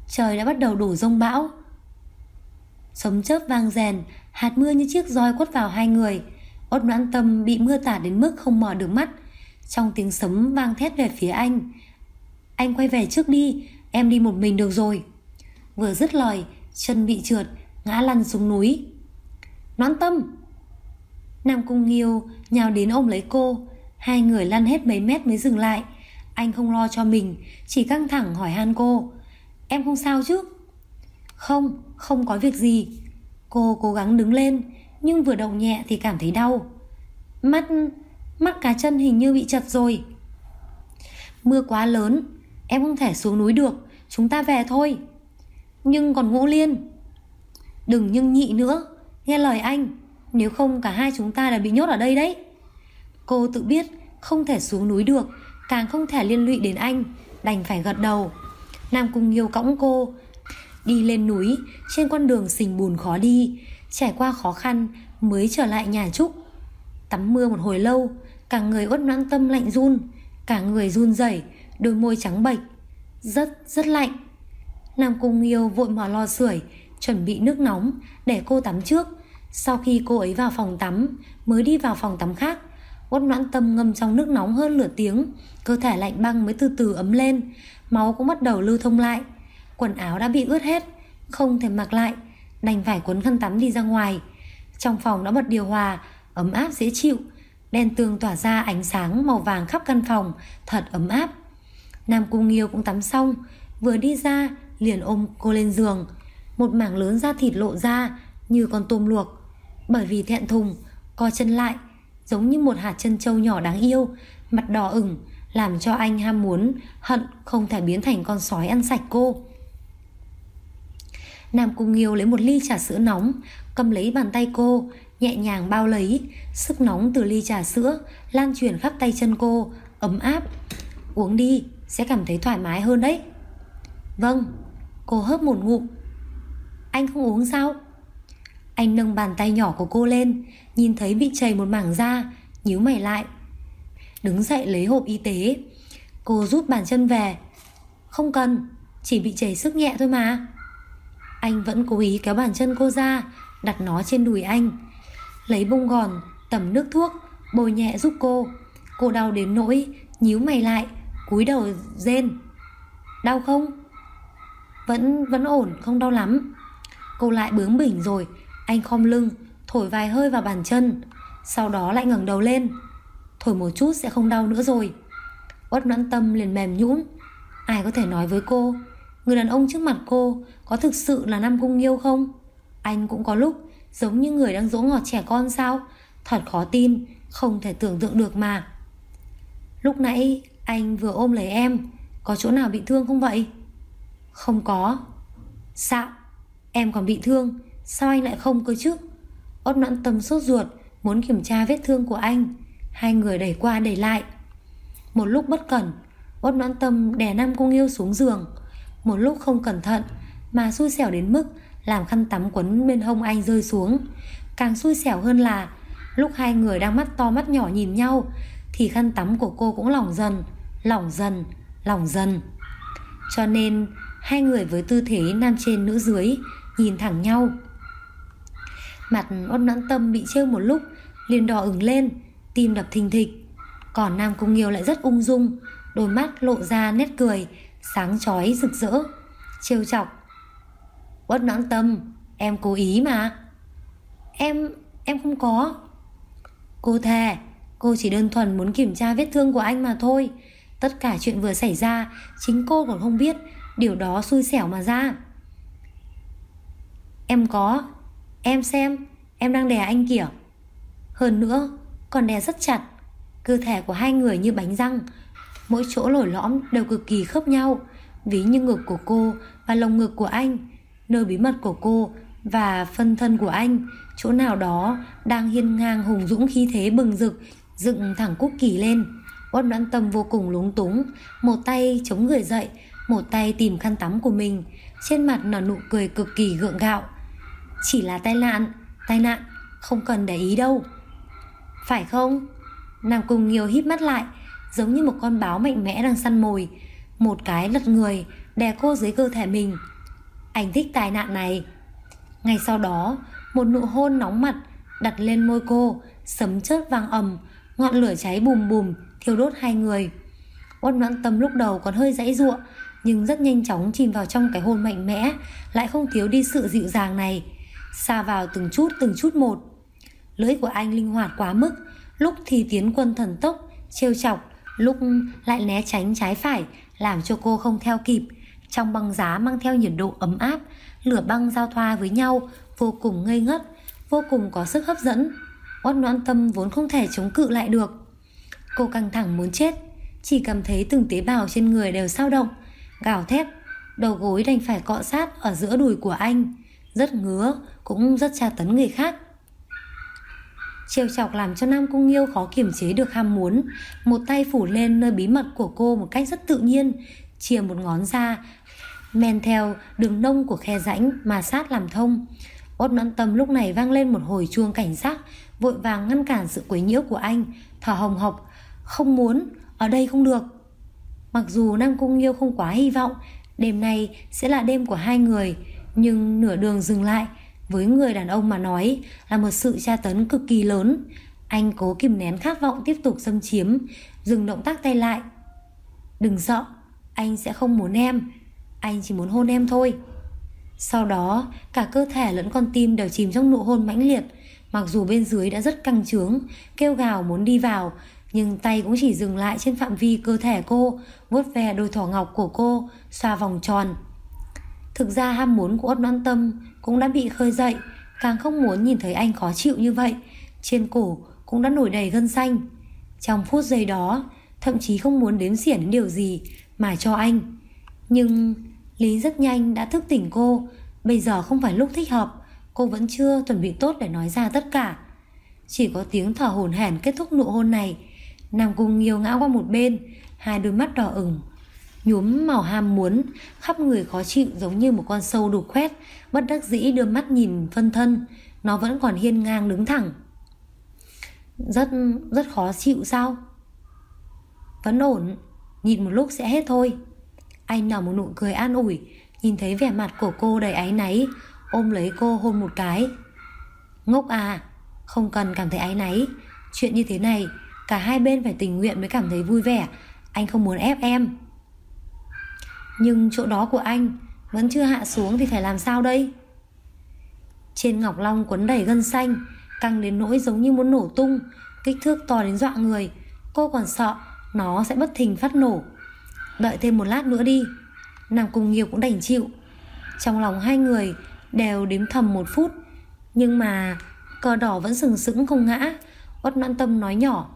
Trời đã bắt đầu đổ dông bão. Sấm chớp vang rèn, hạt mưa như chiếc roi quất vào hai người. Uất Noãn Tâm bị mưa tạt đến mức không mở được mắt. Trong tiếng sấm vang thét về phía anh: "Anh quay về trước đi, em đi một mình được rồi." Vừa dứt lời, chân bị trượt, ngã lăn xuống núi. "Noãn Tâm!" Nam Cung Nghiêu nhào đến ôm lấy cô. Hai người lăn hết mấy mét mới dừng lại. Anh không lo cho mình, chỉ căng thẳng hỏi han cô: "Em không sao chứ?" "Không, không có việc gì." Cô cố gắng đứng lên, nhưng vừa động nhẹ thì cảm thấy đau. Mắt cá chân hình như bị chật rồi." "Mưa quá lớn, em không thể xuống núi được, chúng ta về thôi." "Nhưng còn Ngũ Liên." "Đừng nhưng nhị nữa, nghe lời anh, nếu không cả hai chúng ta đã bị nhốt ở đây đấy." Cô tự biết không thể xuống núi được, càng không thể liên lụy đến anh, đành phải gật đầu. Nam Cung Nghiêu cõng cô đi lên núi. Trên con đường sình bùn khó đi, trải qua khó khăn mới trở lại nhà Trúc. Tắm mưa một hồi lâu, cả người Uất Noãn Tâm lạnh run, cả người run rẩy, đôi môi trắng bệch, rất lạnh. Nam Cung Nghiêu vội mở lò sưởi, chuẩn bị nước nóng để cô tắm trước. Sau khi cô ấy vào phòng tắm, mới đi vào phòng tắm khác. Uất Noãn Tâm ngâm trong nước nóng hơn nửa tiếng, cơ thể lạnh băng mới từ từ ấm lên, máu cũng bắt đầu lưu thông lại. Quần áo đã bị ướt hết, không thể mặc lại, đành phải cuốn khăn tắm đi ra ngoài. Trong phòng đã bật điều hòa, ấm áp dễ chịu, đèn tường tỏa ra ánh sáng màu vàng khắp căn phòng, thật ấm áp. Nam Cung Nghiêu cũng tắm xong, vừa đi ra liền ôm cô lên giường. Một mảng lớn da thịt lộ ra như con tôm luộc. Bởi vì thẹn thùng, co chân lại, giống như một hạt trân châu nhỏ đáng yêu, mặt đỏ ửng, làm cho anh ham muốn, hận không thể biến thành con sói ăn sạch cô. Nam Cung Nghiêu lấy một ly trà sữa nóng, cầm lấy bàn tay cô, nhẹ nhàng bao lấy. Sức nóng từ ly trà sữa lan truyền khắp tay chân cô, ấm áp. "Uống đi, sẽ cảm thấy thoải mái hơn đấy." "Vâng." Cô hớp một ngụm. "Anh không uống sao?" Anh nâng bàn tay nhỏ của cô lên, nhìn thấy bị chảy một mảng da, nhíu mày lại. Đứng dậy lấy hộp y tế. Cô rút bàn chân về. "Không cần, chỉ bị chảy xước nhẹ thôi mà." Anh vẫn cố ý kéo bàn chân cô ra, đặt nó trên đùi anh, lấy bông gòn tẩm nước thuốc bôi nhẹ giúp cô. Cô đau đến nỗi nhíu mày lại, cúi đầu rên. "Đau không?" Vẫn ổn, không đau lắm." Cô lại bướng bỉnh rồi. Anh khom lưng, thổi vài hơi vào bàn chân, sau đó lại ngẩng đầu lên. "Thổi một chút sẽ không đau nữa rồi." Uất Noãn Tâm liền mềm nhũn. Ai có thể nói với cô, người đàn ông trước mặt cô có thực sự là Nam Cung Nghiêu không? Anh cũng có lúc giống như người đang dỗ ngọt trẻ con sao? Thật khó tin, không thể tưởng tượng được mà. "Lúc nãy anh vừa ôm lấy em, có chỗ nào bị thương không vậy?" "Không có." "Sao? Em còn bị thương, sao anh lại không cơ chứ?" Uất Noãn Tâm sốt ruột, muốn kiểm tra vết thương của anh. Hai người đẩy qua đẩy lại. Một lúc bất cẩn, Uất Noãn Tâm đè Nam Cung Nghiêu xuống giường. Một lúc không cẩn thận mà xui xẻo đến mức làm khăn tắm quấn bên hông anh rơi xuống. Càng xui xẻo hơn là lúc hai người đang mắt to mắt nhỏ nhìn nhau thì khăn tắm của cô cũng lỏng dần. Cho nên hai người với tư thế nam trên nữ dưới nhìn thẳng nhau. Mặt Uất Noãn Tâm bị trêu một lúc liền đỏ ửng lên, tim đập thình thịch. Còn Nam Cung Nghiêu lại rất ung dung, đôi mắt lộ ra nét cười sáng chói rực rỡ, trêu chọc. "Uất Noãn Tâm, em cố ý mà." Em không có." "Cô thề, cô chỉ đơn thuần muốn kiểm tra vết thương của anh mà thôi. Tất cả chuyện vừa xảy ra chính cô còn không biết, điều đó xui xẻo mà ra." Em xem, em đang đè anh kìa. Hơn nữa còn đè rất chặt. Cơ thể của hai người như bánh răng, mỗi chỗ lồi lõm đều cực kỳ khớp nhau. Ví như ngực của cô và lồng ngực của anh, nơi bí mật của cô và phân thân của anh, chỗ nào đó đang hiên ngang hùng dũng khí thế bừng rực, dựng thẳng cúc kỳ lên. Uất Noãn Tâm vô cùng lúng túng, một tay chống người dậy, một tay tìm khăn tắm của mình, trên mặt nở nụ cười cực kỳ gượng gạo. "Chỉ là tai nạn, không cần để ý đâu." "Phải không?" Nam Cung Nghiêu híp mắt lại, giống như một con báo mạnh mẽ đang săn mồi. Một cái lật người đè cô dưới cơ thể mình. Anh thích tai nạn này. Ngay sau đó, một nụ hôn nóng mặt đặt lên môi cô, sấm chớp vang ầm, ngọn lửa cháy bùm bùm thiêu đốt hai người. Uất Noãn Tâm lúc đầu còn hơi giãy giụa, nhưng rất nhanh chóng chìm vào trong cái hôn mạnh mẽ, lại không thiếu đi sự dịu dàng này, sa vào từng chút một. Lưỡi của anh linh hoạt quá mức, lúc thì tiến quân thần tốc, trêu chọc, lúc lại né tránh trái phải, làm cho cô không theo kịp. Trong băng giá mang theo nhiệt độ ấm áp, lửa băng giao thoa với nhau, vô cùng ngây ngất, vô cùng có sức hấp dẫn. Uất Noãn Tâm vốn không thể chống cự lại được. Cô căng thẳng muốn chết, chỉ cảm thấy từng tế bào trên người đều dao động, gào thét, đầu gối đành phải cọ sát ở giữa đùi của anh, rất ngứa, cũng rất tra tấn người khác. Trêu chọc làm cho Nam Cung Nghiêu khó kiềm chế được ham muốn, một tay phủ lên nơi bí mật của cô một cách rất tự nhiên, chìa một ngón ra, men theo đường nông của khe rãnh mà sát làm thông. Uất Noãn Tâm lúc này vang lên một hồi chuông cảnh giác, vội vàng ngăn cản sự quấy nhiễu của anh, thở hồng hộc, không muốn, ở đây không được. Mặc dù Nam Cung Nghiêu không quá hy vọng đêm nay sẽ là đêm của hai người, nhưng nửa đường dừng lại với người đàn ông mà nói là một sự tra tấn cực kỳ lớn. Anh cố kìm nén khát vọng tiếp tục xâm chiếm, dừng động tác tay lại. Đừng sợ, anh sẽ không muốn em, anh chỉ muốn hôn em thôi. Sau đó cả cơ thể lẫn con tim đều chìm trong nụ hôn mãnh liệt. Mặc dù bên dưới đã rất căng trướng, kêu gào muốn đi vào, nhưng tay cũng chỉ dừng lại trên phạm vi cơ thể cô, vuốt ve đôi thỏ ngọc của cô, xoa vòng tròn. Thực ra ham muốn của Uất Noãn Tâm cũng đã bị khơi dậy, càng không muốn nhìn thấy anh khó chịu như vậy. Trên cổ cũng đã nổi đầy gân xanh. Trong phút giây đó, thậm chí không muốn đếm xỉa đến điều gì mà cho anh. Nhưng Lý rất nhanh đã thức tỉnh cô. Bây giờ không phải lúc thích hợp, cô vẫn chưa chuẩn bị tốt để nói ra tất cả. Chỉ có tiếng thở hổn hển kết thúc nụ hôn này. Nam Cung Nghiêu ngã qua một bên, hai đôi mắt đỏ ửng, nhuốm màu ham muốn, khắp người khó chịu giống như một con sâu đục khoét, bất đắc dĩ đưa mắt nhìn phân thân. Nó vẫn còn hiên ngang đứng thẳng. Rất khó chịu sao? Vẫn ổn, nhịn một lúc sẽ hết thôi. Anh nở một nụ cười an ủi, nhìn thấy vẻ mặt của cô đầy áy náy, ôm lấy cô hôn một cái. Ngốc à, không cần cảm thấy áy náy. Chuyện như thế này cả hai bên phải tình nguyện mới cảm thấy vui vẻ. Anh không muốn ép em. Nhưng chỗ đó của anh vẫn chưa hạ xuống thì phải làm sao đây? Trên ngọc long quấn đầy gân xanh, căng đến nỗi giống như muốn nổ tung, kích thước to đến dọa người. Cô còn sợ nó sẽ bất thình phát nổ. Đợi thêm một lát nữa đi. Nam Cung Nghiêu cũng đành chịu. Trong lòng hai người đều đếm thầm 1 phút, nhưng mà cờ đỏ vẫn sừng sững không ngã. Uất Noãn Tâm nói nhỏ,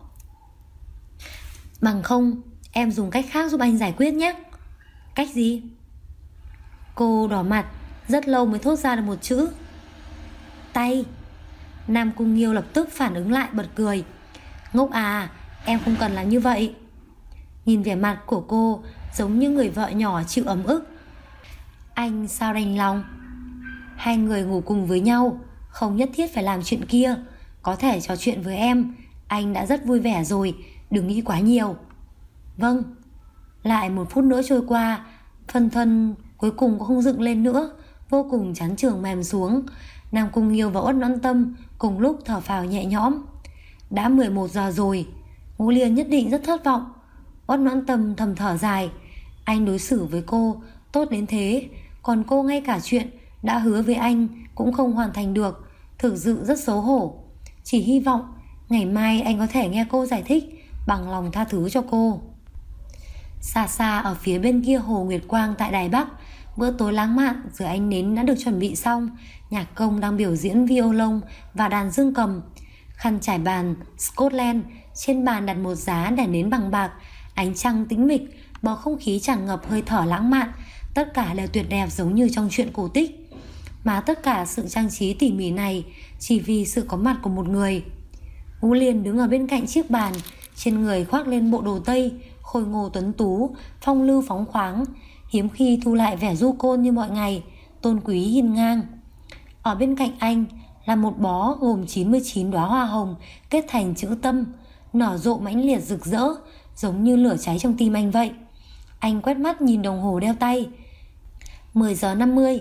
bằng không em dùng cách khác giúp anh giải quyết nhé. Cách gì? Cô đỏ mặt, rất lâu mới thốt ra được một chữ: tay. Nam Cung Nghiêu lập tức phản ứng lại, bật cười. Ngốc à, em không cần làm như vậy. Nhìn vẻ mặt của cô giống như người vợ nhỏ chịu ấm ức. Anh sao đành lòng. Hai người ngủ cùng với nhau, không nhất thiết phải làm chuyện kia. Có thể trò chuyện với em, anh đã rất vui vẻ rồi, đừng nghĩ quá nhiều. Vâng. Lại 1 phút nữa trôi qua, phân thân cuối cùng cũng không dựng lên nữa, vô cùng chán chường mềm xuống. Nam Cung Nghiêu và Uất Noãn Tâm cùng lúc thở phào nhẹ nhõm. Đã 11 giờ rồi, Ngũ Liên nhất định rất thất vọng. Uất Noãn Tâm thầm thở dài. Anh đối xử với cô tốt đến thế, còn cô ngay cả chuyện đã hứa với anh cũng không hoàn thành được, thực sự rất xấu hổ. Chỉ hy vọng ngày mai anh có thể nghe cô giải thích, bằng lòng tha thứ cho cô. Xa xa ở phía bên kia hồ Nguyệt Quang tại Đài Bắc, bữa tối lãng mạn dưới ánh nến đã được chuẩn bị xong. Nhạc công đang biểu diễn violon và đàn dương cầm. Khăn trải bàn Scotland, trên bàn đặt một giá đèn nến bằng bạc. Ánh trăng tĩnh mịch, bầu không khí tràn ngập hơi thở lãng mạn. Tất cả đều tuyệt đẹp giống như trong truyện cổ tích. Mà tất cả sự trang trí tỉ mỉ này chỉ vì sự có mặt của một người. Ngũ Liên đứng ở bên cạnh chiếc bàn, trên người khoác lên bộ đồ tây, khôi ngô tuấn tú, phong lưu phóng khoáng, hiếm khi thu lại vẻ du côn như mọi ngày, tôn quý hiên ngang. Ở bên cạnh anh là một bó gồm 99 đóa hoa hồng kết thành chữ tâm, nở rộ mãnh liệt rực rỡ, giống như lửa cháy trong tim anh vậy. Anh quét mắt nhìn đồng hồ đeo tay. 10 giờ 50,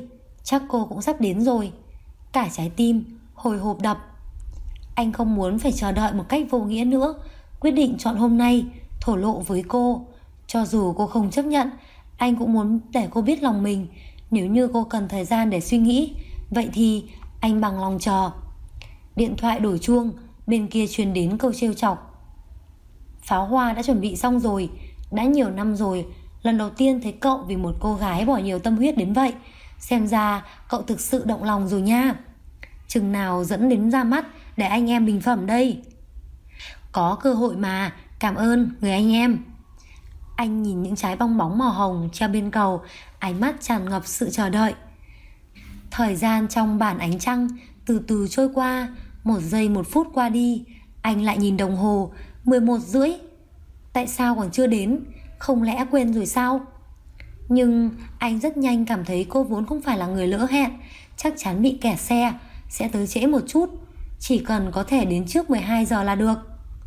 Chắc cô cũng sắp đến rồi. Cả trái tim hồi hộp đập. Anh không muốn phải chờ đợi một cách vô nghĩa nữa, quyết định chọn hôm nay thổ lộ với cô. Cho dù cô không chấp nhận, anh cũng muốn để cô biết lòng mình. Nếu như cô cần thời gian để suy nghĩ, vậy thì anh bằng lòng chờ. Điện thoại đổ chuông, bên kia truyền đến câu trêu chọc. Pháo hoa đã chuẩn bị xong rồi. Đã nhiều năm rồi, lần đầu tiên thấy cậu vì một cô gái bỏ nhiều tâm huyết đến vậy. Xem ra cậu thực sự động lòng rồi nha. Chừng nào dẫn đến ra mắt để anh em bình phẩm đây? Có cơ hội mà, cảm ơn người anh em. Anh nhìn những trái bong bóng màu hồng treo bên cầu, ánh mắt tràn ngập sự chờ đợi. Thời gian trong bản ánh trăng từ từ trôi qua. 1 giây 1 phút qua đi. Anh lại nhìn đồng hồ, 11:30. Tại sao còn chưa đến? Không lẽ quên rồi sao? Nhưng anh rất nhanh cảm thấy cô vốn không phải là người lỡ hẹn. Chắc chắn bị kẹt xe, sẽ tới trễ một chút. Chỉ cần có thể đến trước 12 giờ là được.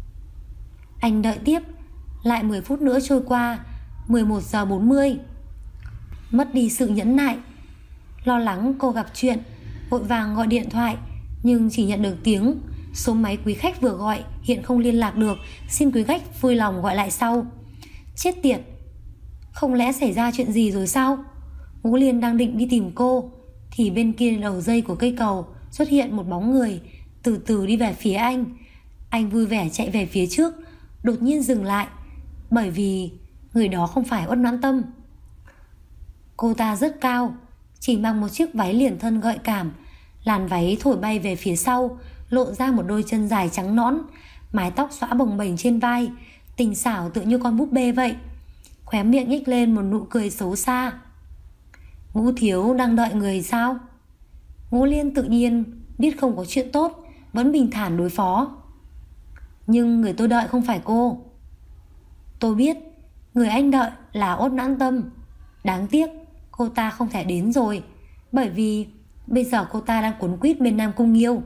Anh đợi tiếp. Lại 10 phút nữa trôi qua. 11:40. Mất đi sự nhẫn nại. Lo lắng cô gặp chuyện, vội vàng gọi điện thoại, nhưng chỉ nhận được tiếng số máy quý khách vừa gọi hiện không liên lạc được, xin quý khách vui lòng gọi lại sau. Chết tiệt, không lẽ xảy ra chuyện gì rồi sao? Ngũ Liên đang định đi tìm cô thì bên kia đầu dây của cây cầu xuất hiện một bóng người từ từ đi về phía anh. Anh vui vẻ chạy về phía trước, đột nhiên dừng lại, bởi vì người đó không phải Uất Noãn Tâm. Cô ta rất cao, chỉ mặc một chiếc váy liền thân gợi cảm. Làn váy thổi bay về phía sau, lộ ra một đôi chân dài trắng nõn, mái tóc xõa bồng bềnh trên vai, tinh xảo tựa như con búp bê vậy. Khóe miệng nhếch lên một nụ cười xấu xa. Ngũ thiếu đang đợi người sao? Ngũ Liên tự nhiên biết không có chuyện tốt, vẫn bình thản đối phó. Nhưng người tôi đợi không phải cô. Tôi biết, người anh đợi là Uất Noãn Tâm. Đáng tiếc cô ta không thể đến rồi, bởi vì bây giờ cô ta đang cuốn quýt bên Nam Cung Nghiêu.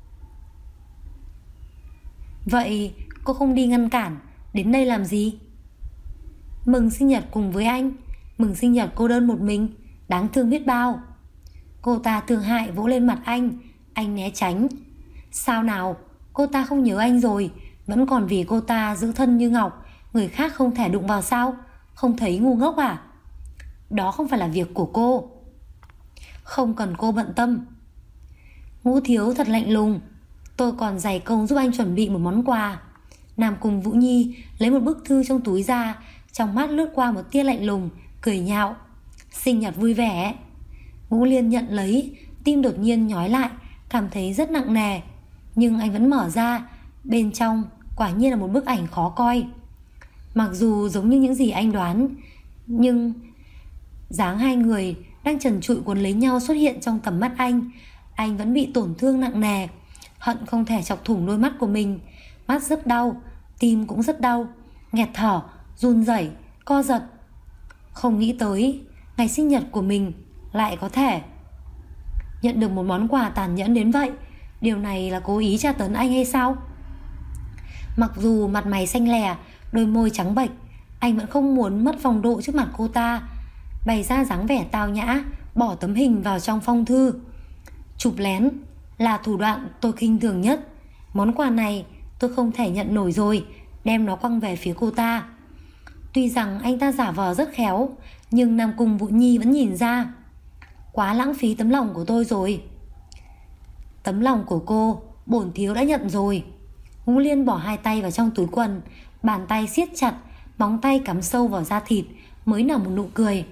Vậy cô không đi ngăn cản, đến đây làm gì? Mừng sinh nhật cùng với anh. Mừng sinh nhật cô đơn một mình, đáng thương biết bao. Cô ta thương hại vỗ lên mặt anh né tránh. Sao nào, cô ta không nhớ anh rồi, vẫn còn vì cô ta giữ thân như ngọc, người khác không thể đụng vào sao? Không thấy ngu ngốc à? Đó không phải là việc của cô. Không cần cô bận tâm. Ngũ thiếu thật lạnh lùng. Tôi còn dày công giúp anh chuẩn bị một món quà. Nam Cung Vũ Nhi lấy một bức thư trong túi ra, trong mắt lướt qua một tia lạnh lùng, cười nhạo. Sinh nhật vui vẻ. Ngũ Liên nhận lấy, tim đột nhiên nhói lại, cảm thấy rất nặng nề. Nhưng anh vẫn mở ra. Bên trong quả nhiên là một bức ảnh khó coi. Mặc dù giống như những gì anh đoán, nhưng dáng hai người đang trần trụi cuốn lấy nhau xuất hiện trong tầm mắt anh vẫn bị tổn thương nặng nề, hận không thể chọc thủng đôi mắt của mình. Mắt rất đau, tim cũng rất đau, nghẹt thở, run rẩy, co giật. Không nghĩ tới ngày sinh nhật của mình lại có thể nhận được một món quà tàn nhẫn đến vậy. Điều này là cố ý tra tấn anh hay sao? Mặc dù mặt mày xanh lè, đôi môi trắng bệch, anh vẫn không muốn mất phong độ trước mặt cô ta. Bày ra dáng vẻ tao nhã, bỏ tấm hình vào trong phong thư. Chụp lén là thủ đoạn tôi khinh thường nhất. Món quà này tôi không thể nhận nổi rồi, đem nó quăng về phía cô ta. Tuy rằng anh ta giả vờ rất khéo, nhưng Nam Cung Vũ Nhi vẫn nhìn ra. Quá lãng phí tấm lòng của tôi rồi. Tấm lòng của cô bổn thiếu đã nhận rồi. Ngũ Liên bỏ hai tay vào trong túi quần, bàn tay siết chặt, móng tay cắm sâu vào da thịt, mới nở một nụ cười.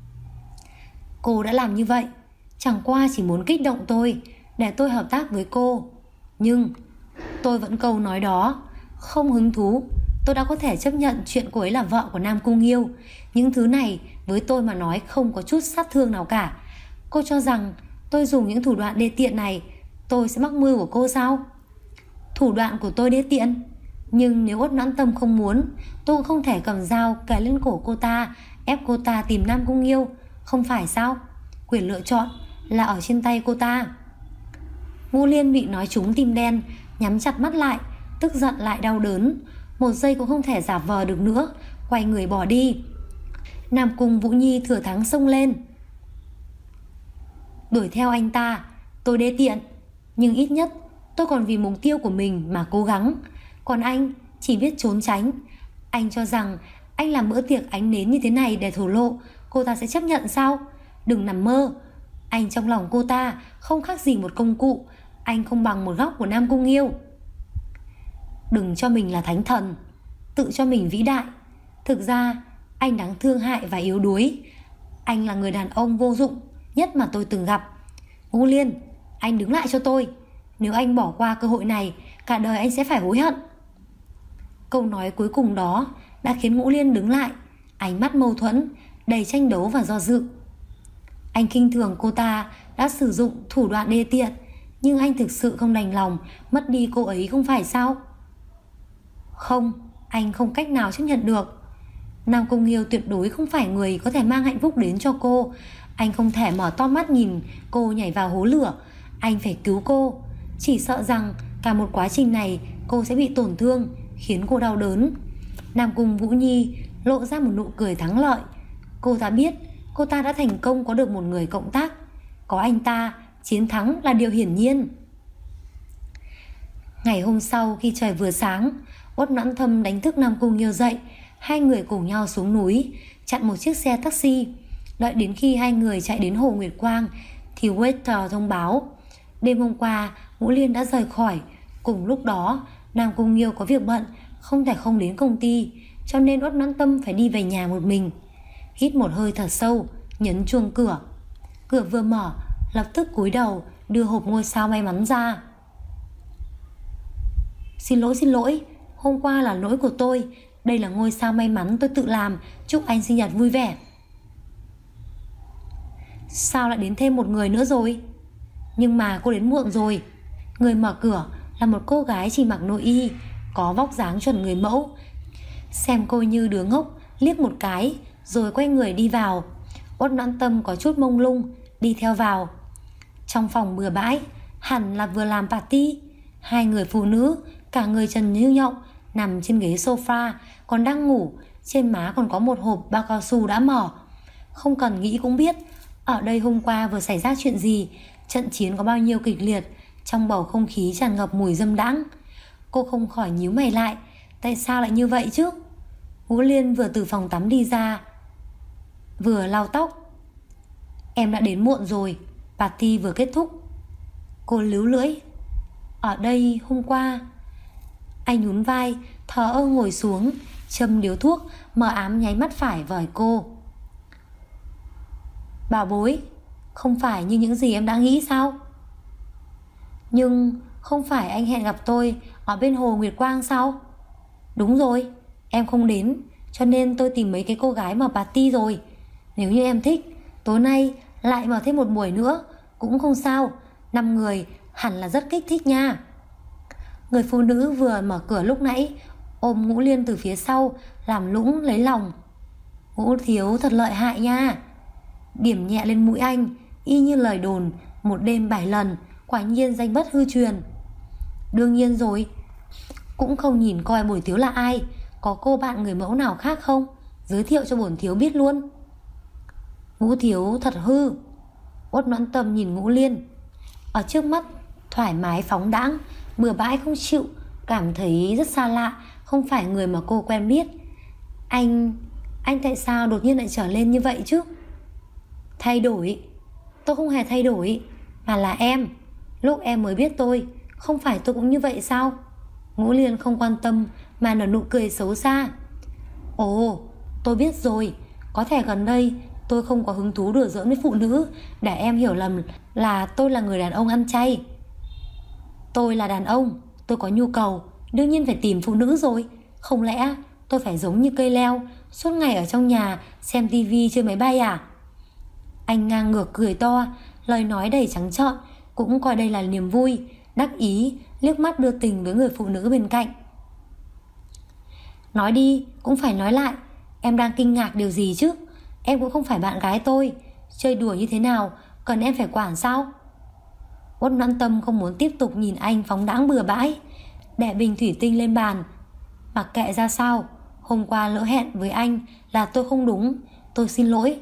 Cô đã làm như vậy chẳng qua chỉ muốn kích động tôi, để tôi hợp tác với cô. Nhưng tôi vẫn câu nói đó, không hứng thú. Tôi đã có thể chấp nhận chuyện cô ấy là vợ của Nam Cung Nghiêu. Những thứ này với tôi mà nói không có chút sát thương nào cả. Cô cho rằng tôi dùng những thủ đoạn đê tiện này, tôi sẽ mắc mưu của cô sao? Thủ đoạn của tôi đê tiện, nhưng nếu Uất Noãn Tâm không muốn, tôi cũng không thể cầm dao cài lên cổ cô ta, ép cô ta tìm Nam Cung Nghiêu, không phải sao? Quyền lựa chọn là ở trên tay cô ta. Ngũ Liên bị nói trúng tim đen, nhắm chặt mắt lại, tức giận lại đau đớn. Một giây cũng không thể giả vờ được nữa, quay người bỏ đi. Nam Cung Vũ Nhi thừa thắng xông lên. Đuổi theo anh ta, tôi đê tiện, nhưng ít nhất tôi còn vì mục tiêu của mình mà cố gắng. Còn anh chỉ biết trốn tránh. Anh cho rằng anh làm bữa tiệc ánh nến như thế này để thổ lộ, cô ta sẽ chấp nhận sao? Đừng nằm mơ. Anh trong lòng cô ta không khác gì một công cụ. Anh không bằng một góc của Nam Cung Nghiêu. Đừng cho mình là thánh thần, tự cho mình vĩ đại. Thực ra anh đáng thương hại và yếu đuối. Anh là người đàn ông vô dụng nhất mà tôi từng gặp. Ngũ Liên, anh đứng lại cho tôi. Nếu anh bỏ qua cơ hội này, cả đời anh sẽ phải hối hận. Câu nói cuối cùng đó đã khiến Ngũ Liên đứng lại, ánh mắt mâu thuẫn, đầy tranh đấu và do dự. Anh khinh thường cô ta đã sử dụng thủ đoạn đê tiện, nhưng anh thực sự không đành lòng mất đi cô ấy, không phải sao? Không, anh không cách nào chấp nhận được. Nam Cung Nghiêu tuyệt đối không phải người có thể mang hạnh phúc đến cho cô. Anh không thể mở to mắt nhìn cô nhảy vào hố lửa. Anh phải cứu cô. Chỉ sợ rằng cả một quá trình này cô sẽ bị tổn thương, khiến cô đau đớn. Nam Cung Vũ Nhi lộ ra một nụ cười thắng lợi. Cô ta biết cô ta đã thành công có được một người cộng tác. Có anh ta, chiến thắng là điều hiển nhiên. Ngày hôm sau khi trời vừa sáng, Uất Noãn Thâm đánh thức Nam Cung Nghiêu dậy. Hai người cùng nhau xuống núi, chặn một chiếc xe taxi. Đợi đến khi hai người chạy đến Hồ Nguyệt Quang thì waiter thông báo đêm hôm qua Ngũ Liên đã rời khỏi. Cùng lúc đó Nam Cung Nghiêu có việc bận, không thể không đến công ty, cho nên Uất Noãn Tâm phải đi về nhà một mình. Hít một hơi thật sâu, nhấn chuông cửa. Cửa vừa mở, lập tức cúi đầu đưa hộp ngôi sao may mắn ra. Xin lỗi, hôm qua là lỗi của tôi. Đây là ngôi sao may mắn tôi tự làm, chúc anh sinh nhật vui vẻ. Sao lại đến thêm một người nữa rồi? Nhưng mà cô đến muộn rồi. Người mở cửa là một cô gái chỉ mặc nội y, có vóc dáng chuẩn người mẫu. Xem cô như đứa ngốc, liếc một cái rồi quay người đi vào. Uất Noãn Tâm có chút mông lung đi theo vào. Trong phòng bừa bãi, hẳn là vừa làm party. Hai người phụ nữ, cả người trần như nhộng, nằm trên ghế sofa, còn đang ngủ. Trên má còn có một hộp bao cao su đã mở. Không cần nghĩ cũng biết ở đây hôm qua vừa xảy ra chuyện gì, trận chiến có bao nhiêu kịch liệt. Trong bầu không khí tràn ngập mùi dâm đãng. Cô không khỏi nhíu mày lại. Tại sao lại như vậy chứ? Ngũ Liên vừa từ phòng tắm đi ra, vừa lau tóc. Em đã đến muộn rồi, party vừa kết thúc. Cô líu lưỡi. Ở đây hôm qua. Anh nhún vai, thờ ơ ngồi xuống, châm điếu thuốc, mờ ám nháy mắt phải vời cô. Bảo bối, không phải như những gì em đã nghĩ sao? Nhưng không phải anh hẹn gặp tôi ở bên Hồ Nguyệt Quang sao? Đúng rồi, em không đến, cho nên tôi tìm mấy cái cô gái mở party rồi. Nếu như em thích, tối nay lại mở thêm một buổi nữa cũng không sao. 5 người hẳn là rất kích thích nha. Người phụ nữ vừa mở cửa lúc nãy ôm Ngũ Liên từ phía sau, làm lũng lấy lòng. Ngũ thiếu thật lợi hại nha. Điểm nhẹ lên mũi anh, y như lời đồn một đêm 7 lần, quả nhiên danh bất hư truyền. Đương nhiên rồi. Cũng không nhìn coi bổn thiếu là ai. Có cô bạn người mẫu nào khác không? Giới thiệu cho bổn thiếu biết luôn. Ngũ thiếu thật hư. Uất Noãn Tâm nhìn Ngũ Liên. Ở trước mắt thoải mái phóng đãng, bừa bãi không chịu, cảm thấy rất xa lạ, không phải người mà cô quen biết. Anh tại sao đột nhiên lại trở lên như vậy chứ? Thay đổi? Tôi không hề thay đổi, mà là em. Lúc em mới biết tôi, không phải tôi cũng như vậy sao? Ngũ Liên không quan tâm mà nở nụ cười xấu xa. Ồ, tôi biết rồi. Có thể gần đây tôi không có hứng thú đùa giỡn với phụ nữ, để em hiểu lầm là tôi là người đàn ông ăn chay. Tôi là đàn ông, tôi có nhu cầu, đương nhiên phải tìm phụ nữ rồi. Không lẽ tôi phải giống như cây leo, suốt ngày ở trong nhà xem tivi chơi máy bay à? Anh ngang ngược cười to, lời nói đầy trắng trợn, cũng coi đây là niềm vui, đắc ý liếc mắt đưa tình với người phụ nữ bên cạnh. Nói đi, cũng phải nói lại, em đang kinh ngạc điều gì chứ? Em cũng không phải bạn gái tôi, chơi đùa như thế nào cần em phải quản sao? Uất Noãn Tâm không muốn tiếp tục nhìn anh phóng đãng bừa bãi, để bình thủy tinh lên bàn. Mặc kệ ra sao, hôm qua lỡ hẹn với anh là tôi không đúng, tôi xin lỗi.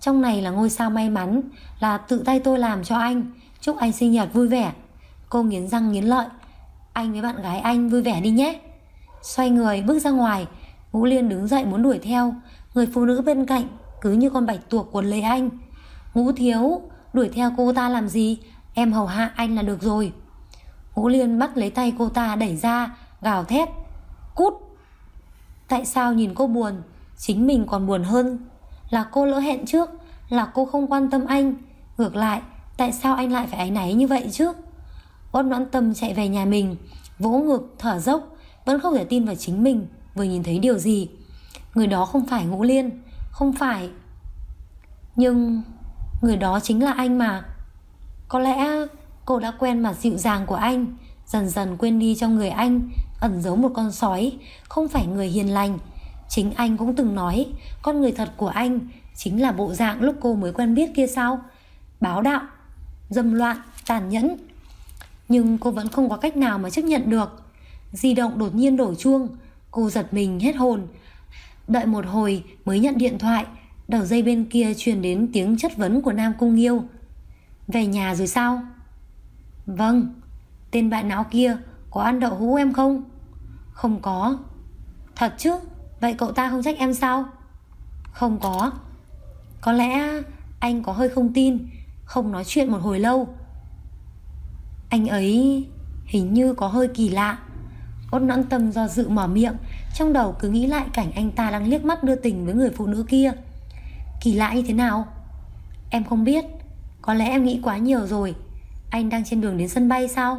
Trong này là ngôi sao may mắn, là tự tay tôi làm cho anh. Chúc anh sinh nhật vui vẻ. Cô nghiến răng nghiến lợi. Anh với bạn gái anh vui vẻ đi nhé. Xoay người bước ra ngoài. Ngũ Liên đứng dậy muốn đuổi theo. Người phụ nữ bên cạnh cứ như con bạch tuộc quấn lấy anh. Ngũ thiếu, đuổi theo cô ta làm gì? Em hầu hạ anh là được rồi. Ngũ Liên bắt lấy tay cô ta đẩy ra, gào thét. Cút! Tại sao nhìn cô buồn, chính mình còn buồn hơn? Là cô lỡ hẹn trước, là cô không quan tâm anh. Ngược lại, tại sao anh lại phải áy náy như vậy chứ? Uất Noãn Tâm chạy về nhà mình, vỗ ngực, thở dốc, vẫn không thể tin vào chính mình vừa nhìn thấy điều gì. Người đó không phải Ngũ Liên, không phải. Nhưng người đó chính là anh mà. Có lẽ cô đã quen mặt dịu dàng của anh, dần dần quên đi trong người anh ẩn giấu một con sói, không phải người hiền lành. Chính anh cũng từng nói con người thật của anh chính là bộ dạng lúc cô mới quen biết kia sao? Bá đạo, dâm loạn, tàn nhẫn. Nhưng cô vẫn không có cách nào mà chấp nhận được. Di động đột nhiên đổ chuông. Cô giật mình hết hồn. Đợi một hồi mới nhận điện thoại. Đầu dây bên kia truyền đến tiếng chất vấn của Nam Cung Nghiêu. Về nhà rồi sao? Vâng. Tên bại não kia có ăn đậu hũ em không? Không có. Thật chứ? Vậy cậu ta không trách em sao? Không có. Có lẽ anh có hơi không tin. Không nói chuyện một hồi lâu. Anh ấy hình như có hơi kỳ lạ. Uất Noãn Tâm do dự mở miệng, trong đầu cứ nghĩ lại cảnh anh ta đang liếc mắt đưa tình với người phụ nữ kia. Kỳ lạ như thế nào? Em không biết. Có lẽ em nghĩ quá nhiều rồi. Anh đang trên đường đến sân bay sao?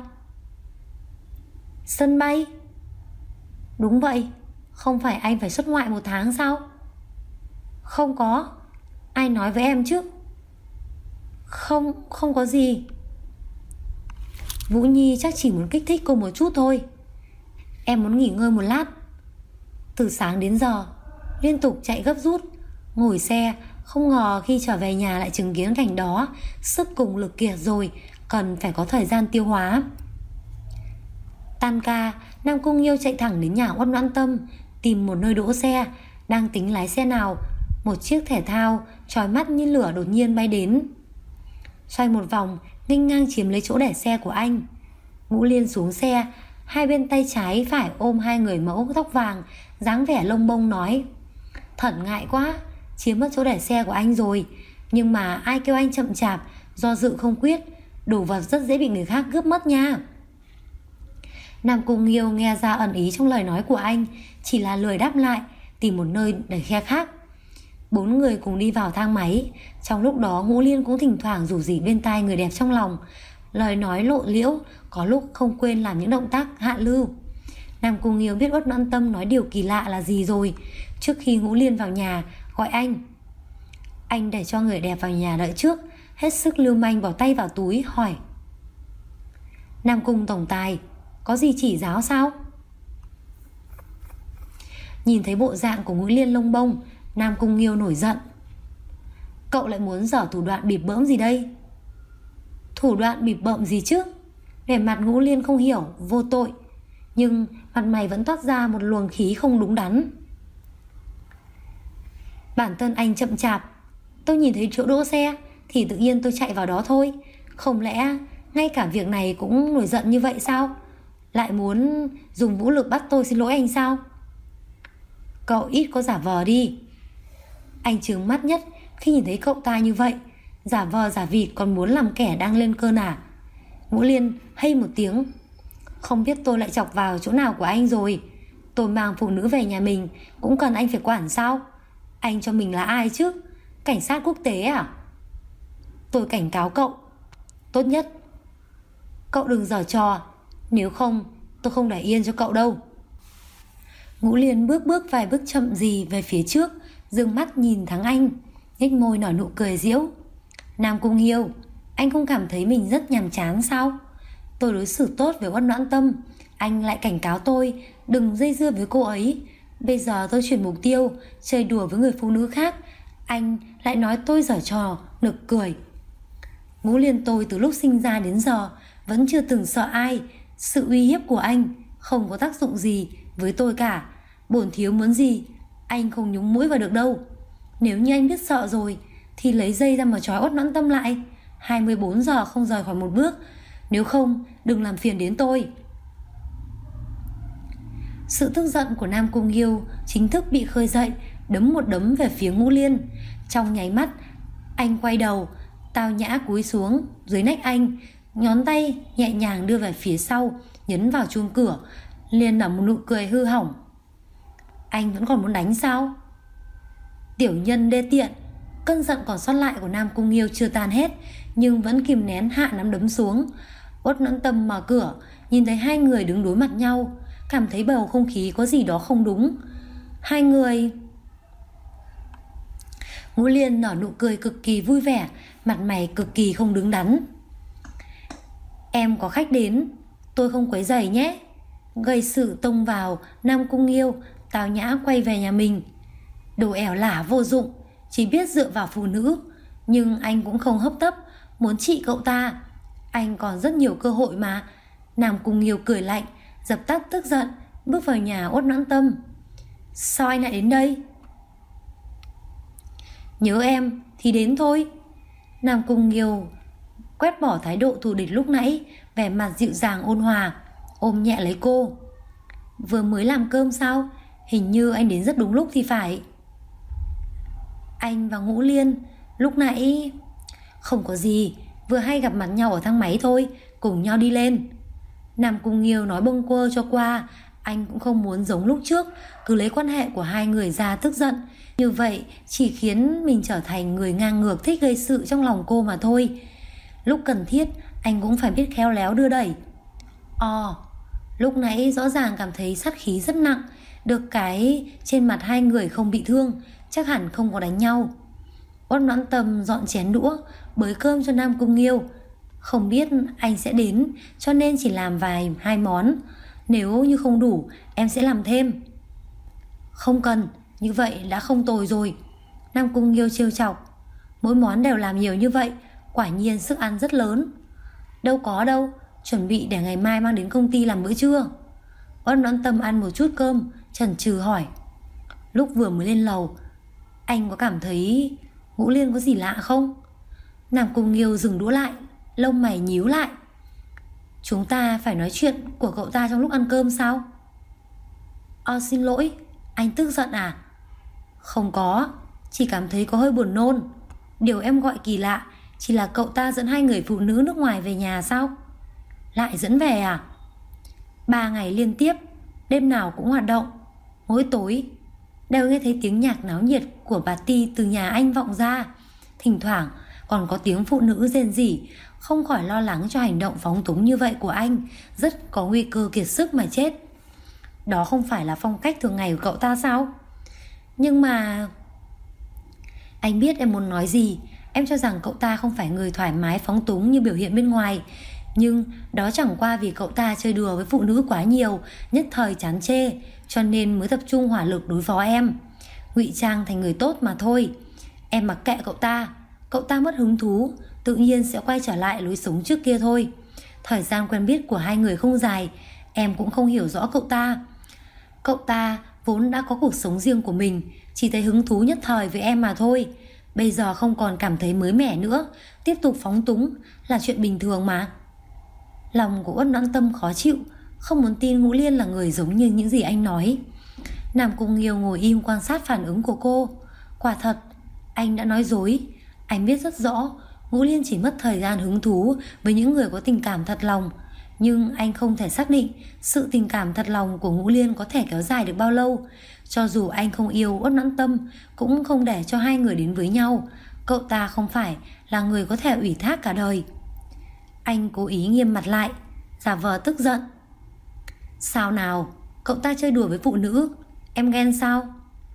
Sân bay? Đúng vậy. Không phải anh phải xuất ngoại 1 tháng sao? Không có. Ai nói với em chứ? Không có gì. Vũ Nhi chắc chỉ muốn kích thích cô một chút thôi. Em muốn nghỉ ngơi một lát. Từ sáng đến giờ liên tục chạy gấp rút, ngồi xe, không ngờ khi trở về nhà lại chứng kiến cảnh đó. Sức cùng lực kiệt rồi, cần phải có thời gian tiêu hóa. Tan ca, Nam Cung Nghiêu chạy thẳng đến nhà Uất Noãn Tâm, tìm một nơi đỗ xe. Đang tính lái xe nào, một chiếc thể thao chói mắt như lửa đột nhiên bay đến, xoay một vòng, nghênh ngang chiếm lấy chỗ để xe của anh. Ngũ Liên xuống xe, hai bên tay trái phải ôm hai người mẫu tóc vàng, dáng vẻ lông bông nói. Thật ngại quá, chiếm mất chỗ để xe của anh rồi. Nhưng mà ai kêu anh chậm chạp, do dự không quyết. Đồ vật rất dễ bị người khác cướp mất nha. Nam Cung Nghiêu nghe ra ẩn ý trong lời nói của anh, chỉ là lười đáp lại, tìm một nơi để khe khác. 4 người cùng đi vào thang máy. Trong lúc đó Ngũ Liên cũng thỉnh thoảng rủ rỉ bên tai người đẹp trong lòng, lời nói lộ liễu, có lúc không quên làm những động tác hạ lưu. Nam Cung Nghiêu biết Uất Noãn Tâm nói điều kỳ lạ là gì rồi. Trước khi Ngũ Liên vào nhà, gọi anh để cho người đẹp vào nhà đợi trước, hết sức lưu manh bỏ tay vào túi, hỏi. Nam Cung tổng tài, có gì chỉ giáo sao? Nhìn thấy bộ dạng của Ngũ Liên lông bông, Nam Cung Nghiêu nổi giận. Cậu lại muốn giở thủ đoạn bịp bợm gì đây? Thủ đoạn bịp bợm gì chứ? Vẻ mặt Ngũ Liên không hiểu, vô tội, nhưng mặt mày vẫn toát ra một luồng khí không đúng đắn. Bản thân anh chậm chạp, tôi nhìn thấy chỗ đỗ xe thì tự nhiên tôi chạy vào đó thôi. Không lẽ ngay cả việc này cũng nổi giận như vậy sao? Lại muốn dùng vũ lực bắt tôi xin lỗi anh sao? Cậu ít có giả vờ đi. Anh trừng mắt nhất khi nhìn thấy cậu ta như vậy, giả vờ giả vịt còn muốn làm kẻ đang lên cơn à? Ngũ Liên hay một tiếng. Không biết tôi lại chọc vào chỗ nào của anh rồi. Tôi mang phụ nữ về nhà mình cũng cần anh phải quản sao? Anh cho mình là ai chứ? Cảnh sát quốc tế à? Tôi cảnh cáo cậu, tốt nhất cậu đừng giở trò, nếu không tôi không để yên cho cậu đâu. Ngũ Liên bước vài bước chậm gì về phía trước, dương mắt nhìn thắng anh, nhếch môi nở nụ cười giễu. Nam Cung Nghiêu, anh không cảm thấy mình rất nhàm chán sao? Tôi đối xử tốt với Uất Noãn Tâm, anh lại cảnh cáo tôi đừng dây dưa với cô ấy. Bây giờ tôi chuyển mục tiêu, chơi đùa với người phụ nữ khác, anh lại nói tôi giở trò, nực cười. Ngũ Liên tôi từ lúc sinh ra đến giờ vẫn chưa từng sợ ai. Sự uy hiếp của anh không có tác dụng gì với tôi cả. Bổn thiếu muốn gì anh không nhúng mũi vào được đâu. Nếu như anh biết sợ rồi, thì lấy dây ra mà trói Uất Noãn Tâm lại. 24 giờ không rời khỏi một bước, nếu không đừng làm phiền đến tôi. Sự tức giận của Nam Cung Nghiêu chính thức bị khơi dậy, đấm một đấm về phía Ngũ Liên. Trong nháy mắt, anh quay đầu, Tao Nhã cúi xuống dưới nách anh, ngón tay nhẹ nhàng đưa về phía sau, nhấn vào chuông cửa, liền nở một nụ cười hư hỏng. Anh vẫn còn muốn đánh sao? Tiểu nhân đê tiện. Cơn giận còn sót lại của Nam Cung Nghiêu chưa tan hết, nhưng vẫn kìm nén hạ nắm đấm xuống. Uất Noãn Tâm mở cửa, nhìn thấy hai người đứng đối mặt nhau, cảm thấy bầu không khí có gì đó không đúng. Hai người... Ngũ Liên nở nụ cười cực kỳ vui vẻ, mặt mày cực kỳ không đứng đắn. Em có khách đến, tôi không quấy rầy nhé. Gây sự tông vào Nam Cung Nghiêu, Tào Nhã quay về nhà mình. Đồ ẻo lả vô dụng, chỉ biết dựa vào phụ nữ. Nhưng anh cũng không hấp tấp, muốn trị cậu ta. Anh còn rất nhiều cơ hội mà. Nam Cung Nghiêu cười lạnh, dập tắt tức giận, bước vào nhà Uất Noãn Tâm. Sao anh lại đến đây? Nhớ em thì đến thôi. Nam Cung Nghiêu quét bỏ thái độ thù địch lúc nãy, vẻ mặt dịu dàng ôn hòa, ôm nhẹ lấy cô. Vừa mới làm cơm sao? Hình như anh đến rất đúng lúc thì phải. Anh và Ngũ Liên lúc nãy... Không có gì, vừa hay gặp mặt nhau ở thang máy thôi, cùng nhau đi lên. Nam Cung Nghiêu nói bâng quơ cho qua. Anh cũng không muốn giống lúc trước, cứ lấy quan hệ của hai người ra tức giận. Như vậy chỉ khiến mình trở thành người ngang ngược thích gây sự trong lòng cô mà thôi. Lúc cần thiết anh cũng phải biết khéo léo đưa đẩy. Lúc nãy rõ ràng cảm thấy sát khí rất nặng. Được cái trên mặt hai người không bị thương, chắc hẳn không có đánh nhau. Uất Noãn Tâm dọn chén đũa, bới cơm cho Nam Cung Nghiêu. Không biết anh sẽ đến, cho nên chỉ làm hai món. Nếu như không đủ, em sẽ làm thêm. Không cần, như vậy đã không tồi rồi. Nam Cung Nghiêu trêu chọc. Mỗi món đều làm nhiều như vậy, quả nhiên sức ăn rất lớn. Đâu có đâu, chuẩn bị để ngày mai mang đến công ty làm bữa trưa. Uất Noãn Tâm ăn một chút cơm, chần chừ hỏi. Lúc vừa mới lên lầu, anh có cảm thấy Ngũ Liên có gì lạ không? Nam Cung Nghiêu dừng đũa lại, lông mày nhíu lại. Chúng ta phải nói chuyện của cậu ta trong lúc ăn cơm sao? Xin lỗi, anh tức giận à? Không có, chỉ cảm thấy có hơi buồn nôn. Điều em gọi kỳ lạ chỉ là cậu ta dẫn hai người phụ nữ nước ngoài về nhà sao? Lại dẫn về à? 3 ngày liên tiếp, đêm nào cũng hoạt động. Mỗi tối đều nghe thấy tiếng nhạc náo nhiệt của party từ nhà anh vọng ra. Thỉnh thoảng còn có tiếng phụ nữ rên rỉ. Không khỏi lo lắng cho hành động phóng túng như vậy của anh, rất có nguy cơ kiệt sức mà chết. Đó không phải là phong cách thường ngày của cậu ta sao? Nhưng mà... Anh biết em muốn nói gì. Em cho rằng cậu ta không phải người thoải mái phóng túng như biểu hiện bên ngoài. Nhưng đó chẳng qua vì cậu ta chơi đùa với phụ nữ quá nhiều, nhất thời chán chê, cho nên mới tập trung hỏa lực đối phó em, ngụy trang thành người tốt mà thôi. Em mặc kệ cậu ta mất hứng thú, tự nhiên sẽ quay trở lại lối sống trước kia thôi. Thời gian quen biết của hai người không dài, em cũng không hiểu rõ cậu ta. Cậu ta vốn đã có cuộc sống riêng của mình, chỉ thấy hứng thú nhất thời với em mà thôi. Bây giờ không còn cảm thấy mới mẻ nữa, tiếp tục phóng túng là chuyện bình thường mà. Lòng của Uất Noãn Tâm khó chịu, không muốn tin Ngũ Liên là người giống như những gì anh nói. Nam Cung Nghiêu ngồi im quan sát phản ứng của cô. Quả thật, anh đã nói dối. Anh biết rất rõ Ngũ Liên chỉ mất thời gian hứng thú với những người có tình cảm thật lòng. Nhưng anh không thể xác định sự tình cảm thật lòng của Ngũ Liên có thể kéo dài được bao lâu. Cho dù anh không yêu Uất Noãn Tâm, cũng không để cho hai người đến với nhau. Cậu ta không phải là người có thể ủy thác cả đời. Anh cố ý nghiêm mặt lại, giả vờ tức giận. Sao nào, cậu ta chơi đùa với phụ nữ, em ghen sao?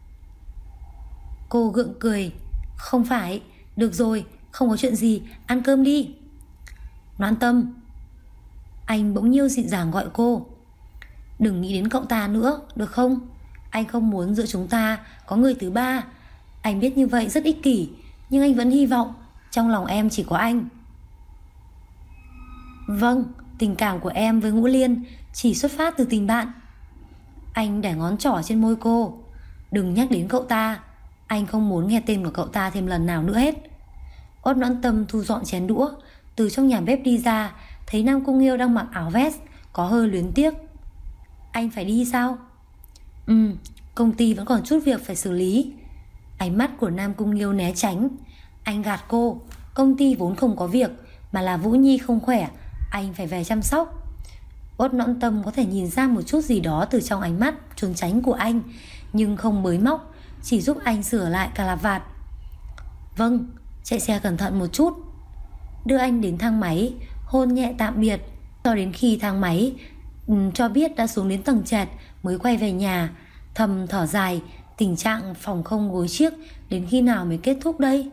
Cô gượng cười. Không phải, được rồi, không có chuyện gì, ăn cơm đi. Noãn Tâm. Anh bỗng nhiêu dịu dàng gọi cô. Đừng nghĩ đến cậu ta nữa, được không? Anh không muốn giữa chúng ta có người thứ ba. Anh biết như vậy rất ích kỷ, nhưng anh vẫn hy vọng trong lòng em chỉ có anh. Vâng, tình cảm của em với Ngũ Liên chỉ xuất phát từ tình bạn. Anh để ngón trỏ trên môi cô. Đừng nhắc đến cậu ta, anh không muốn nghe tên của cậu ta thêm lần nào nữa hết. Ốt Noãn Tâm thu dọn chén đũa, từ trong nhà bếp đi ra, thấy Nam Cung Nghiêu đang mặc áo vest, có hơi luyến tiếc. Anh phải đi sao? Công ty vẫn còn chút việc phải xử lý. Ánh mắt của Nam Cung Nghiêu né tránh. Anh gạt cô, công ty vốn không có việc, mà là Vũ Nhi không khỏe, anh phải về chăm sóc. Ốt Noãn Tâm có thể nhìn ra một chút gì đó từ trong ánh mắt trốn tránh của anh, nhưng không bới móc, chỉ giúp anh sửa lại cà la vạt. Vâng, chạy xe cẩn thận một chút. Đưa anh đến thang máy, hôn nhẹ tạm biệt, cho đến khi thang máy cho biết đã xuống đến tầng trệt mới quay về nhà. Thầm thở dài, tình trạng phòng không gối chiếc đến khi nào mới kết thúc đây?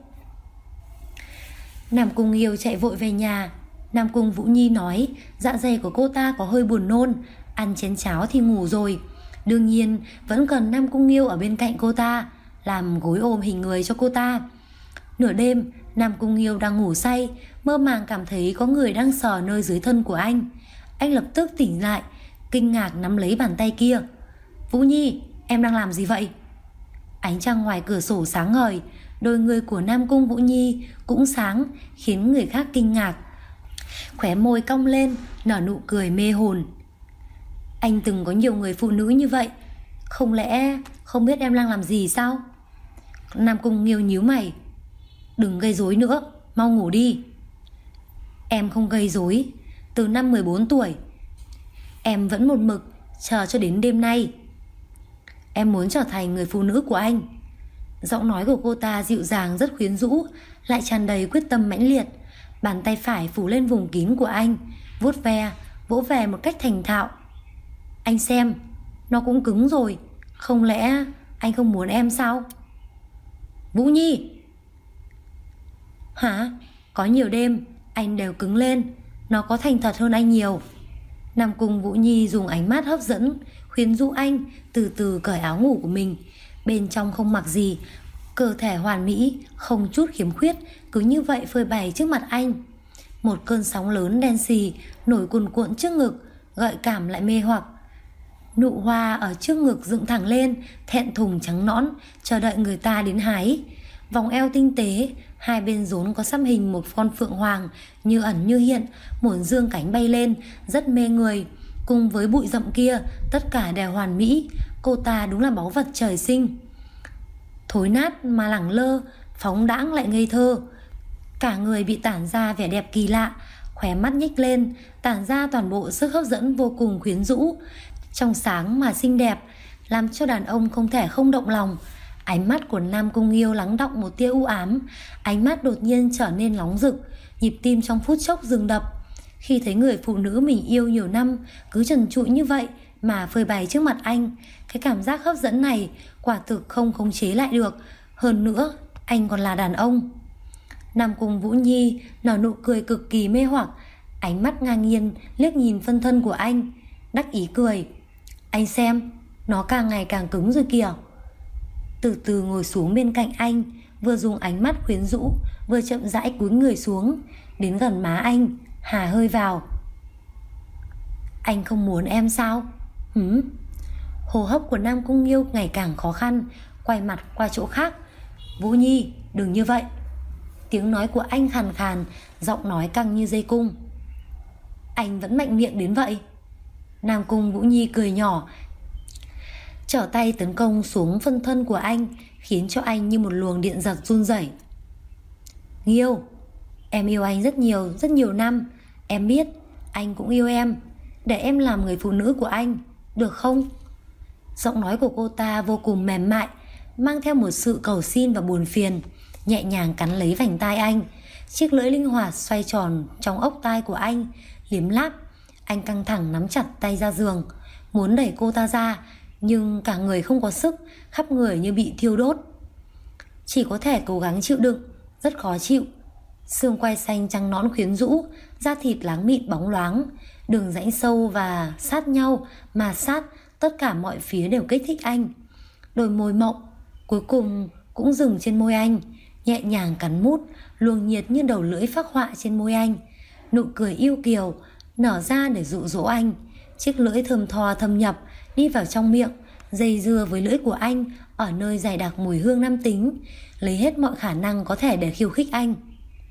Nam Cung Nghiêu chạy vội về nhà. Nam Cung Vũ Nhi nói dạ dày của cô ta có hơi buồn nôn, ăn chén cháo thì ngủ rồi. Đương nhiên vẫn cần Nam Cung Nghiêu ở bên cạnh cô ta, làm gối ôm hình người cho cô ta. Nửa đêm, Nam Cung Nghiêu đang ngủ say, mơ màng cảm thấy có người đang sờ nơi dưới thân của anh. Anh lập tức tỉnh lại, kinh ngạc nắm lấy bàn tay kia. Vũ Nhi, em đang làm gì vậy? Ánh trăng ngoài cửa sổ sáng ngời, đôi người của Nam Cung Vũ Nhi cũng sáng, khiến người khác kinh ngạc. Khóe môi cong lên, nở nụ cười mê hồn. Anh từng có nhiều người phụ nữ như vậy, không lẽ không biết em đang làm gì sao? Nam Cung Nghiêu nhíu mày. Đừng gây rối nữa, mau ngủ đi. Em không gây rối. Từ năm 14 tuổi em vẫn một mực chờ cho đến đêm nay. Em muốn trở thành người phụ nữ của anh. Giọng nói của cô ta dịu dàng rất quyến rũ, lại tràn đầy quyết tâm mãnh liệt. Bàn tay phải phủ lên vùng kín của anh, vuốt ve, vỗ về một cách thành thạo. Anh xem, nó cũng cứng rồi. Không lẽ anh không muốn em sao? Vũ Nhi! Hả? Có nhiều đêm anh đều cứng lên, nó có thành thật hơn anh nhiều. Nam Cung Vũ Nhi dùng ánh mắt hấp dẫn khuyến rũ anh từ từ cởi áo ngủ của mình. Bên trong không mặc gì, cơ thể hoàn mỹ, không chút khiếm khuyết, cứ như vậy phơi bày trước mặt anh. Một cơn sóng lớn đen xì nổi cuồn cuộn trước ngực, gợi cảm lại mê hoặc. Nụ hoa ở trước ngực dựng thẳng lên, thẹn thùng trắng nõn, chờ đợi người ta đến hái. Vòng eo tinh tế, hai bên rốn có xăm hình một con phượng hoàng, như ẩn như hiện, muốn dương cánh bay lên, rất mê người. Cùng với bụi rậm kia, tất cả đều hoàn mỹ. Cô ta đúng là báu vật trời sinh. Thối nát mà lẳng lơ, phóng đãng lại ngây thơ. Cả người bị tản ra vẻ đẹp kỳ lạ, khóe mắt nhếch lên, tản ra toàn bộ sức hấp dẫn vô cùng quyến rũ, trong sáng mà xinh đẹp, làm cho đàn ông không thể không động lòng. Ánh mắt của Nam Cung Nghiêu lắng đọng một tia u ám, ánh mắt đột nhiên trở nên nóng rực, nhịp tim trong phút chốc dừng đập. Khi thấy người phụ nữ mình yêu nhiều năm cứ trần trụi như vậy mà phơi bày trước mặt anh, cái cảm giác hấp dẫn này quả thực không khống chế lại được. Hơn nữa, anh còn là đàn ông. Nam Cung Vũ Nhi nở nụ cười cực kỳ mê hoặc, ánh mắt ngang nhiên liếc nhìn phân thân của anh, đắc ý cười. Anh xem, nó càng ngày càng cứng rồi kìa. Từ từ ngồi xuống bên cạnh anh, vừa dùng ánh mắt quyến rũ, vừa chậm rãi cúi người xuống, đến gần má anh, hà hơi vào. Anh không muốn em sao? Hô hấp của Nam Cung Nghiêu ngày càng khó khăn, quay mặt qua chỗ khác. Vũ Nhi, đừng như vậy. Tiếng nói của anh khàn khàn, giọng nói căng như dây cung. Anh vẫn mạnh miệng đến vậy? Nam Cung Vũ Nhi cười nhỏ, trở tay tấn công xuống phân thân của anh, khiến cho anh như một luồng điện giật run rẩy. Nghiêu, em yêu anh rất nhiều năm. Em biết anh cũng yêu em. Để em làm người phụ nữ của anh, được không? Giọng nói của cô ta vô cùng mềm mại, mang theo một sự cầu xin và buồn phiền, nhẹ nhàng cắn lấy vành tai anh. Chiếc lưỡi linh hoạt xoay tròn trong ốc tai của anh, liếm láp. Anh căng thẳng nắm chặt tay ra giường, muốn đẩy cô ta ra, nhưng cả người không có sức, khắp người như bị thiêu đốt. Chỉ có thể cố gắng chịu đựng, rất khó chịu. Xương quai xanh trắng nõn quyến rũ, da thịt láng mịn bóng loáng, đường rãnh sâu và sát nhau mà sát, tất cả mọi phía đều kích thích anh. Đôi môi mọng cuối cùng cũng dừng trên môi anh, nhẹ nhàng cắn mút, luồng nhiệt như đầu lưỡi phác họa trên môi anh. Nụ cười yêu kiều nở ra để dụ dỗ anh. Chiếc lưỡi thơm tho thâm nhập đi vào trong miệng, dây dưa với lưỡi của anh ở nơi dày đặc mùi hương nam tính, lấy hết mọi khả năng có thể để khiêu khích anh.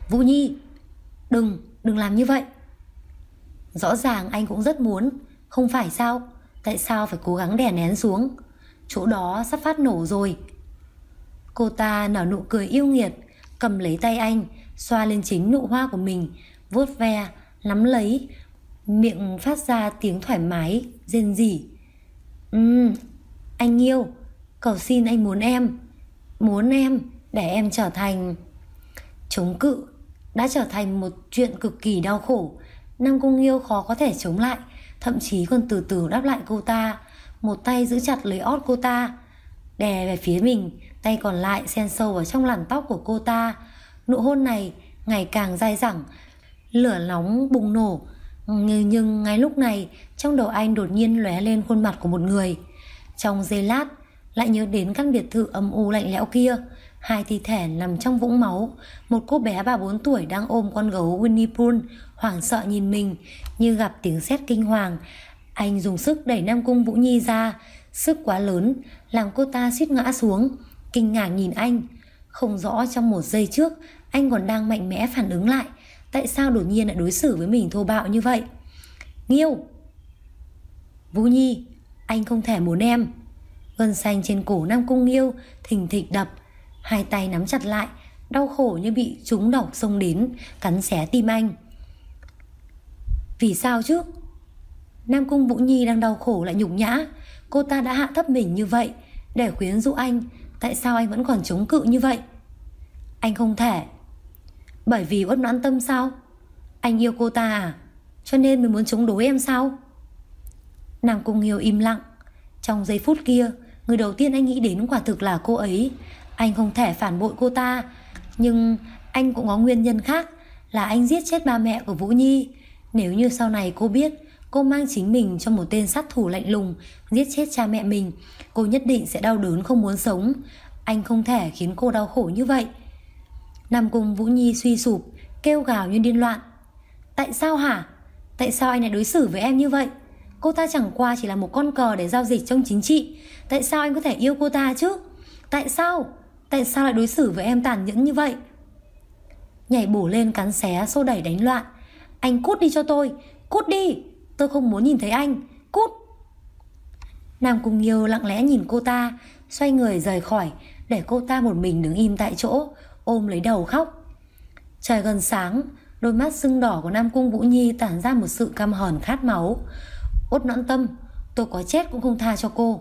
Vũ Nhi, đừng làm như vậy. Rõ ràng anh cũng rất muốn, không phải sao? Tại sao phải cố gắng đè nén xuống? Chỗ đó sắp phát nổ rồi. Cô ta nở nụ cười yêu nghiệt, cầm lấy tay anh, xoa lên chính nụ hoa của mình, vuốt ve, nắm lấy, miệng phát ra tiếng thoải mái, rên rỉ. Anh yêu, cầu xin anh muốn em để em trở thành... Chống cự đã trở thành một chuyện cực kỳ đau khổ. Nam Cung Nghiêu khó có thể chống lại, thậm chí còn từ từ đáp lại cô ta. Một tay giữ chặt lấy ót cô ta, đè về phía mình, tay còn lại xen sâu vào trong làn tóc của cô ta. Nụ hôn này ngày càng dai dẳng, lửa nóng bùng nổ. Nhưng ngay lúc này, trong đầu anh đột nhiên lóe lên khuôn mặt của một người. Trong giây lát, lại nhớ đến căn biệt thự âm u lạnh lẽo kia. Hai thi thể nằm trong vũng máu. Một cô bé 3-4 tuổi đang ôm con gấu Winnie Pooh, hoảng sợ nhìn mình như gặp tiếng sét kinh hoàng. Anh dùng sức đẩy Nam Cung Vũ Nhi ra. Sức quá lớn làm cô ta suýt ngã xuống, kinh ngạc nhìn anh. Không rõ trong một giây trước anh còn đang mạnh mẽ phản ứng lại, tại sao đột nhiên lại đối xử với mình thô bạo như vậy. Nghiêu! Vũ Nhi, anh không thể muốn em. Gân xanh trên cổ Nam Cung Nghiêu thình thịch đập. Hai tay nắm chặt lại, đau khổ như bị trúng độc xông đến, cắn xé tim anh. Vì sao chứ? Nam Cung Vũ Nhi đang đau khổ lại nhục nhã. Cô ta đã hạ thấp mình như vậy để quyến rũ anh, tại sao anh vẫn còn chống cự như vậy? Anh không thể. Bởi vì uất noãn tâm sao? Anh yêu cô ta à? Cho nên mới muốn chống đối em sao? Nam Cung Nghiêu im lặng. Trong giây phút kia, người đầu tiên anh nghĩ đến quả thực là cô ấy. Anh không thể phản bội cô ta, nhưng anh cũng có nguyên nhân khác, là anh giết chết ba mẹ của Vũ Nhi. Nếu như sau này cô biết cô mang chính mình cho một tên sát thủ lạnh lùng giết chết cha mẹ mình, cô nhất định sẽ đau đớn không muốn sống. Anh không thể khiến cô đau khổ như vậy. Nam Cung Vũ Nhi suy sụp, kêu gào như điên loạn. Tại sao hả? Tại sao anh lại đối xử với em như vậy? Cô ta chẳng qua chỉ là một con cờ để giao dịch trong chính trị. Tại sao anh có thể yêu cô ta chứ? Tại sao? Tại sao lại đối xử với em tàn nhẫn như vậy? Nhảy bổ lên cắn xé, xô đẩy đánh loạn. Anh cút đi cho tôi, cút đi, tôi không muốn nhìn thấy anh, cút. Nam Cung Nghiêu lặng lẽ nhìn cô ta, xoay người rời khỏi, để cô ta một mình đứng im tại chỗ, ôm lấy đầu khóc. Trời gần sáng, đôi mắt sưng đỏ của Nam Cung Vũ Nhi tản ra một sự căm hờn khát máu. Uất noãn tâm, tôi có chết cũng không tha cho cô.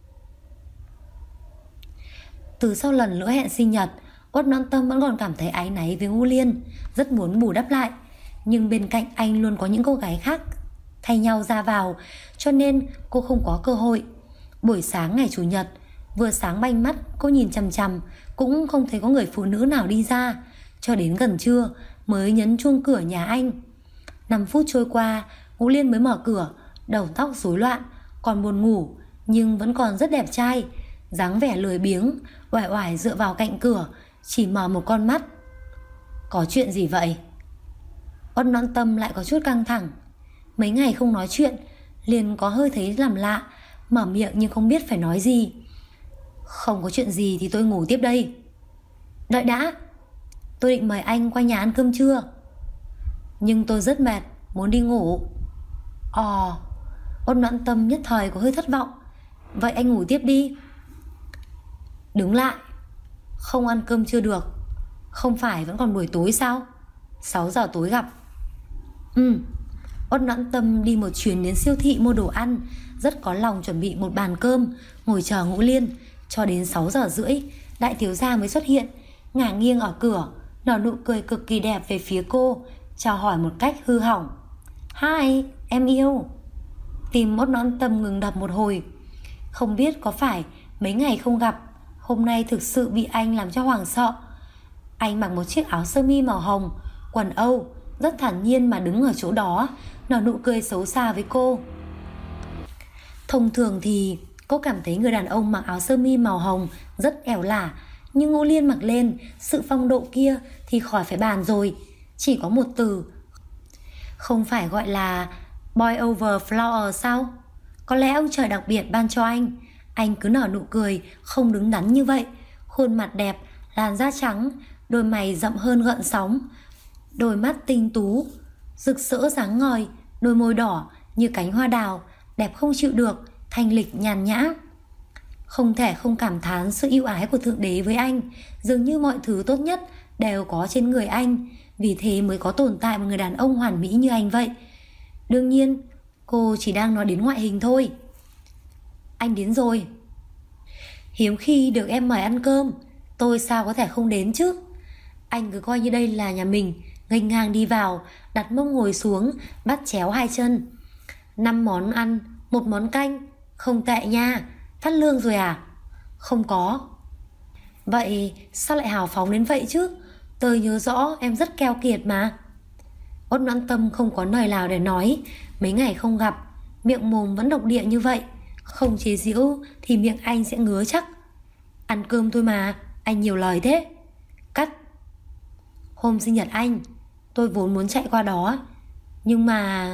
Từ sau lần lỡ hẹn sinh nhật, Uất noãn tâm vẫn còn cảm thấy áy náy với Ngũ Liên, rất muốn bù đắp lại. Nhưng bên cạnh anh luôn có những cô gái khác thay nhau ra vào, cho nên cô không có cơ hội. Buổi sáng ngày Chủ nhật, vừa sáng banh mắt cô nhìn chằm chằm, cũng không thấy có người phụ nữ nào đi ra. Cho đến gần trưa mới nhấn chuông cửa nhà anh. 5 phút trôi qua, Ngũ Liên mới mở cửa, đầu tóc rối loạn, còn buồn ngủ nhưng vẫn còn rất đẹp trai. Dáng vẻ lười biếng, oải oải dựa vào cạnh cửa, chỉ mở một con mắt. Có chuyện gì vậy? Uất noãn tâm lại có chút căng thẳng. Mấy ngày không nói chuyện, liền có hơi thấy làm lạ, mở miệng nhưng không biết phải nói gì. Không có chuyện gì thì tôi ngủ tiếp đây. Đợi đã, tôi định mời anh qua nhà ăn cơm trưa, nhưng tôi rất mệt, muốn đi ngủ. Uất noãn tâm nhất thời có hơi thất vọng. Vậy anh ngủ tiếp đi. Đứng lại, không ăn cơm chưa được. Không phải vẫn còn buổi tối sao? 6 giờ tối gặp. Uất noãn tâm đi một chuyến đến siêu thị mua đồ ăn, rất có lòng chuẩn bị một bàn cơm, ngồi chờ Ngũ Liên. Cho đến 6 giờ rưỡi, đại thiếu gia mới xuất hiện, ngả nghiêng ở cửa, nở nụ cười cực kỳ đẹp về phía cô, chào hỏi một cách hư hỏng. Hi, em yêu. Tim Uất noãn tâm ngừng đập một hồi. Không biết có phải mấy ngày không gặp, hôm nay thực sự bị anh làm cho hoảng sợ. Anh mặc một chiếc áo sơ mi màu hồng, quần Âu, rất thản nhiên mà đứng ở chỗ đó, nở nụ cười xấu xa với cô. Thông thường thì cô cảm thấy người đàn ông mặc áo sơ mi màu hồng rất ẻo lả, nhưng Ngũ Liên mặc lên, sự phong độ kia thì khỏi phải bàn rồi. Chỉ có một từ, không phải gọi là boy over flower sao? Có lẽ ông trời đặc biệt ban cho anh. Anh cứ nở nụ cười không đứng đắn như vậy, khuôn mặt đẹp, làn da trắng, đôi mày rậm hơn gợn sóng, Đôi mắt tinh tú, rực rỡ sáng ngời, đôi môi đỏ như cánh hoa đào, đẹp không chịu được, thanh lịch nhàn nhã. Không thể không cảm thán sự ưu ái của Thượng Đế với anh. Dường như mọi thứ tốt nhất đều có trên người anh, vì thế mới có tồn tại một người đàn ông hoàn mỹ như anh vậy. Đương nhiên, cô chỉ đang nói đến ngoại hình thôi. Anh đến rồi. Hiếm khi được em mời ăn cơm, tôi sao có thể không đến chứ. Anh cứ coi như đây là nhà mình, nghênh ngang đi vào, đặt mông ngồi xuống, bắt chéo hai chân. 5 món ăn, 1 món canh, không tệ nha. Phát lương rồi à? Không có. Vậy sao lại hào phóng đến vậy chứ? Tôi nhớ rõ em rất keo kiệt mà. Út Noãn Tâm không có lời nào để nói. Mấy ngày không gặp, miệng mồm vẫn độc địa như vậy. Không chế giễu thì miệng anh sẽ ngứa chắc. Ăn cơm thôi mà, anh nhiều lời thế. Cắt. Hôm sinh nhật anh, tôi vốn muốn chạy qua đó, nhưng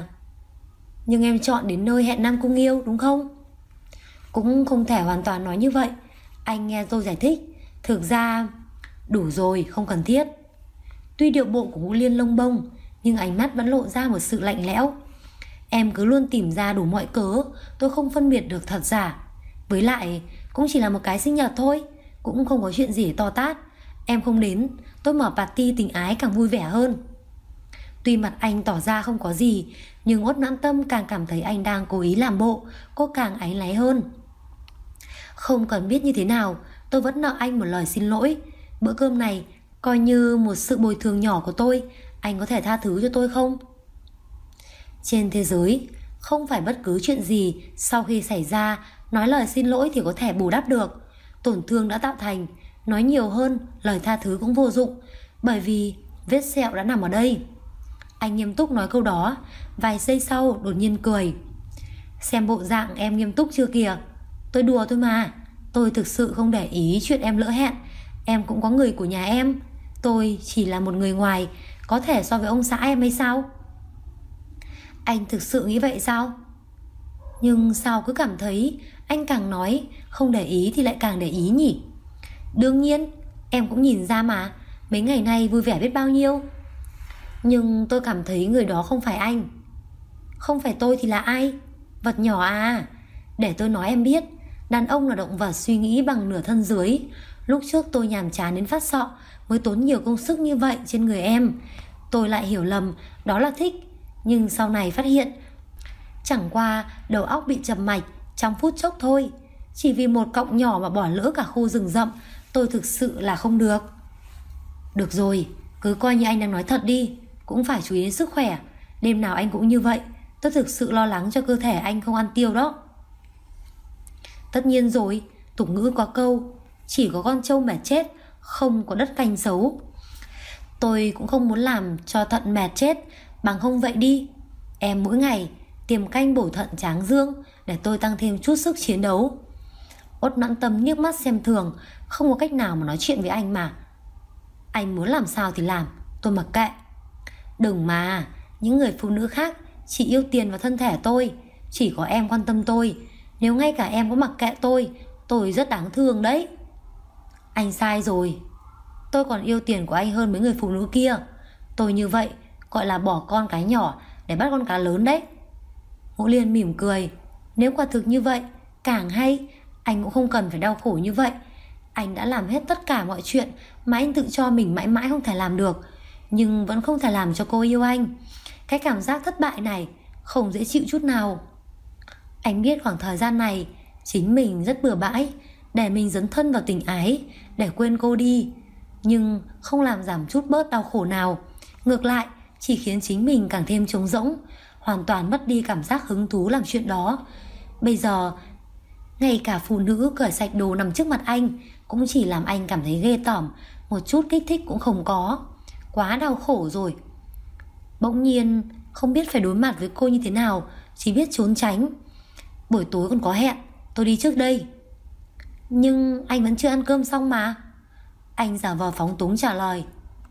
em chọn đến nơi hẹn Nam Cung Nghiêu đúng không? Cũng không thể hoàn toàn nói như vậy. Anh nghe tôi giải thích. Thực ra đủ rồi, không cần thiết. Tuy điệu bộ của Ngũ Liên lông bông, nhưng ánh mắt vẫn lộ ra một sự lạnh lẽo. Em cứ luôn tìm ra đủ mọi cớ, tôi không phân biệt được thật giả. Với lại cũng chỉ là một cái sinh nhật thôi, cũng không có chuyện gì to tát. Em không đến, tôi mở party tình ái càng vui vẻ hơn. Tuy mặt anh tỏ ra không có gì, nhưng Uất Noãn Tâm càng cảm thấy anh đang cố ý làm bộ. Cô càng áy náy hơn. Không cần biết như thế nào, tôi vẫn nợ anh một lời xin lỗi. Bữa cơm này coi như một sự bồi thường nhỏ của tôi. Anh có thể tha thứ cho tôi không? Trên thế giới, không phải bất cứ chuyện gì sau khi xảy ra nói lời xin lỗi thì có thể bù đắp được. Tổn thương đã tạo thành, nói nhiều hơn lời tha thứ cũng vô dụng, bởi vì vết sẹo đã nằm ở đây. Anh nghiêm túc nói câu đó, vài giây sau đột nhiên cười. Xem bộ dạng em nghiêm túc chưa kìa. Tôi đùa thôi mà. Tôi thực sự không để ý chuyện em lỡ hẹn. Em cũng có người của nhà em. Tôi chỉ là một người ngoài, có thể so với ông xã em hay sao? Anh thực sự nghĩ vậy sao? Nhưng sao cứ cảm thấy anh càng nói không để ý thì lại càng để ý nhỉ? Đương nhiên, em cũng nhìn ra mà. Mấy ngày nay vui vẻ biết bao nhiêu. Nhưng tôi cảm thấy người đó không phải anh. Không phải tôi thì là ai? Vật nhỏ à? Để tôi nói em biết, đàn ông là động vật suy nghĩ bằng nửa thân dưới. Lúc trước tôi nhàm chán đến phát sọ mới tốn nhiều công sức như vậy trên người em. Tôi lại hiểu lầm đó là thích. Nhưng sau này phát hiện chẳng qua đầu óc bị chập mạch trong phút chốc thôi. Chỉ vì một cọng nhỏ mà bỏ lỡ cả khu rừng rậm. Tôi thực sự là không được. Được rồi, cứ coi như anh đang nói thật đi. Cũng phải chú ý đến sức khỏe. Đêm nào anh cũng như vậy. Tôi thực sự lo lắng cho cơ thể anh không ăn tiêu đó. Tất nhiên rồi, tục ngữ có câu chỉ có con trâu mệt chết, không có đất canh xấu. Tôi cũng không muốn làm cho thận mệt chết. Bằng không vậy đi, em mỗi ngày tiềm canh bổ thận tráng dương, để tôi tăng thêm chút sức chiến đấu. Uất Noãn Tâm nhếch mắt xem thường. Không có cách nào mà nói chuyện với anh mà. Anh muốn làm sao thì làm, tôi mặc kệ. Đừng mà, những người phụ nữ khác chỉ yêu tiền và thân thể tôi. Chỉ có em quan tâm tôi. Nếu ngay cả em có mặc kệ tôi rất đáng thương đấy. Anh sai rồi. Tôi còn yêu tiền của anh hơn mấy người phụ nữ kia. Tôi như vậy gọi là bỏ con cái nhỏ để bắt con cá lớn đấy. Ngũ Liên mỉm cười. Nếu quả thực như vậy, càng hay. Anh cũng không cần phải đau khổ như vậy. Anh đã làm hết tất cả mọi chuyện mà anh tự cho mình mãi mãi không thể làm được, nhưng vẫn không thể làm cho cô yêu anh. Cái cảm giác thất bại này không dễ chịu chút nào. Anh biết khoảng thời gian này chính mình rất bừa bãi, để mình dấn thân vào tình ái, để quên cô đi. Nhưng không làm giảm chút bớt đau khổ nào. Ngược lại, chỉ khiến chính mình càng thêm trống rỗng, hoàn toàn mất đi cảm giác hứng thú làm chuyện đó. Bây giờ, ngay cả phụ nữ cởi sạch đồ nằm trước mặt anh cũng chỉ làm anh cảm thấy ghê tởm, một chút kích thích cũng không có. Quá đau khổ rồi. Bỗng nhiên không biết phải đối mặt với cô như thế nào, chỉ biết trốn tránh. Buổi tối còn có hẹn, tôi đi trước đây. Nhưng anh vẫn chưa ăn cơm xong mà. Anh giả vờ phóng túng trả lời.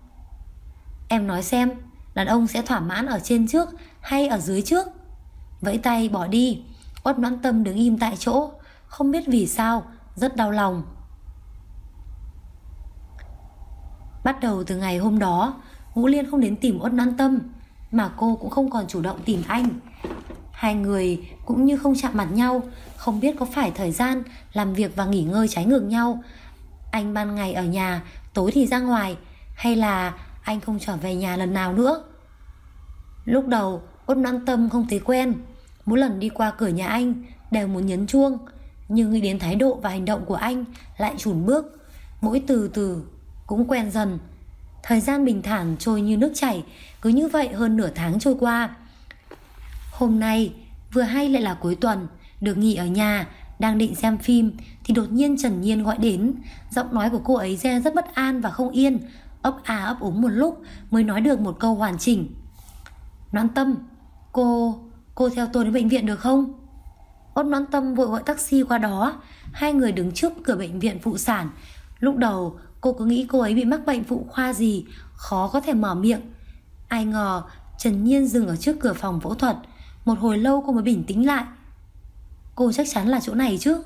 Em nói xem, đàn ông sẽ thỏa mãn ở trên trước hay ở dưới trước? Vẫy tay bỏ đi. Uất Noãn Tâm đứng im tại chỗ, không biết vì sao, rất đau lòng. Bắt đầu từ ngày hôm đó, Ngũ Liên không đến tìm Uất Noãn Tâm, mà cô cũng không còn chủ động tìm anh. Hai người cũng như không chạm mặt nhau, không biết có phải thời gian làm việc và nghỉ ngơi trái ngược nhau. Anh ban ngày ở nhà, tối thì ra ngoài, hay là anh không trở về nhà lần nào nữa. Lúc đầu Uất Noãn Tâm không thấy quen, mỗi lần đi qua cửa nhà anh đều muốn nhấn chuông, nhưng nghĩ đến thái độ và hành động của anh lại chùn bước. Mỗi từ từ cũng quen dần. Thời gian bình thản trôi như nước chảy. Cứ như vậy hơn nửa tháng trôi qua. Hôm nay vừa hay lại là cuối tuần, được nghỉ ở nhà, đang định xem phim thì đột nhiên Trần Nhiên gọi đến. Giọng nói của cô ấy ra rất bất an và không yên, ấp à ấp úng một lúc mới nói được một câu hoàn chỉnh. Noãn Tâm, cô theo tôi đến bệnh viện được không? Uất Noãn Tâm vội gọi taxi qua đó. Hai người đứng trước cửa bệnh viện phụ sản. Lúc đầu cô cứ nghĩ cô ấy bị mắc bệnh phụ khoa gì, khó có thể mở miệng. Ai ngờ Trần Nhiên dừng ở trước cửa phòng phẫu thuật. Một hồi lâu cô mới bình tĩnh lại. Cô chắc chắn là chỗ này chứ?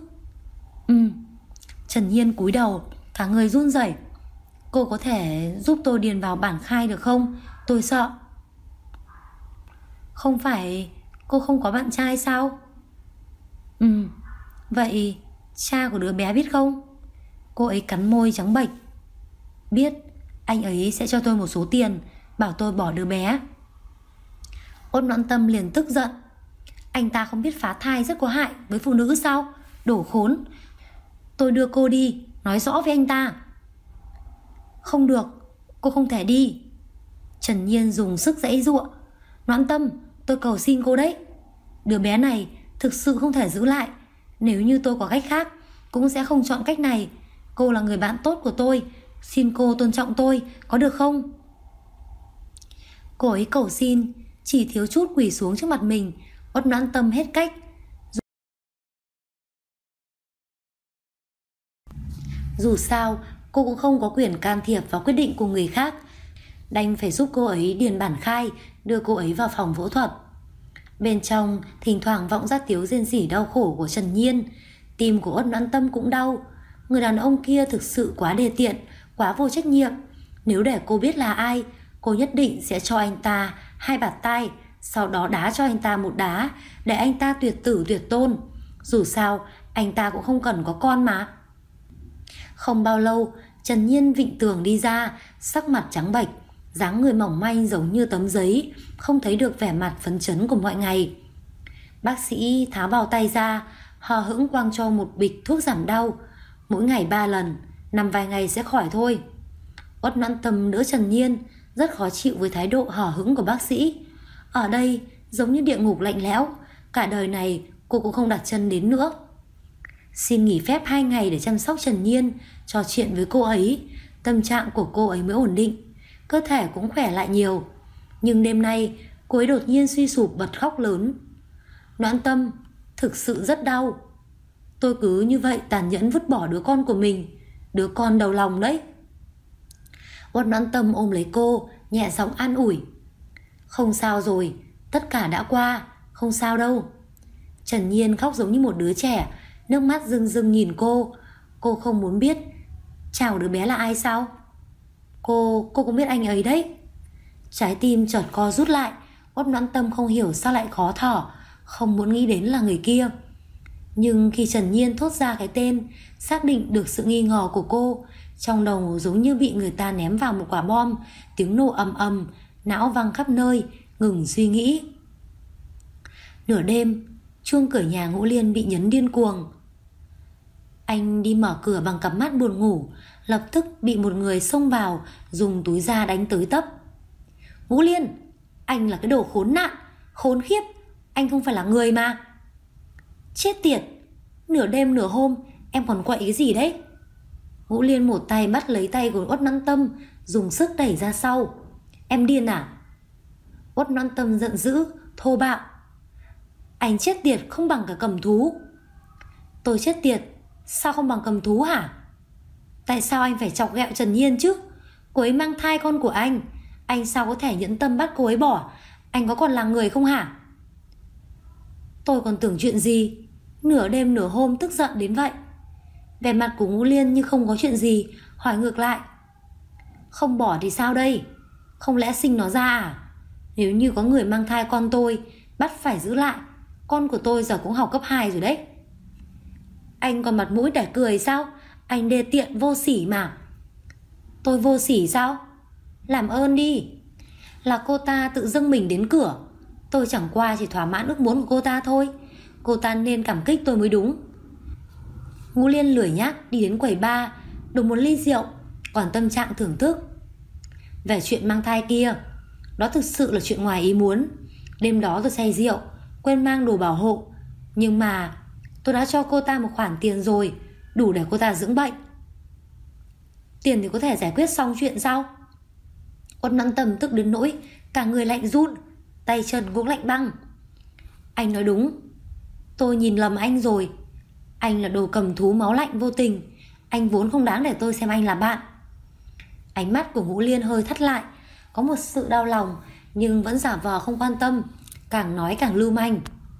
Trần Nhiên cúi đầu, cả người run rẩy. Cô có thể giúp tôi điền vào bản khai được không? Tôi sợ. Không phải cô không có bạn trai sao? Vậy cha của đứa bé biết không? Cô ấy cắn môi trắng bệch. Biết, anh ấy sẽ cho tôi một số tiền, bảo tôi bỏ đứa bé. Uất Noãn Tâm liền tức giận. Anh ta không biết phá thai rất có hại với phụ nữ sao? Đổ khốn. Tôi đưa cô đi, nói rõ với anh ta. Không được, cô không thể đi. Trần Nhiên dùng sức giãy giụa. Noãn Tâm, tôi cầu xin cô đấy. Đứa bé này thực sự không thể giữ lại. Nếu như tôi có cách khác, cũng sẽ không chọn cách này. Cô là người bạn tốt của tôi, xin cô tôn trọng tôi, có được không? Cô ấy cầu xin, chỉ thiếu chút quỳ xuống trước mặt mình. Uất Noãn Tâm hết cách. Dù sao, cô cũng không có quyền can thiệp vào quyết định của người khác. Đành phải giúp cô ấy điền bản khai, đưa cô ấy vào phòng phẫu thuật. Bên trong thỉnh thoảng vọng ra tiếng rên rỉ đau khổ của Trần Nhiên. Tim của Uất Noãn Tâm cũng đau. Người đàn ông kia thực sự quá đề tiện, quá vô trách nhiệm. Nếu để cô biết là ai, cô nhất định sẽ cho anh ta 2 bạt tai, sau đó đá cho anh ta một đá, để anh ta tuyệt tử tuyệt tôn. Dù sao anh ta cũng không cần có con mà. Không bao lâu, Trần Nhiên vịn tường đi ra, sắc mặt trắng bệch, dáng người mỏng manh giống như tấm giấy, không thấy được vẻ mặt phấn chấn của mọi ngày. Bác sĩ tháo bao tay ra, hờ hững quăng cho một bịch thuốc giảm đau. Mỗi ngày 3 lần, nằm vài ngày sẽ khỏi thôi. Uất Noãn Tâm đỡ Trần Nhiên, rất khó chịu với thái độ hờ hững của bác sĩ. Ở đây giống như địa ngục lạnh lẽo, cả đời này cô cũng không đặt chân đến nữa. Xin nghỉ phép 2 ngày để chăm sóc Trần Nhiên, trò chuyện với cô ấy. Tâm trạng của cô ấy mới ổn định, cơ thể cũng khỏe lại nhiều. Nhưng đêm nay cô ấy đột nhiên suy sụp bật khóc lớn. Noãn Tâm, thực sự rất đau. Tôi cứ như vậy tàn nhẫn vứt bỏ đứa con của mình, đứa con đầu lòng đấy. Uất Noãn Tâm ôm lấy cô, nhẹ giọng an ủi. Không sao rồi, tất cả đã qua, không sao đâu. Trần Nhiên khóc giống như một đứa trẻ, nước mắt rưng rưng nhìn cô. Cô không muốn biết chào đứa bé là ai sao? Cô cũng biết anh ấy đấy. Trái tim chợt co rút lại. Uất Noãn Tâm không hiểu sao lại khó thở, không muốn nghĩ đến là người kia. Nhưng khi Trần Nhiên thốt ra cái tên, xác định được sự nghi ngờ của cô, trong đầu giống như bị người ta ném vào một quả bom, tiếng nổ ầm ầm, não văng khắp nơi, ngừng suy nghĩ. Nửa đêm, chuông cửa nhà Ngũ Liên bị nhấn điên cuồng. Anh đi mở cửa bằng cặp mắt buồn ngủ, lập tức bị một người xông vào, dùng túi da đánh tới tấp. Ngũ Liên, anh là cái đồ khốn nạn, khốn khiếp, anh không phải là người mà. Chết tiệt, nửa đêm nửa hôm em còn quậy cái gì đấy? Ngũ Liên một tay bắt lấy tay của Uất Noãn Tâm, dùng sức đẩy ra sau. Em điên à? Uất Noãn Tâm giận dữ, thô bạo. Anh chết tiệt không bằng cả cầm thú. Tôi chết tiệt, sao không bằng cầm thú hả? Tại sao anh phải chọc ghẹo Trần Nhiên chứ? Cô ấy mang thai con của anh sao có thể nhẫn tâm bắt cô ấy bỏ? Anh có còn là người không hả? Tôi còn tưởng chuyện gì, nửa đêm nửa hôm tức giận đến vậy. Vẻ mặt của Ngũ Liên như không có chuyện gì, hỏi ngược lại. Không bỏ thì sao đây? Không lẽ sinh nó ra à? Nếu như có người mang thai con tôi, bắt phải giữ lại. Con của tôi giờ cũng học cấp 2 rồi đấy. Anh còn mặt mũi để cười sao? Anh đê tiện vô sỉ mà. Tôi vô sỉ sao? Làm ơn đi. Là cô ta tự dâng mình đến cửa. Tôi chẳng qua chỉ thỏa mãn ước muốn của cô ta thôi. Cô ta nên cảm kích tôi mới đúng. Ngũ Liên lười nhác đi đến quầy bar, đổ một ly rượu, còn tâm trạng thưởng thức. Về chuyện mang thai kia, đó thực sự là chuyện ngoài ý muốn. Đêm đó tôi say rượu, quên mang đồ bảo hộ. Nhưng mà tôi đã cho cô ta một khoản tiền rồi, đủ để cô ta dưỡng bệnh. Tiền thì có thể giải quyết xong chuyện sao? Uất Noãn Tâm tức đến nỗi cả người lạnh run, tay chân cũng lạnh băng. Anh nói đúng, tôi nhìn lầm anh rồi. Anh là đồ cầm thú máu lạnh vô tình. Anh vốn không đáng để tôi xem anh là bạn. Ánh mắt của Ngũ Liên hơi thắt lại, có một sự đau lòng, nhưng vẫn giả vờ không quan tâm, càng nói càng lưu manh.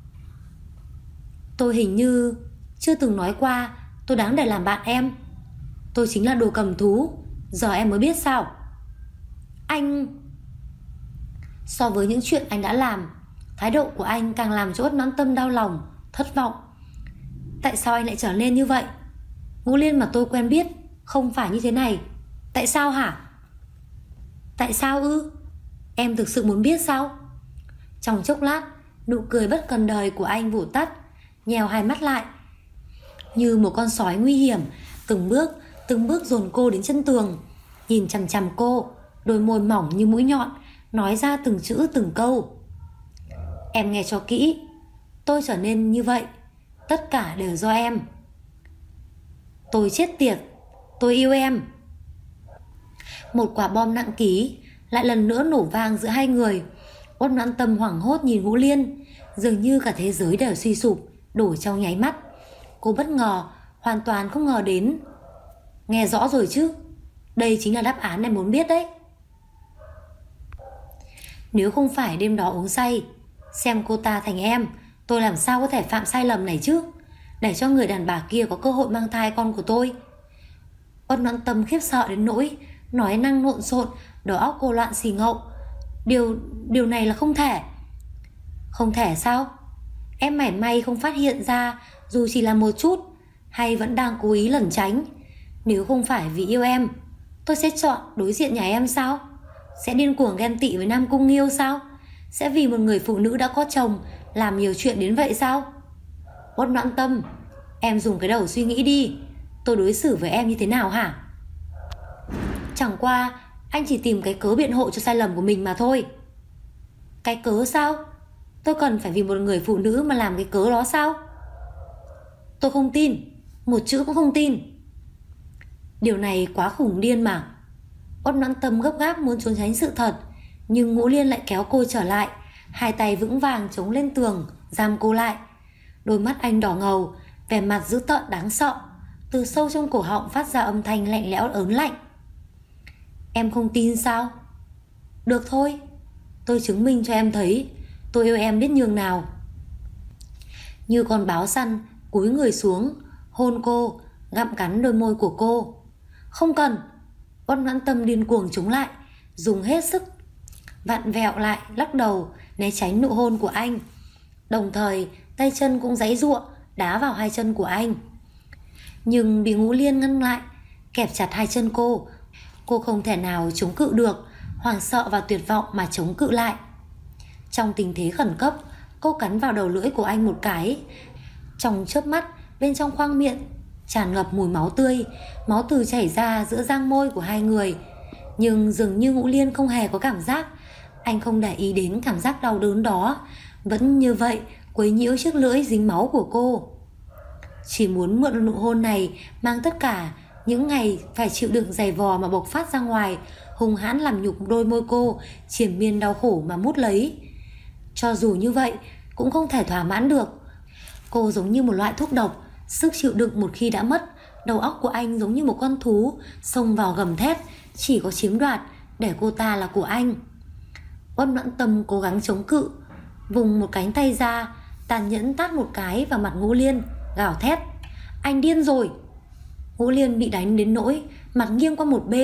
Tôi hình như chưa từng nói qua tôi đáng để làm bạn em. Tôi chính là đồ cầm thú, giờ em mới biết sao? Anh... So với những chuyện anh đã làm, thái độ của anh càng làm cho Uất Noãn Tâm đau lòng, thất vọng. Tại sao anh lại trở nên như vậy? Ngũ Liên mà tôi quen biết không phải như thế này. Tại sao hả? Tại sao ư? Em thực sự muốn biết sao? Trong chốc lát, nụ cười bất cần đời của anh vụt tắt, nhèo hai mắt lại. Như một con sói nguy hiểm, từng bước dồn cô đến chân tường, nhìn chằm chằm cô, đôi môi mỏng như mũi nhọn, nói ra từng chữ từng câu. Em nghe cho kỹ, tôi trở nên như vậy, tất cả đều do em. Tôi chết tiệt, tôi yêu em. Một quả bom nặng ký lại lần nữa nổ vang giữa hai người. Uất Noãn Tâm hoảng hốt nhìn Ngũ Liên, dường như cả thế giới đều suy sụp, đổ trong nháy mắt. Cô bất ngờ, hoàn toàn không ngờ đến. Nghe rõ rồi chứ? Đây chính là đáp án em muốn biết đấy. Nếu không phải đêm đó uống say, xem cô ta thành em, tôi làm sao có thể phạm sai lầm này chứ? Để cho người đàn bà kia có cơ hội mang thai con của tôi. Uất Noãn Tâm khiếp sợ đến nỗi nói năng lộn xộn, đầu óc cô loạn xì ngậu. Điều này là không thể. Không thể sao? Em mảy may không phát hiện ra dù chỉ là một chút, hay vẫn đang cố ý lẩn tránh? Nếu không phải vì yêu em, tôi sẽ chọn đối diện nhà em sao? Sẽ điên cuồng ghen tị với Nam Cung Nghiêu sao? Sẽ vì một người phụ nữ đã có chồng làm nhiều chuyện đến vậy sao? Uất Noãn Tâm, em dùng cái đầu suy nghĩ đi. Tôi đối xử với em như thế nào hả? Chẳng qua anh chỉ tìm cái cớ biện hộ cho sai lầm của mình mà thôi. Cái cớ sao? Tôi cần phải vì một người phụ nữ mà làm cái cớ đó sao? Tôi không tin, một chữ cũng không tin. Điều này quá khủng điên mà. Uất Noãn Tâm gấp gáp muốn trốn tránh sự thật, nhưng Ngũ Liên lại kéo cô trở lại, hai tay vững vàng chống lên tường, giam cô lại. Đôi mắt anh đỏ ngầu, vẻ mặt dữ tợn đáng sợ. Từ sâu trong cổ họng phát ra âm thanh lạnh lẽo ớn lạnh. Em không tin sao? Được thôi, tôi chứng minh cho em thấy tôi yêu em biết nhường nào. Như con báo săn cúi người xuống, hôn cô, gặm cắn đôi môi của cô. Không cần. Uất Noãn Tâm điên cuồng chống lại, dùng hết sức vặn vẹo lại, lắc đầu né tránh nụ hôn của anh. Đồng thời tay chân cũng giãy giụa đá vào hai chân của anh. Nhưng bị Ngũ Liên ngăn lại, kẹp chặt hai chân cô. Cô không thể nào chống cự được, hoảng sợ và tuyệt vọng mà chống cự lại. Trong tình thế khẩn cấp, cô cắn vào đầu lưỡi của anh một cái. Trong chớp mắt, bên trong khoang miệng tràn ngập mùi máu tươi, máu từ chảy ra giữa răng môi của hai người. Nhưng dường như Ngũ Liên không hề có cảm giác. Anh không để ý đến cảm giác đau đớn đó, vẫn như vậy quấy nhiễu chiếc lưỡi dính máu của cô. Chỉ muốn mượn nụ hôn này mang tất cả những ngày phải chịu đựng dày vò mà bộc phát ra ngoài, hung hãn làm nhục đôi môi cô, triền miên đau khổ mà mút lấy. Cho dù như vậy cũng không thể thỏa mãn được. Cô giống như một loại thuốc độc, sức chịu đựng một khi đã mất. Đầu óc của anh giống như một con thú xông vào gầm thét, chỉ có chiếm đoạt, để cô ta là của anh. Uất Noãn Tâm cố gắng chống cự, vùng một cánh tay ra, tàn nhẫn tát một cái vào mặt Ngũ Liên, gào thét. Anh điên rồi. Ngũ Liên bị đánh đến nỗi mặt nghiêng qua một bên,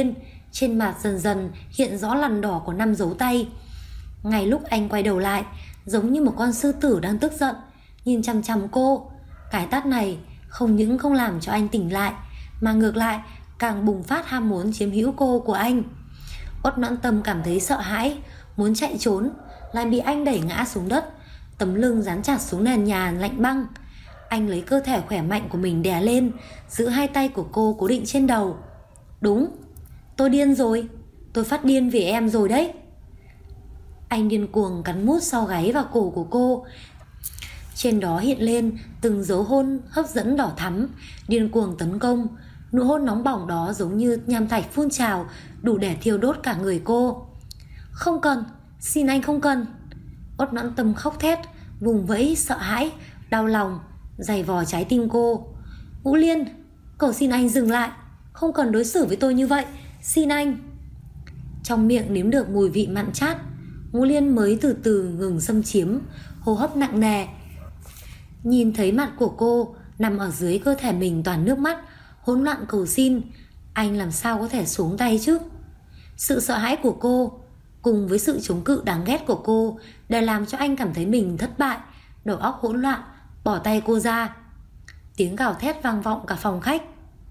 Trên mặt dần dần hiện rõ lằn đỏ của 5 dấu tay. Ngay lúc anh quay đầu lại, giống như một con sư tử đang tức giận, nhìn chằm chằm cô. Cái tát này không những không làm cho anh tỉnh lại, mà ngược lại càng bùng phát ham muốn chiếm hữu cô của anh. Uất Noãn Tâm cảm thấy sợ hãi, muốn chạy trốn, lại bị anh đẩy ngã xuống đất, tấm lưng dán chặt xuống nền nhà lạnh băng. Anh lấy cơ thể khỏe mạnh của mình đè lên, giữ hai tay của cô cố định trên đầu. Đúng, tôi điên rồi, tôi phát điên vì em rồi đấy. Anh điên cuồng cắn mút sau gáy và cổ của cô. Trên đó hiện lên từng dấu hôn hấp dẫn đỏ thắm, điên cuồng tấn công. Nụ hôn nóng bỏng đó giống như nham thạch phun trào, đủ để thiêu đốt cả người cô. Không cần, xin anh không cần. Uất Noãn Tâm khóc thét, vùng vẫy sợ hãi, đau lòng, giày vò trái tim cô. Ngũ Liên, cầu xin anh dừng lại, không cần đối xử với tôi như vậy, xin anh. Trong miệng nếm được mùi vị mặn chát, Ngũ Liên mới từ từ ngừng xâm chiếm, hô hấp nặng nề. Nhìn thấy mặt của cô nằm ở dưới cơ thể mình toàn nước mắt, hỗn loạn cầu xin, anh làm sao có thể xuống tay chứ? Sự sợ hãi của cô cùng với sự chống cự đáng ghét của cô đều làm cho anh cảm thấy mình thất bại, đầu óc hỗn loạn, bỏ tay cô ra. Tiếng gào thét vang vọng cả phòng khách.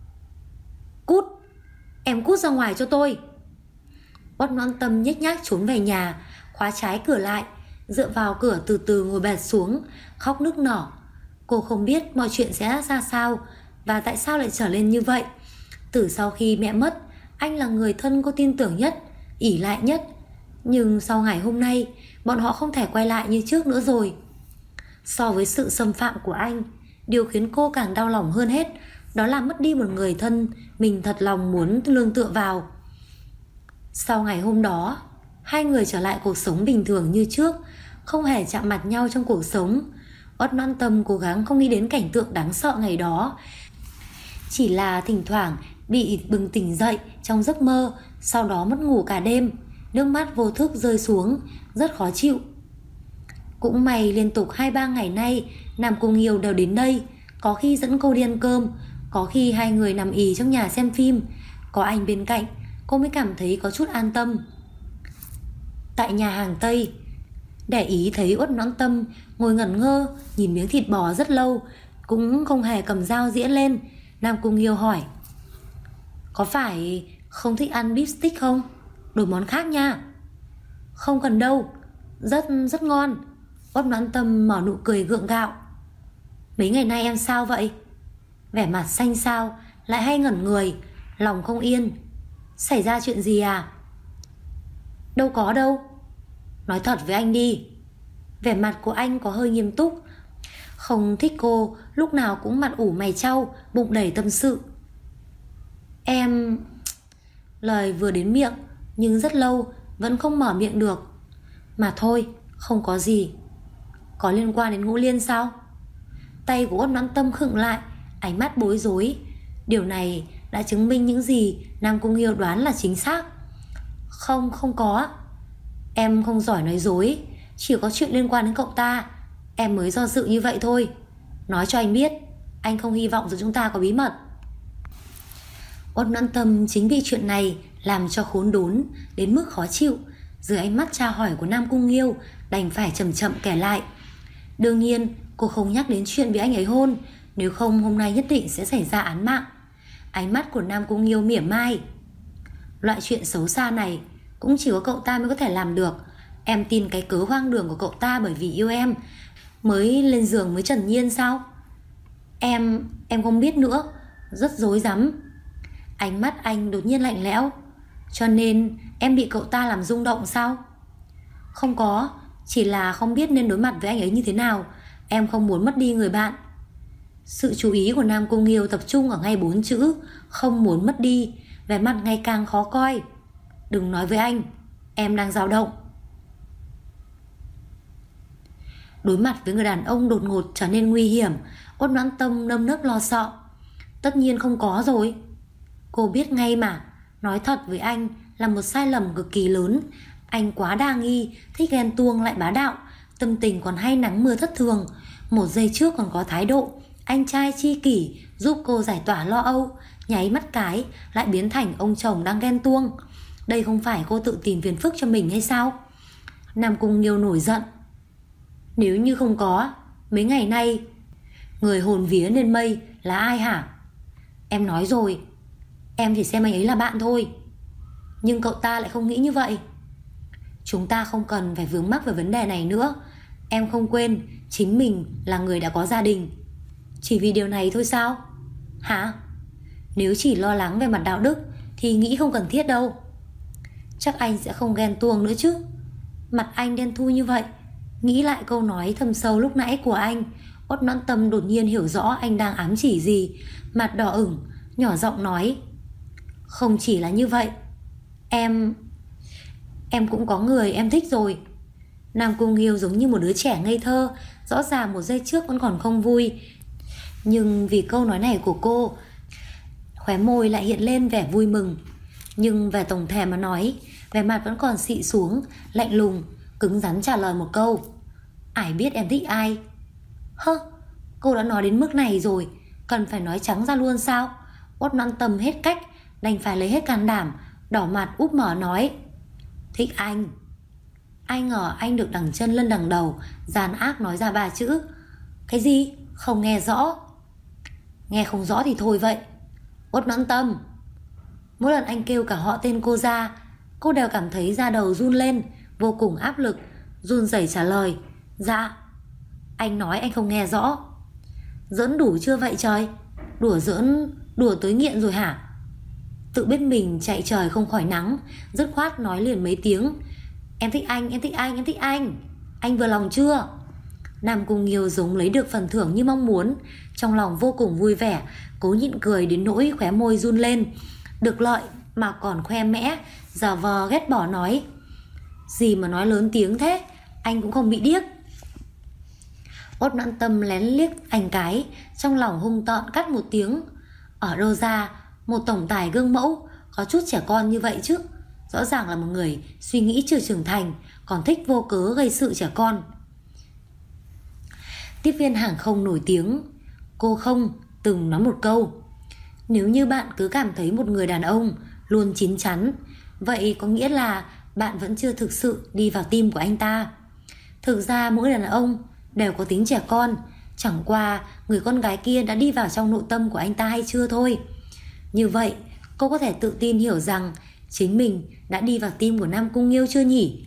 Cút, em cút ra ngoài cho tôi. Uất Noãn Tâm nhếch nhác trốn về nhà, khóa trái cửa lại, dựa vào cửa từ từ ngồi bệt xuống, khóc nức nở. Cô không biết mọi chuyện sẽ ra sao và tại sao lại trở lên như vậy. Từ sau khi mẹ mất, anh là người thân cô tin tưởng nhất, ỷ lại nhất. Nhưng sau ngày hôm nay, bọn họ không thể quay lại như trước nữa rồi. So với sự xâm phạm của anh, điều khiến cô càng đau lòng hơn hết đó là mất đi một người thân mình thật lòng muốn nương tựa vào. Sau ngày hôm đó, hai người trở lại cuộc sống bình thường như trước, không hề chạm mặt nhau trong cuộc sống. Uất Noãn Tâm cố gắng không nghĩ đến cảnh tượng đáng sợ ngày đó, chỉ là thỉnh thoảng bị bừng tỉnh dậy trong giấc mơ, sau đó mất ngủ cả đêm, nước mắt vô thức rơi xuống, rất khó chịu. Cũng may liên tục 2-3 ngày nay Nam Cung Nghiêu đều đến đây, có khi dẫn cô đi ăn cơm, có khi hai người nằm ì trong nhà xem phim. Có anh bên cạnh, cô mới cảm thấy có chút an tâm. Tại nhà hàng Tây, để ý thấy Uất Noãn Tâm ngồi ngẩn ngơ nhìn miếng thịt bò rất lâu, cũng không hề cầm dao dĩa lên. Nam Cung Nghiêu hỏi: có phải không thích ăn beef stick không? Đổi món khác nha. Không cần đâu, rất ngon. Uất Noãn Tâm mở nụ cười gượng gạo. Mấy ngày nay em sao vậy? Vẻ mặt xanh xao, lại hay ngẩn người, lòng không yên. Xảy ra chuyện gì à? Đâu có đâu. Nói thật với anh đi. Vẻ mặt của anh có hơi nghiêm túc, không thích cô lúc nào cũng mặt ủ mày chau, bụng đầy tâm sự. Em... Lời vừa đến miệng nhưng rất lâu vẫn không mở miệng được. Mà thôi, không có gì. Có liên quan đến Ngũ Liên sao? Tay của Uất Noãn Tâm khựng lại, ánh mắt bối rối. Điều này đã chứng minh những gì Nam Cung Nghiêu đoán là chính xác. Không có. Em không giỏi nói dối, chỉ có chuyện liên quan đến cậu ta em mới do dự như vậy thôi. Nói cho anh biết, anh không hy vọng giữa chúng ta có bí mật. Uất Noãn Tâm chính vì chuyện này làm cho khốn đốn đến mức khó chịu. Dưới ánh mắt tra hỏi của Nam Cung Nghiêu, đành phải chậm chậm kể lại. Đương nhiên cô không nhắc đến chuyện bị anh ấy hôn, nếu không hôm nay nhất định sẽ xảy ra án mạng. Ánh mắt của Nam Cung Nghiêu mỉa mai. Loại chuyện xấu xa này cũng chỉ có cậu ta mới có thể làm được. Em tin cái cớ hoang đường của cậu ta bởi vì yêu em mới lên giường với Trần Nhiên sao? Em không biết nữa, rất rối rắm. Ánh mắt anh đột nhiên lạnh lẽo. Cho nên em bị cậu ta làm rung động sao? Không có, chỉ là không biết nên đối mặt với anh ấy như thế nào. Em không muốn mất đi người bạn. Sự chú ý của Nam Cung Nghiêu tập trung ở ngay 4 chữ không muốn mất đi, vẻ mặt ngày càng khó coi. Đừng nói với anh, em đang dao động. Đối mặt với người đàn ông đột ngột trở nên nguy hiểm, Uất Noãn Tâm nơm nớp lo sợ. Tất nhiên không có rồi. Cô biết ngay mà, nói thật với anh là một sai lầm cực kỳ lớn. Anh quá đa nghi, thích ghen tuông lại bá đạo, tâm tình còn hay nắng mưa thất thường. Một giây trước còn có thái độ anh trai tri kỷ giúp cô giải tỏa lo âu, nháy mắt cái lại biến thành ông chồng đang ghen tuông. Đây không phải cô tự tìm phiền phức cho mình hay sao? Nam Cung Nghiêu nổi giận. Nếu như không có, mấy ngày nay người hồn vía lên mây là ai hả? Em nói rồi, em chỉ xem anh ấy là bạn thôi. Nhưng cậu ta lại không nghĩ như vậy. Chúng ta không cần phải vướng mắc về vấn đề này nữa. Em không quên chính mình là người đã có gia đình. Chỉ vì điều này thôi sao? Hả? Nếu chỉ lo lắng về mặt đạo đức thì nghĩ không cần thiết đâu. Chắc anh sẽ không ghen tuông nữa chứ. Mặt anh đen thui như vậy. Nghĩ lại câu nói thâm sâu lúc nãy của anh, Uất Noãn Tâm đột nhiên hiểu rõ anh đang ám chỉ gì. Mặt đỏ ửng, nhỏ giọng nói: Không chỉ là như vậy, Em cũng có người em thích rồi. Nam Cung Nghiêu giống như một đứa trẻ ngây thơ. Rõ ràng một giây trước vẫn còn không vui, nhưng vì câu nói này của cô, khóe môi lại hiện lên vẻ vui mừng. Nhưng về tổng thể mà nói, vẻ mặt vẫn còn xị xuống, lạnh lùng, cứng rắn trả lời một câu: Ai biết em thích ai? Hơ, cô đã nói đến mức này rồi, cần phải nói trắng ra luôn sao? Uất Noãn Tâm hết cách, đành phải lấy hết can đảm, đỏ mặt úp mở nói: Thích anh. Ai ngờ anh được đằng chân lên đằng đầu, gian ác nói ra 3 chữ. Cái gì? Không nghe rõ. Nghe không rõ thì thôi vậy. Uất Noãn Tâm. Mỗi lần anh kêu cả họ tên cô ra, cô đều cảm thấy da đầu run lên, vô cùng áp lực, run rẩy trả lời: Dạ. Anh nói anh không nghe rõ. Giỡn đủ chưa vậy trời? Đùa giỡn, đùa tới nghiện rồi hả? Tự biết mình chạy trời không khỏi nắng, dứt khoát nói liền mấy tiếng: Em thích anh, em thích anh, em thích anh. Anh vừa lòng chưa? Nam Cung Nghiêu giống lấy được phần thưởng như mong muốn, trong lòng vô cùng vui vẻ, cố nhịn cười đến nỗi khóe môi run lên. Được lợi mà còn khoe mẽ, giả vờ ghét bỏ nói: Gì mà nói lớn tiếng thế, anh cũng không bị điếc. Uất Noãn Tâm lén liếc anh cái, trong lòng hung tợn cắt một tiếng: Ở đâu ra một tổng tài gương mẫu có chút trẻ con như vậy chứ? Rõ ràng là một người suy nghĩ chưa trưởng thành, còn thích vô cớ gây sự trẻ con. Tiếp viên hàng không nổi tiếng, cô không từng nói một câu: Nếu như bạn cứ cảm thấy một người đàn ông luôn chín chắn, vậy có nghĩa là bạn vẫn chưa thực sự đi vào tim của anh ta. Thực ra mỗi đàn ông đều có tính trẻ con, chẳng qua người con gái kia đã đi vào trong nội tâm của anh ta hay chưa thôi. Như vậy cô có thể tự tin hiểu rằng chính mình đã đi vào tim của Nam Cung Nghiêu chưa nhỉ?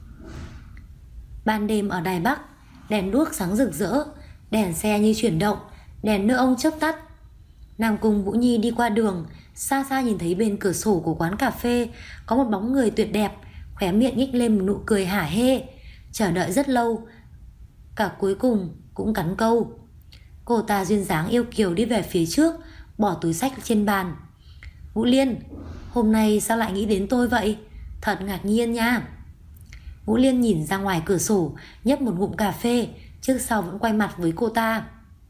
Ban đêm ở Đài Bắc, đèn đuốc sáng rực rỡ, đèn xe như chuyển động, đèn nước ông chớp tắt. Nam Cung Vũ Nhi đi qua đường, xa xa nhìn thấy bên cửa sổ của quán cà phê có một bóng người tuyệt đẹp, khóe miệng nhếch lên một nụ cười hả hê. Chờ đợi rất lâu, cả cuối cùng cũng cắn câu. Cô ta duyên dáng yêu kiều đi về phía trước, bỏ túi xách trên bàn. Vũ Liên, hôm nay sao lại nghĩ đến tôi vậy? Thật ngạc nhiên nha. Vũ Liên nhìn ra ngoài cửa sổ, nhấp một ngụm cà phê, trước sau vẫn quay mặt với cô ta.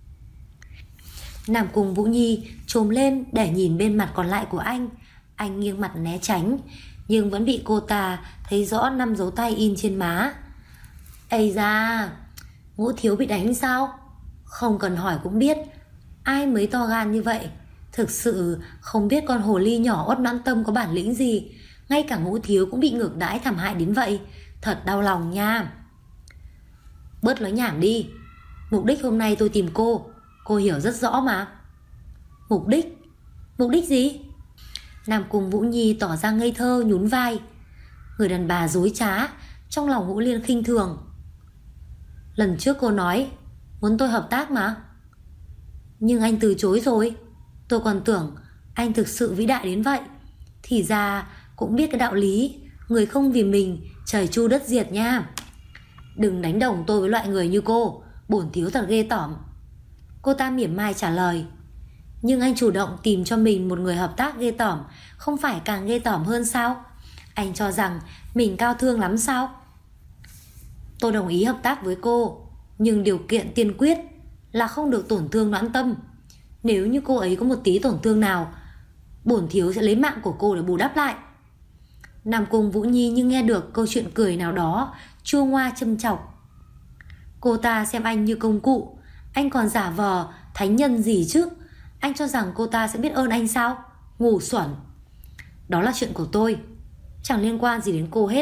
Nam Cung Vũ Nhi trồm lên để nhìn bên mặt còn lại của anh. Anh nghiêng mặt né tránh, nhưng vẫn bị cô ta thấy rõ 5 dấu tay in trên má. Ây da, Ngũ thiếu bị đánh sao? Không cần hỏi cũng biết. Ai mới to gan như vậy? Thực sự không biết con hồ ly nhỏ Uất Noãn Tâm có bản lĩnh gì, ngay cả Ngũ thiếu cũng bị ngược đãi thảm hại đến vậy. Thật đau lòng nha. Bớt nói nhảm đi. Mục đích hôm nay tôi tìm cô hiểu rất rõ mà. Mục đích? Mục đích gì? Nam Cung Vũ Nhi tỏ ra ngây thơ, nhún vai. Người đàn bà dối trá. Trong lòng Vũ Liên khinh thường. Lần trước cô nói muốn tôi hợp tác mà. Nhưng anh từ chối rồi. Tôi còn tưởng anh thực sự vĩ đại đến vậy. Thì ra cũng biết cái đạo lý người không vì mình trời chu đất diệt nha. Đừng đánh đồng tôi với loại người như cô, bổn thiếu thật ghê tởm. Cô ta mỉa mai trả lời. Nhưng anh chủ động tìm cho mình một người hợp tác ghê tởm, không phải càng ghê tởm hơn sao? Anh cho rằng mình cao thương lắm sao? Tôi đồng ý hợp tác với cô, nhưng điều kiện tiên quyết là không được tổn thương Noãn Tâm. Nếu như cô ấy có một tí tổn thương nào, bổn thiếu sẽ lấy mạng của cô để bù đắp lại. Nam Cung Vũ Nhi như nghe được câu chuyện cười nào đó, chua ngoa châm chọc. Cô ta xem anh như công cụ, anh còn giả vờ thánh nhân gì chứ? Anh cho rằng cô ta sẽ biết ơn anh sao? Ngu xuẩn. Đó là chuyện của tôi. chẳng liên quan gì đến cô hết.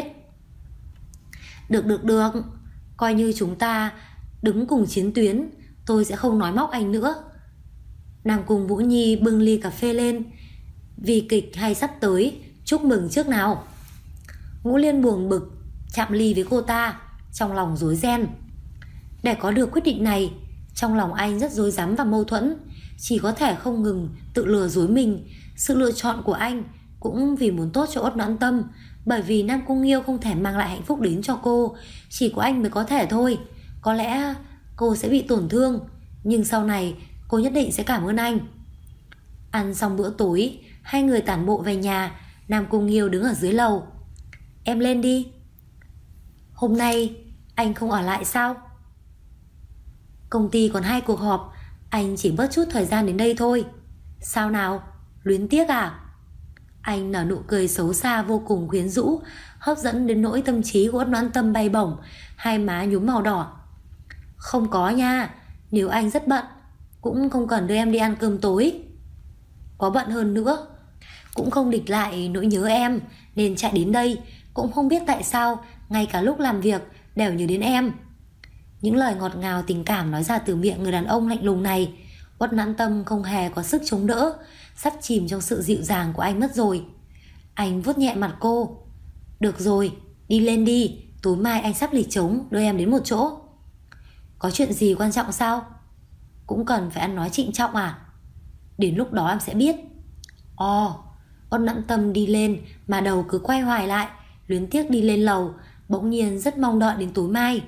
Được, coi như chúng ta đứng cùng chiến tuyến, tôi sẽ không nói móc anh nữa. Nam Cung Vũ Nhi bưng ly cà phê lên. Vì kịch hay sắp tới, chúc mừng trước nào. Ngũ Liên buồn bực chạm ly với cô ta, trong lòng rối ren. Để có được quyết định này, trong lòng anh rất rối rắm và mâu thuẫn, chỉ có thể không ngừng tự lừa dối mình. Sự lựa chọn của anh cũng vì muốn tốt cho Uất Noãn Tâm, bởi vì Nam Cung Nghiêu không thể mang lại hạnh phúc đến cho cô, chỉ có anh mới có thể thôi. Có lẽ cô sẽ bị tổn thương, nhưng sau này cô nhất định sẽ cảm ơn anh. Ăn xong bữa tối, hai người tản bộ về nhà. Nam Cung Nghiêu đứng ở dưới lầu. Em lên đi. Hôm nay anh không ở lại sao? Công ty còn 2 cuộc họp, anh chỉ bớt chút thời gian đến đây thôi. Sao nào, luyến tiếc à? Anh nở nụ cười xấu xa vô cùng quyến rũ, hấp dẫn đến nỗi tâm trí của Uất Noãn Tâm bay bổng, hai má nhúm màu đỏ. Không có nha, nếu anh rất bận cũng không cần đưa em đi ăn cơm tối. Có bận hơn nữa cũng không địch lại nỗi nhớ em, nên chạy đến đây. Cũng không biết tại sao ngay cả lúc làm việc đều nhớ đến em. Những lời ngọt ngào tình cảm nói ra từ miệng người đàn ông lạnh lùng này, Uất Noãn Tâm không hề có sức chống đỡ, sắp chìm trong sự dịu dàng của anh mất rồi. Anh vuốt nhẹ mặt cô. Được rồi, đi lên đi, tối mai anh sắp lịch trống đưa em đến một chỗ. Có chuyện gì quan trọng sao? Cũng cần phải ăn nói trịnh trọng à? Đến lúc đó em sẽ biết. Uất Noãn Tâm đi lên mà đầu cứ quay hoài lại, luyến tiếc đi lên lầu, bỗng nhiên rất mong đợi đến tối mai.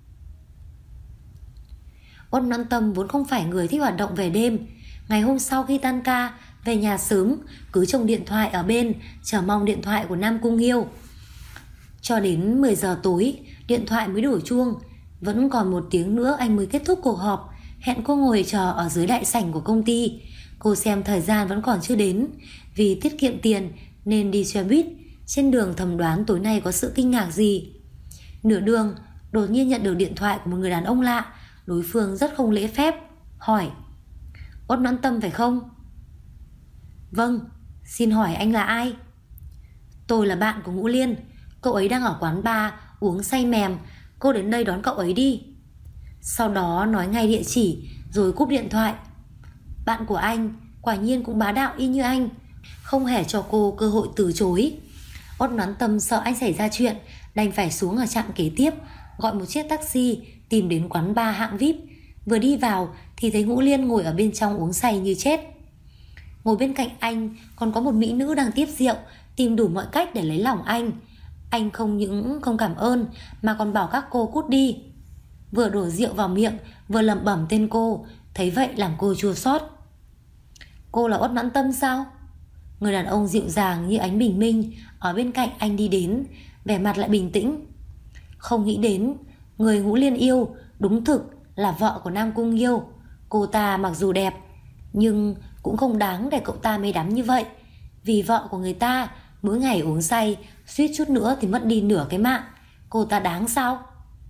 Uất Noãn Tâm vốn không phải người thích hoạt động về đêm. Ngày hôm sau khi tan ca, về nhà sớm, cứ trông điện thoại ở bên, chờ mong điện thoại của Nam Cung Nghiêu. Cho đến 10 giờ tối, điện thoại mới đổ chuông. Vẫn còn 1 tiếng nữa anh mới kết thúc cuộc họp. Hẹn cô ngồi chờ ở dưới đại sảnh của công ty. Cô xem thời gian vẫn còn chưa đến. Vì tiết kiệm tiền nên đi xe buýt. Trên đường thầm đoán tối nay có sự kinh ngạc gì. Nửa đường đột nhiên nhận được điện thoại của một người đàn ông lạ. Đối phương rất không lễ phép, hỏi: Uất Noãn Tâm phải không? Vâng, xin hỏi anh là ai? Tôi là bạn của Ngũ Liên. Cậu ấy đang ở quán bar uống say mềm. Cô đến đây đón cậu ấy đi. Sau đó nói ngay địa chỉ rồi cúp điện thoại. Bạn của anh quả nhiên cũng bá đạo y như anh, không hề cho cô cơ hội từ chối. Uất Noãn Tâm sợ anh xảy ra chuyện, đành phải xuống ở trạm kế tiếp, gọi một chiếc taxi tìm đến quán bar hạng VIP. Vừa đi vào thì thấy Ngũ Liên ngồi ở bên trong uống say như chết. Ngồi bên cạnh anh còn có một mỹ nữ đang tiếp rượu, tìm đủ mọi cách để lấy lòng anh. Anh không những không cảm ơn mà còn bảo các cô cút đi. Vừa đổ rượu vào miệng vừa lẩm bẩm tên cô. Thấy vậy làm cô chua xót. Cô là Uất Noãn Tâm sao? Người đàn ông dịu dàng như ánh bình minh ở bên cạnh anh đi đến, vẻ mặt lại bình tĩnh. Không nghĩ đến người Ngũ Liên yêu đúng thực là vợ của Nam Cung Nghiêu. Cô ta mặc dù đẹp nhưng cũng không đáng để cậu ta mê đắm như vậy. Vì vợ của người ta mỗi ngày uống say, suýt chút nữa thì mất đi nửa cái mạng. Cô ta đáng sao?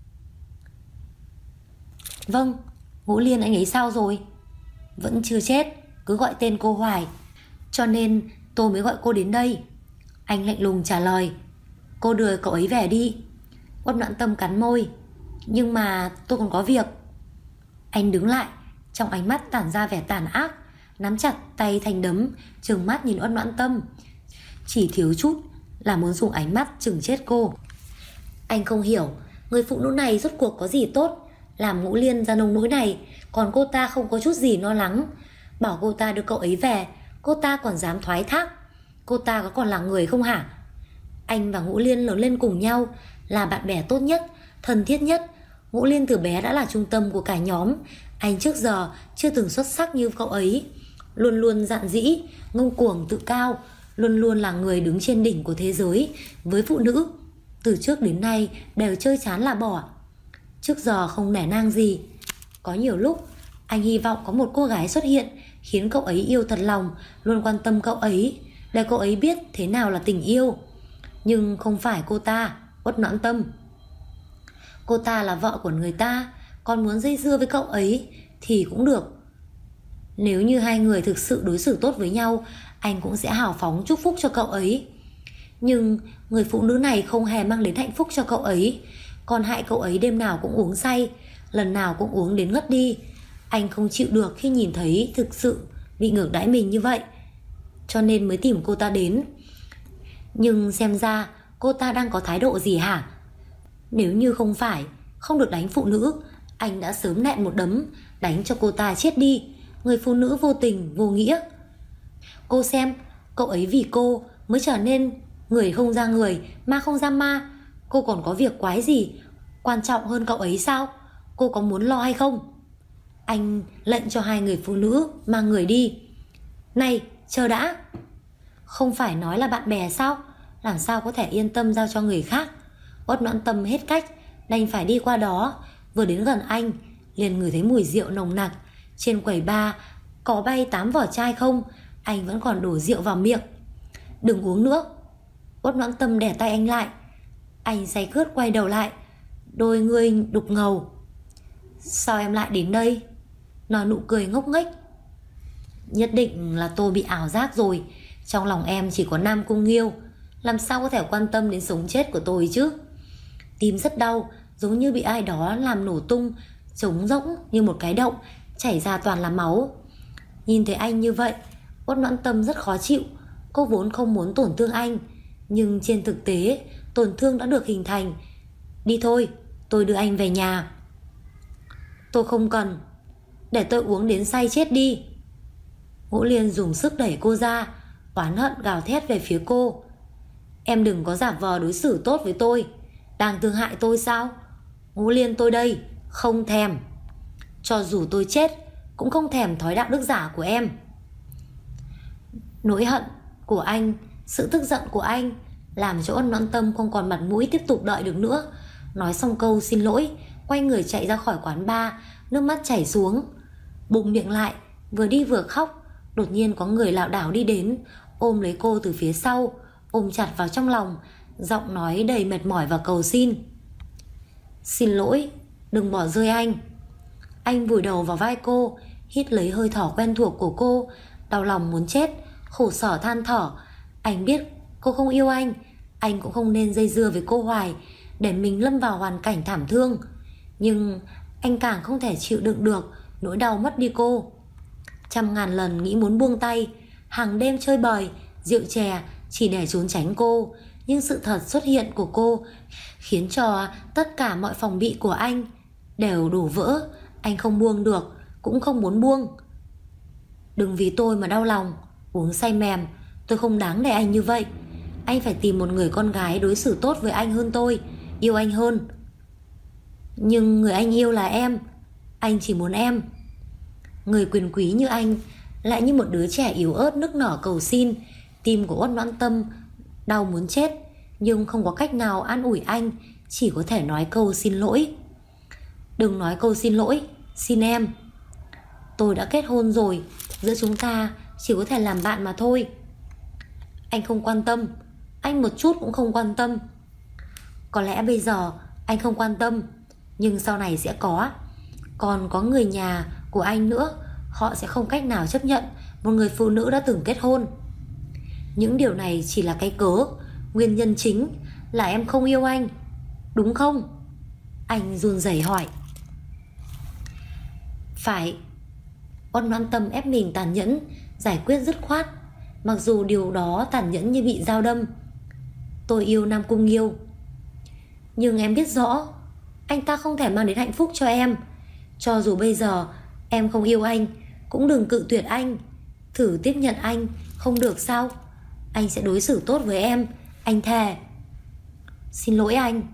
Vâng, Ngũ Liên anh ấy sao rồi? Vẫn chưa chết, cứ gọi tên cô hoài, cho nên tôi mới gọi cô đến đây. Anh lạnh lùng trả lời. Cô đưa cậu ấy về đi. Uất Noãn Tâm cắn môi. Nhưng mà tôi còn có việc. Anh đứng lại, trong ánh mắt tản ra vẻ tàn ác, nắm chặt tay thành đấm, trừng mắt nhìn Uất Noãn Tâm. Chỉ thiếu chút là muốn dùng ánh mắt chừng chết cô. Anh không hiểu người phụ nữ này rốt cuộc có gì tốt làm Ngũ Liên ra nông nỗi này. Còn cô ta không có chút gì lo lắng. Bảo cô ta đưa cậu ấy về, cô ta còn dám thoái thác. Cô ta có còn là người không hả? Anh và Ngũ Liên lớn lên cùng nhau, là bạn bè tốt nhất, thân thiết nhất. Ngũ Liên từ bé đã là trung tâm của cả nhóm. Anh trước giờ chưa từng xuất sắc như cậu ấy. Luôn luôn dạn dĩ, ngông cuồng tự cao, luôn luôn là người đứng trên đỉnh của thế giới. Với phụ nữ, từ trước đến nay đều chơi chán là bỏ. Trước giờ không nể nang gì. Có nhiều lúc anh hy vọng có một cô gái xuất hiện, khiến cậu ấy yêu thật lòng, luôn quan tâm cậu ấy, để cậu ấy biết thế nào là tình yêu. Nhưng không phải cô ta, Uất Noãn Tâm. Cô ta là vợ của người ta, còn muốn dây dưa với cậu ấy thì cũng được. Nếu như hai người thực sự đối xử tốt với nhau, anh cũng sẽ hào phóng chúc phúc cho cậu ấy. Nhưng người phụ nữ này không hề mang đến hạnh phúc cho cậu ấy, còn hại cậu ấy đêm nào cũng uống say, lần nào cũng uống đến ngất đi. Anh không chịu được khi nhìn thấy thực sự bị ngược đãi mình như vậy, cho nên mới tìm cô ta đến. Nhưng xem ra cô ta đang có thái độ gì hả? Nếu như không phải không được đánh phụ nữ, anh đã sớm nện một đấm đánh cho cô ta chết đi. Người phụ nữ vô tình vô nghĩa. Cô xem, cậu ấy vì cô mới trở nên người không ra người, ma không ra ma. Cô còn có việc quái gì quan trọng hơn cậu ấy sao? Cô có muốn lo hay không? Anh lệnh cho hai người phụ nữ mang người đi. Này, chờ đã. Không phải nói là bạn bè sao? Làm sao có thể yên tâm giao cho người khác? Uất Noãn Tâm hết cách, đành phải đi qua đó. Vừa đến gần anh, liền ngửi thấy mùi rượu nồng nặc. Trên quầy bar có bay 8 vỏ chai không, anh vẫn còn đổ rượu vào miệng. Đừng uống nữa. Uất Noãn Tâm đè tay anh lại. Anh say khướt quay đầu lại, đôi người đục ngầu. Sao em lại đến đây? Nở nụ cười ngốc nghếch. Nhất định là tôi bị ảo giác rồi. Trong lòng em chỉ có Nam Cung Nghiêu, làm sao có thể quan tâm đến sống chết của tôi chứ? Tim rất đau, giống như bị ai đó làm nổ tung, trống rỗng như một cái động, chảy ra toàn là máu. Nhìn thấy anh như vậy, Uất Noãn Tâm rất khó chịu. Cô vốn không muốn tổn thương anh, nhưng trên thực tế tổn thương đã được hình thành. Đi thôi, tôi đưa anh về nhà. Tôi không cần, để tôi uống đến say chết đi. Ngũ Liên dùng sức đẩy cô ra, oán hận gào thét về phía cô. Em đừng có giả vờ đối xử tốt với tôi. Đang thương hại tôi sao? Ngũ Liên tôi đây, không thèm. Cho dù tôi chết cũng không thèm thói đạo đức giả của em. Nỗi hận của anh, sự tức giận của anh làm cho Uất Noãn Tâm không còn mặt mũi tiếp tục đợi được nữa. Nói xong câu xin lỗi, quay người chạy ra khỏi quán bar, nước mắt chảy xuống. Bụng miệng lại, vừa đi vừa khóc. Đột nhiên có người lảo đảo đi đến, ôm lấy cô từ phía sau, ôm chặt vào trong lòng, giọng nói đầy mệt mỏi và cầu xin. Xin lỗi, đừng bỏ rơi anh. Anh vùi đầu vào vai cô, hít lấy hơi thở quen thuộc của cô, đau lòng muốn chết, khổ sở than thở. Anh biết cô không yêu anh cũng không nên dây dưa với cô hoài, để mình lâm vào hoàn cảnh thảm thương. Nhưng anh càng không thể chịu đựng được nỗi đau mất đi cô. Trăm ngàn lần nghĩ muốn buông tay, hàng đêm chơi bời, rượu chè chỉ để trốn tránh cô. Nhưng sự thật xuất hiện của cô khiến cho tất cả mọi phòng bị của anh đều đổ vỡ. Anh không buông được, cũng không muốn buông. Đừng vì tôi mà đau lòng, uống say mềm. Tôi không đáng để anh như vậy. Anh phải tìm một người con gái đối xử tốt với anh hơn tôi, yêu anh hơn. Nhưng người anh yêu là em. Anh chỉ muốn em. Người quyền quý như anh lại như một đứa trẻ yếu ớt nức nở cầu xin. Tim của Uất Noãn Tâm đau muốn chết, nhưng không có cách nào an ủi anh, chỉ có thể nói câu xin lỗi. Đừng nói câu xin lỗi, xin em. Tôi đã kết hôn rồi, giữa chúng ta chỉ có thể làm bạn mà thôi. Anh không quan tâm, anh một chút cũng không quan tâm. Có lẽ bây giờ anh không quan tâm, nhưng sau này sẽ có. Còn có người nhà của anh nữa, họ sẽ không cách nào chấp nhận một người phụ nữ đã từng kết hôn. Những điều này chỉ là cái cớ, nguyên nhân chính là em không yêu anh, đúng không? Anh run rẩy hỏi. Phải. Uất Noãn Tâm ép mình tàn nhẫn, giải quyết dứt khoát, mặc dù điều đó tàn nhẫn như bị dao đâm. Tôi yêu Nam Cung Nghiêu, nhưng em biết rõ anh ta không thể mang đến hạnh phúc cho em. Cho dù bây giờ em không yêu anh, cũng đừng cự tuyệt anh. Thử tiếp nhận anh, không được sao? Anh sẽ đối xử tốt với em, anh thề. Xin lỗi anh.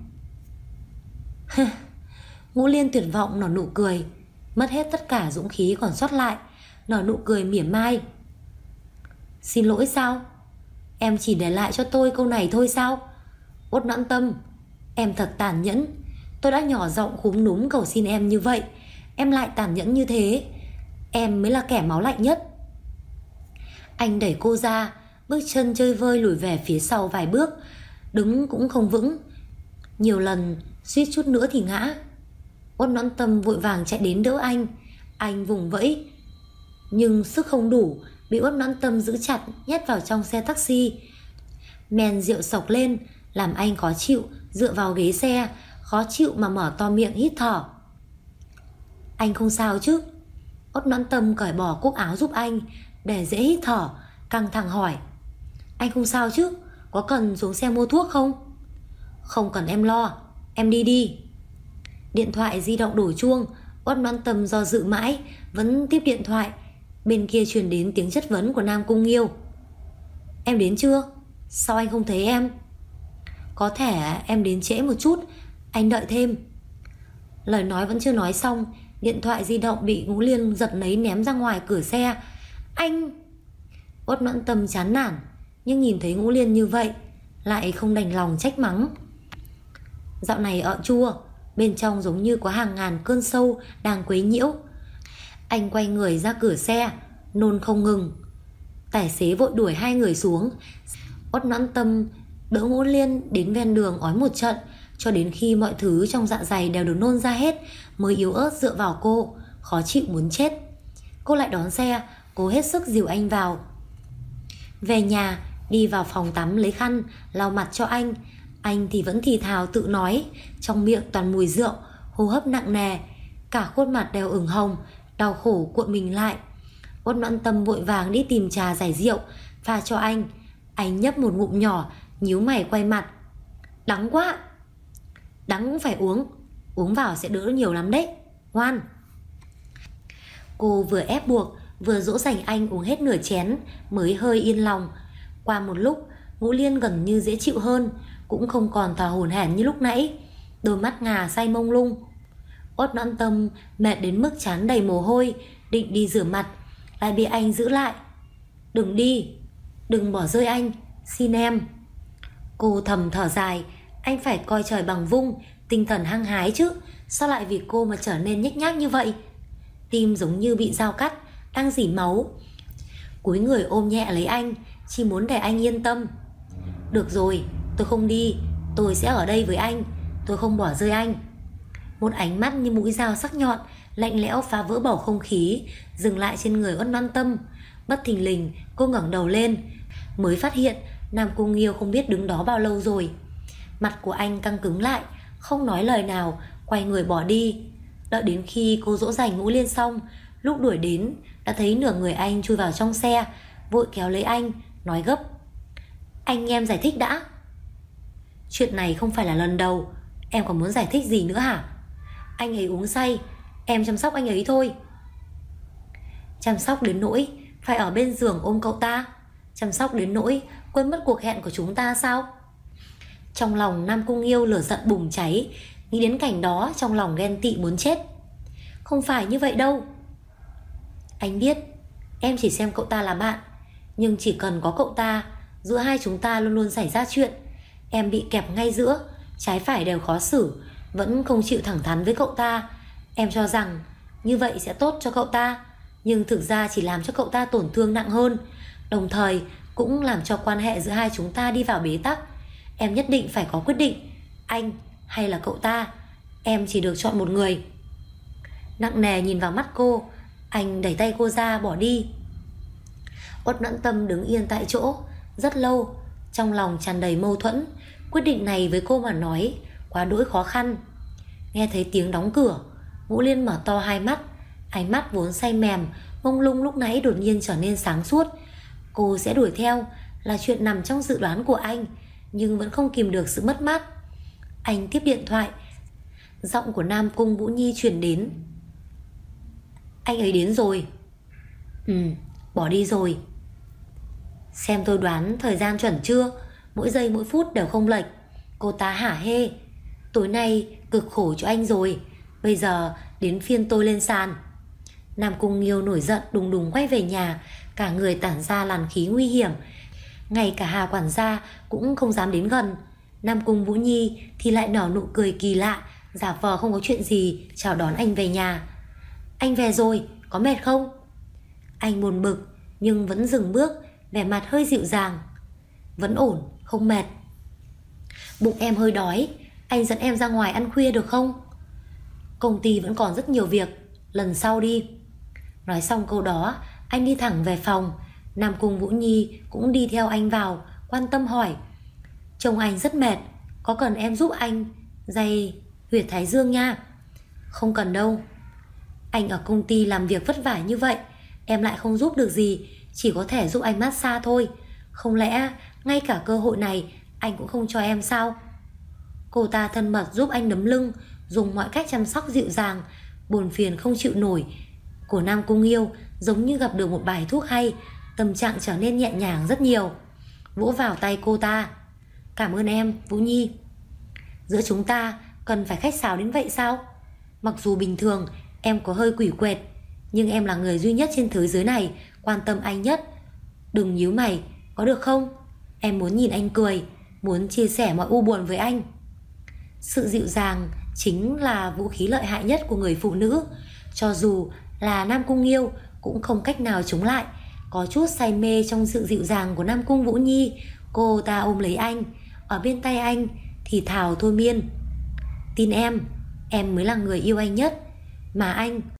Ngũ Liên tuyệt vọng nở nụ cười, mất hết tất cả dũng khí còn sót lại, nở nụ cười mỉa mai. Xin lỗi sao? Em chỉ để lại cho tôi câu này thôi sao? Uất Noãn Tâm, em thật tàn nhẫn. Tôi đã nhỏ giọng khúm núm cầu xin em như vậy, em lại tàn nhẫn như thế. Em mới là kẻ máu lạnh nhất. Anh đẩy cô ra, bước chân chơi vơi lùi về phía sau vài bước, đứng cũng không vững, nhiều lần suýt chút nữa thì ngã. Uất Noãn Tâm vội vàng chạy đến đỡ anh vùng vẫy, nhưng sức không đủ, bị Uất Noãn Tâm giữ chặt nhét vào trong xe taxi. Men rượu sộc lên, làm anh khó chịu, dựa vào ghế xe, khó chịu mà mở to miệng hít thở. Anh không sao chứ? Út Noãn Tâm cởi bỏ cúc áo giúp anh để dễ hít thở, căng thẳng hỏi. Anh không sao chứ? Có cần xuống xe mua thuốc không? Không cần em lo, em đi đi. Điện thoại di động đổ chuông. Út Noãn Tâm do dự mãi, vẫn tiếp điện thoại. Bên kia truyền đến tiếng chất vấn của Nam Cung Nghiêu. Em đến chưa? Sao anh không thấy em? Có thể em đến trễ một chút, anh đợi thêm. Lời nói vẫn chưa nói xong, điện thoại di động bị Ngũ Liên giật lấy ném ra ngoài cửa xe. Anh... Út Noãn Tâm chán nản, nhưng nhìn thấy Ngũ Liên như vậy lại không đành lòng trách mắng. Dạo này ợ chua, bên trong giống như có hàng ngàn cơn sâu đang quấy nhiễu. Anh quay người ra cửa xe, nôn không ngừng. Tài xế vội đuổi hai người xuống. Út Noãn Tâm đỡ Ngũ Liên đến ven đường ói một trận, cho đến khi mọi thứ trong dạ dày đều được nôn ra hết mới yếu ớt dựa vào cô, khó chịu muốn chết. Cô lại đón xe, cố hết sức dìu anh vào. Về nhà, đi vào phòng tắm lấy khăn lau mặt cho anh. Anh thì vẫn thì thào tự nói, trong miệng toàn mùi rượu, hô hấp nặng nề, cả khuôn mặt đều ửng hồng, đau khổ cuộn mình lại. Út Noãn Tâm vội vàng đi tìm trà giải rượu pha cho anh. Anh nhấp một ngụm nhỏ, nhíu mày quay mặt. Đắng quá. Đắng cũng phải uống, uống vào sẽ đỡ nhiều lắm đấy, ngoan. Cô vừa ép buộc vừa dỗ dành anh uống hết nửa chén mới hơi yên lòng. Qua một lúc, Ngũ Liên gần như dễ chịu hơn, cũng không còn thở hổn hển như lúc nãy, đôi mắt ngà say mông lung. Út Noãn Tâm mệt đến mức trán đầy mồ hôi, định đi rửa mặt, lại bị anh giữ lại. Đừng đi, đừng bỏ rơi anh, xin em. Cô thầm thở dài, anh phải coi trời bằng vung, tinh thần hăng hái chứ, sao lại vì cô mà trở nên nhếch nhác như vậy? Tim giống như bị dao cắt, đang rỉ máu. Cúi người ôm nhẹ lấy anh, chỉ muốn để anh yên tâm. Được rồi, tôi không đi, tôi sẽ ở đây với anh, tôi không bỏ rơi anh. Một ánh mắt như mũi dao sắc nhọn, lạnh lẽo phá vỡ bầu không khí, dừng lại trên người Út Noãn Tâm. Bất thình lình, cô ngẩng đầu lên, mới phát hiện Nam Cung Nghiêu không biết đứng đó bao lâu rồi. Mặt của anh căng cứng lại, không nói lời nào, quay người bỏ đi. Đợi đến khi cô dỗ dành Ngũ Liên xong, lúc đuổi đến đã thấy nửa người anh chui vào trong xe, vội kéo lấy anh, nói gấp. Anh nghe em giải thích đã. Chuyện này không phải là lần đầu, em còn muốn giải thích gì nữa hả? Anh ấy uống say, em chăm sóc anh ấy thôi. Chăm sóc đến nỗi phải ở bên giường ôm cậu ta? Chăm sóc đến nỗi quên mất cuộc hẹn của chúng ta sao? Trong lòng Nam Cung Nghiêu lửa giận bùng cháy, nghĩ đến cảnh đó trong lòng ghen tị muốn chết. Không phải như vậy đâu. Anh biết em chỉ xem cậu ta là bạn, nhưng chỉ cần có cậu ta, giữa hai chúng ta luôn luôn xảy ra chuyện. Em bị kẹp ngay giữa, trái phải đều khó xử, vẫn không chịu thẳng thắn với cậu ta. Em cho rằng như vậy sẽ tốt cho cậu ta, nhưng thực ra chỉ làm cho cậu ta tổn thương nặng hơn, đồng thời cũng làm cho quan hệ giữa hai chúng ta đi vào bế tắc. Em nhất định phải có quyết định, anh hay là cậu ta. Em chỉ được chọn một người. Nặng nề nhìn vào mắt cô, anh đẩy tay cô ra bỏ đi. Út Noãn Tâm đứng yên tại chỗ rất lâu, trong lòng tràn đầy mâu thuẫn. Quyết định này với cô mà nói quá đỗi khó khăn. Nghe thấy tiếng đóng cửa, Ngũ Liên mở to hai mắt, ánh mắt vốn say mềm mông lung lúc nãy đột nhiên trở nên sáng suốt. Cô sẽ đuổi theo là chuyện nằm trong dự đoán của anh, nhưng vẫn không kìm được sự mất mát. Anh tiếp điện thoại, giọng của Nam Cung Vũ Nhi truyền đến. Anh ấy đến rồi. Bỏ đi rồi. Xem tôi đoán thời gian chuẩn chưa? Mỗi giây mỗi phút đều không lệch. Cô ta hả hê. Tối nay cực khổ cho anh rồi, bây giờ đến phiên tôi lên sàn. Nam Cung Nghiêu nổi giận đùng đùng quay về nhà, cả người tản ra làn khí nguy hiểm. Ngay cả Hà quản gia cũng không dám đến gần. Nam Cung Vũ Nhi thì lại nở nụ cười kỳ lạ, giả vờ không có chuyện gì chào đón anh về nhà. Anh về rồi, có mệt không? Anh buồn bực nhưng vẫn dừng bước, vẻ mặt hơi dịu dàng. Vẫn ổn, không mệt. Bụng em hơi đói, anh dẫn em ra ngoài ăn khuya được không? Công ty vẫn còn rất nhiều việc, lần sau đi. Nói xong câu đó, anh đi thẳng về phòng. Nam Cung Vũ Nhi cũng đi theo anh vào, quan tâm hỏi. Trông anh rất mệt, có cần em giúp anh day huyệt thái dương nha? Không cần đâu. Anh ở công ty làm việc vất vả như vậy, em lại không giúp được gì, chỉ có thể giúp anh massage thôi. Không lẽ ngay cả cơ hội này anh cũng không cho em sao? Cô ta thân mật giúp anh đấm lưng, dùng mọi cách chăm sóc dịu dàng. Buồn phiền không chịu nổi của Nam Cung Nghiêu giống như gặp được một bài thuốc hay, tâm trạng trở nên nhẹ nhàng rất nhiều. Vỗ vào tay cô ta. Cảm ơn em, Vũ Nhi. Giữa chúng ta cần phải khách sáo đến vậy sao? Mặc dù bình thường em có hơi quỷ quệt, nhưng em là người duy nhất trên thế giới này quan tâm anh nhất. Đừng nhíu mày, có được không? Em muốn nhìn anh cười, muốn chia sẻ mọi u buồn với anh. Sự dịu dàng chính là vũ khí lợi hại nhất của người phụ nữ. Cho dù là Nam Cung Nghiêu cũng không cách nào chống lại. Có chút say mê trong sự dịu dàng của Nam Cung Vũ Nhi. Cô ta ôm lấy anh, ở bên tay anh thì thào thôi miên. Tin em mới là người yêu anh nhất, mà anh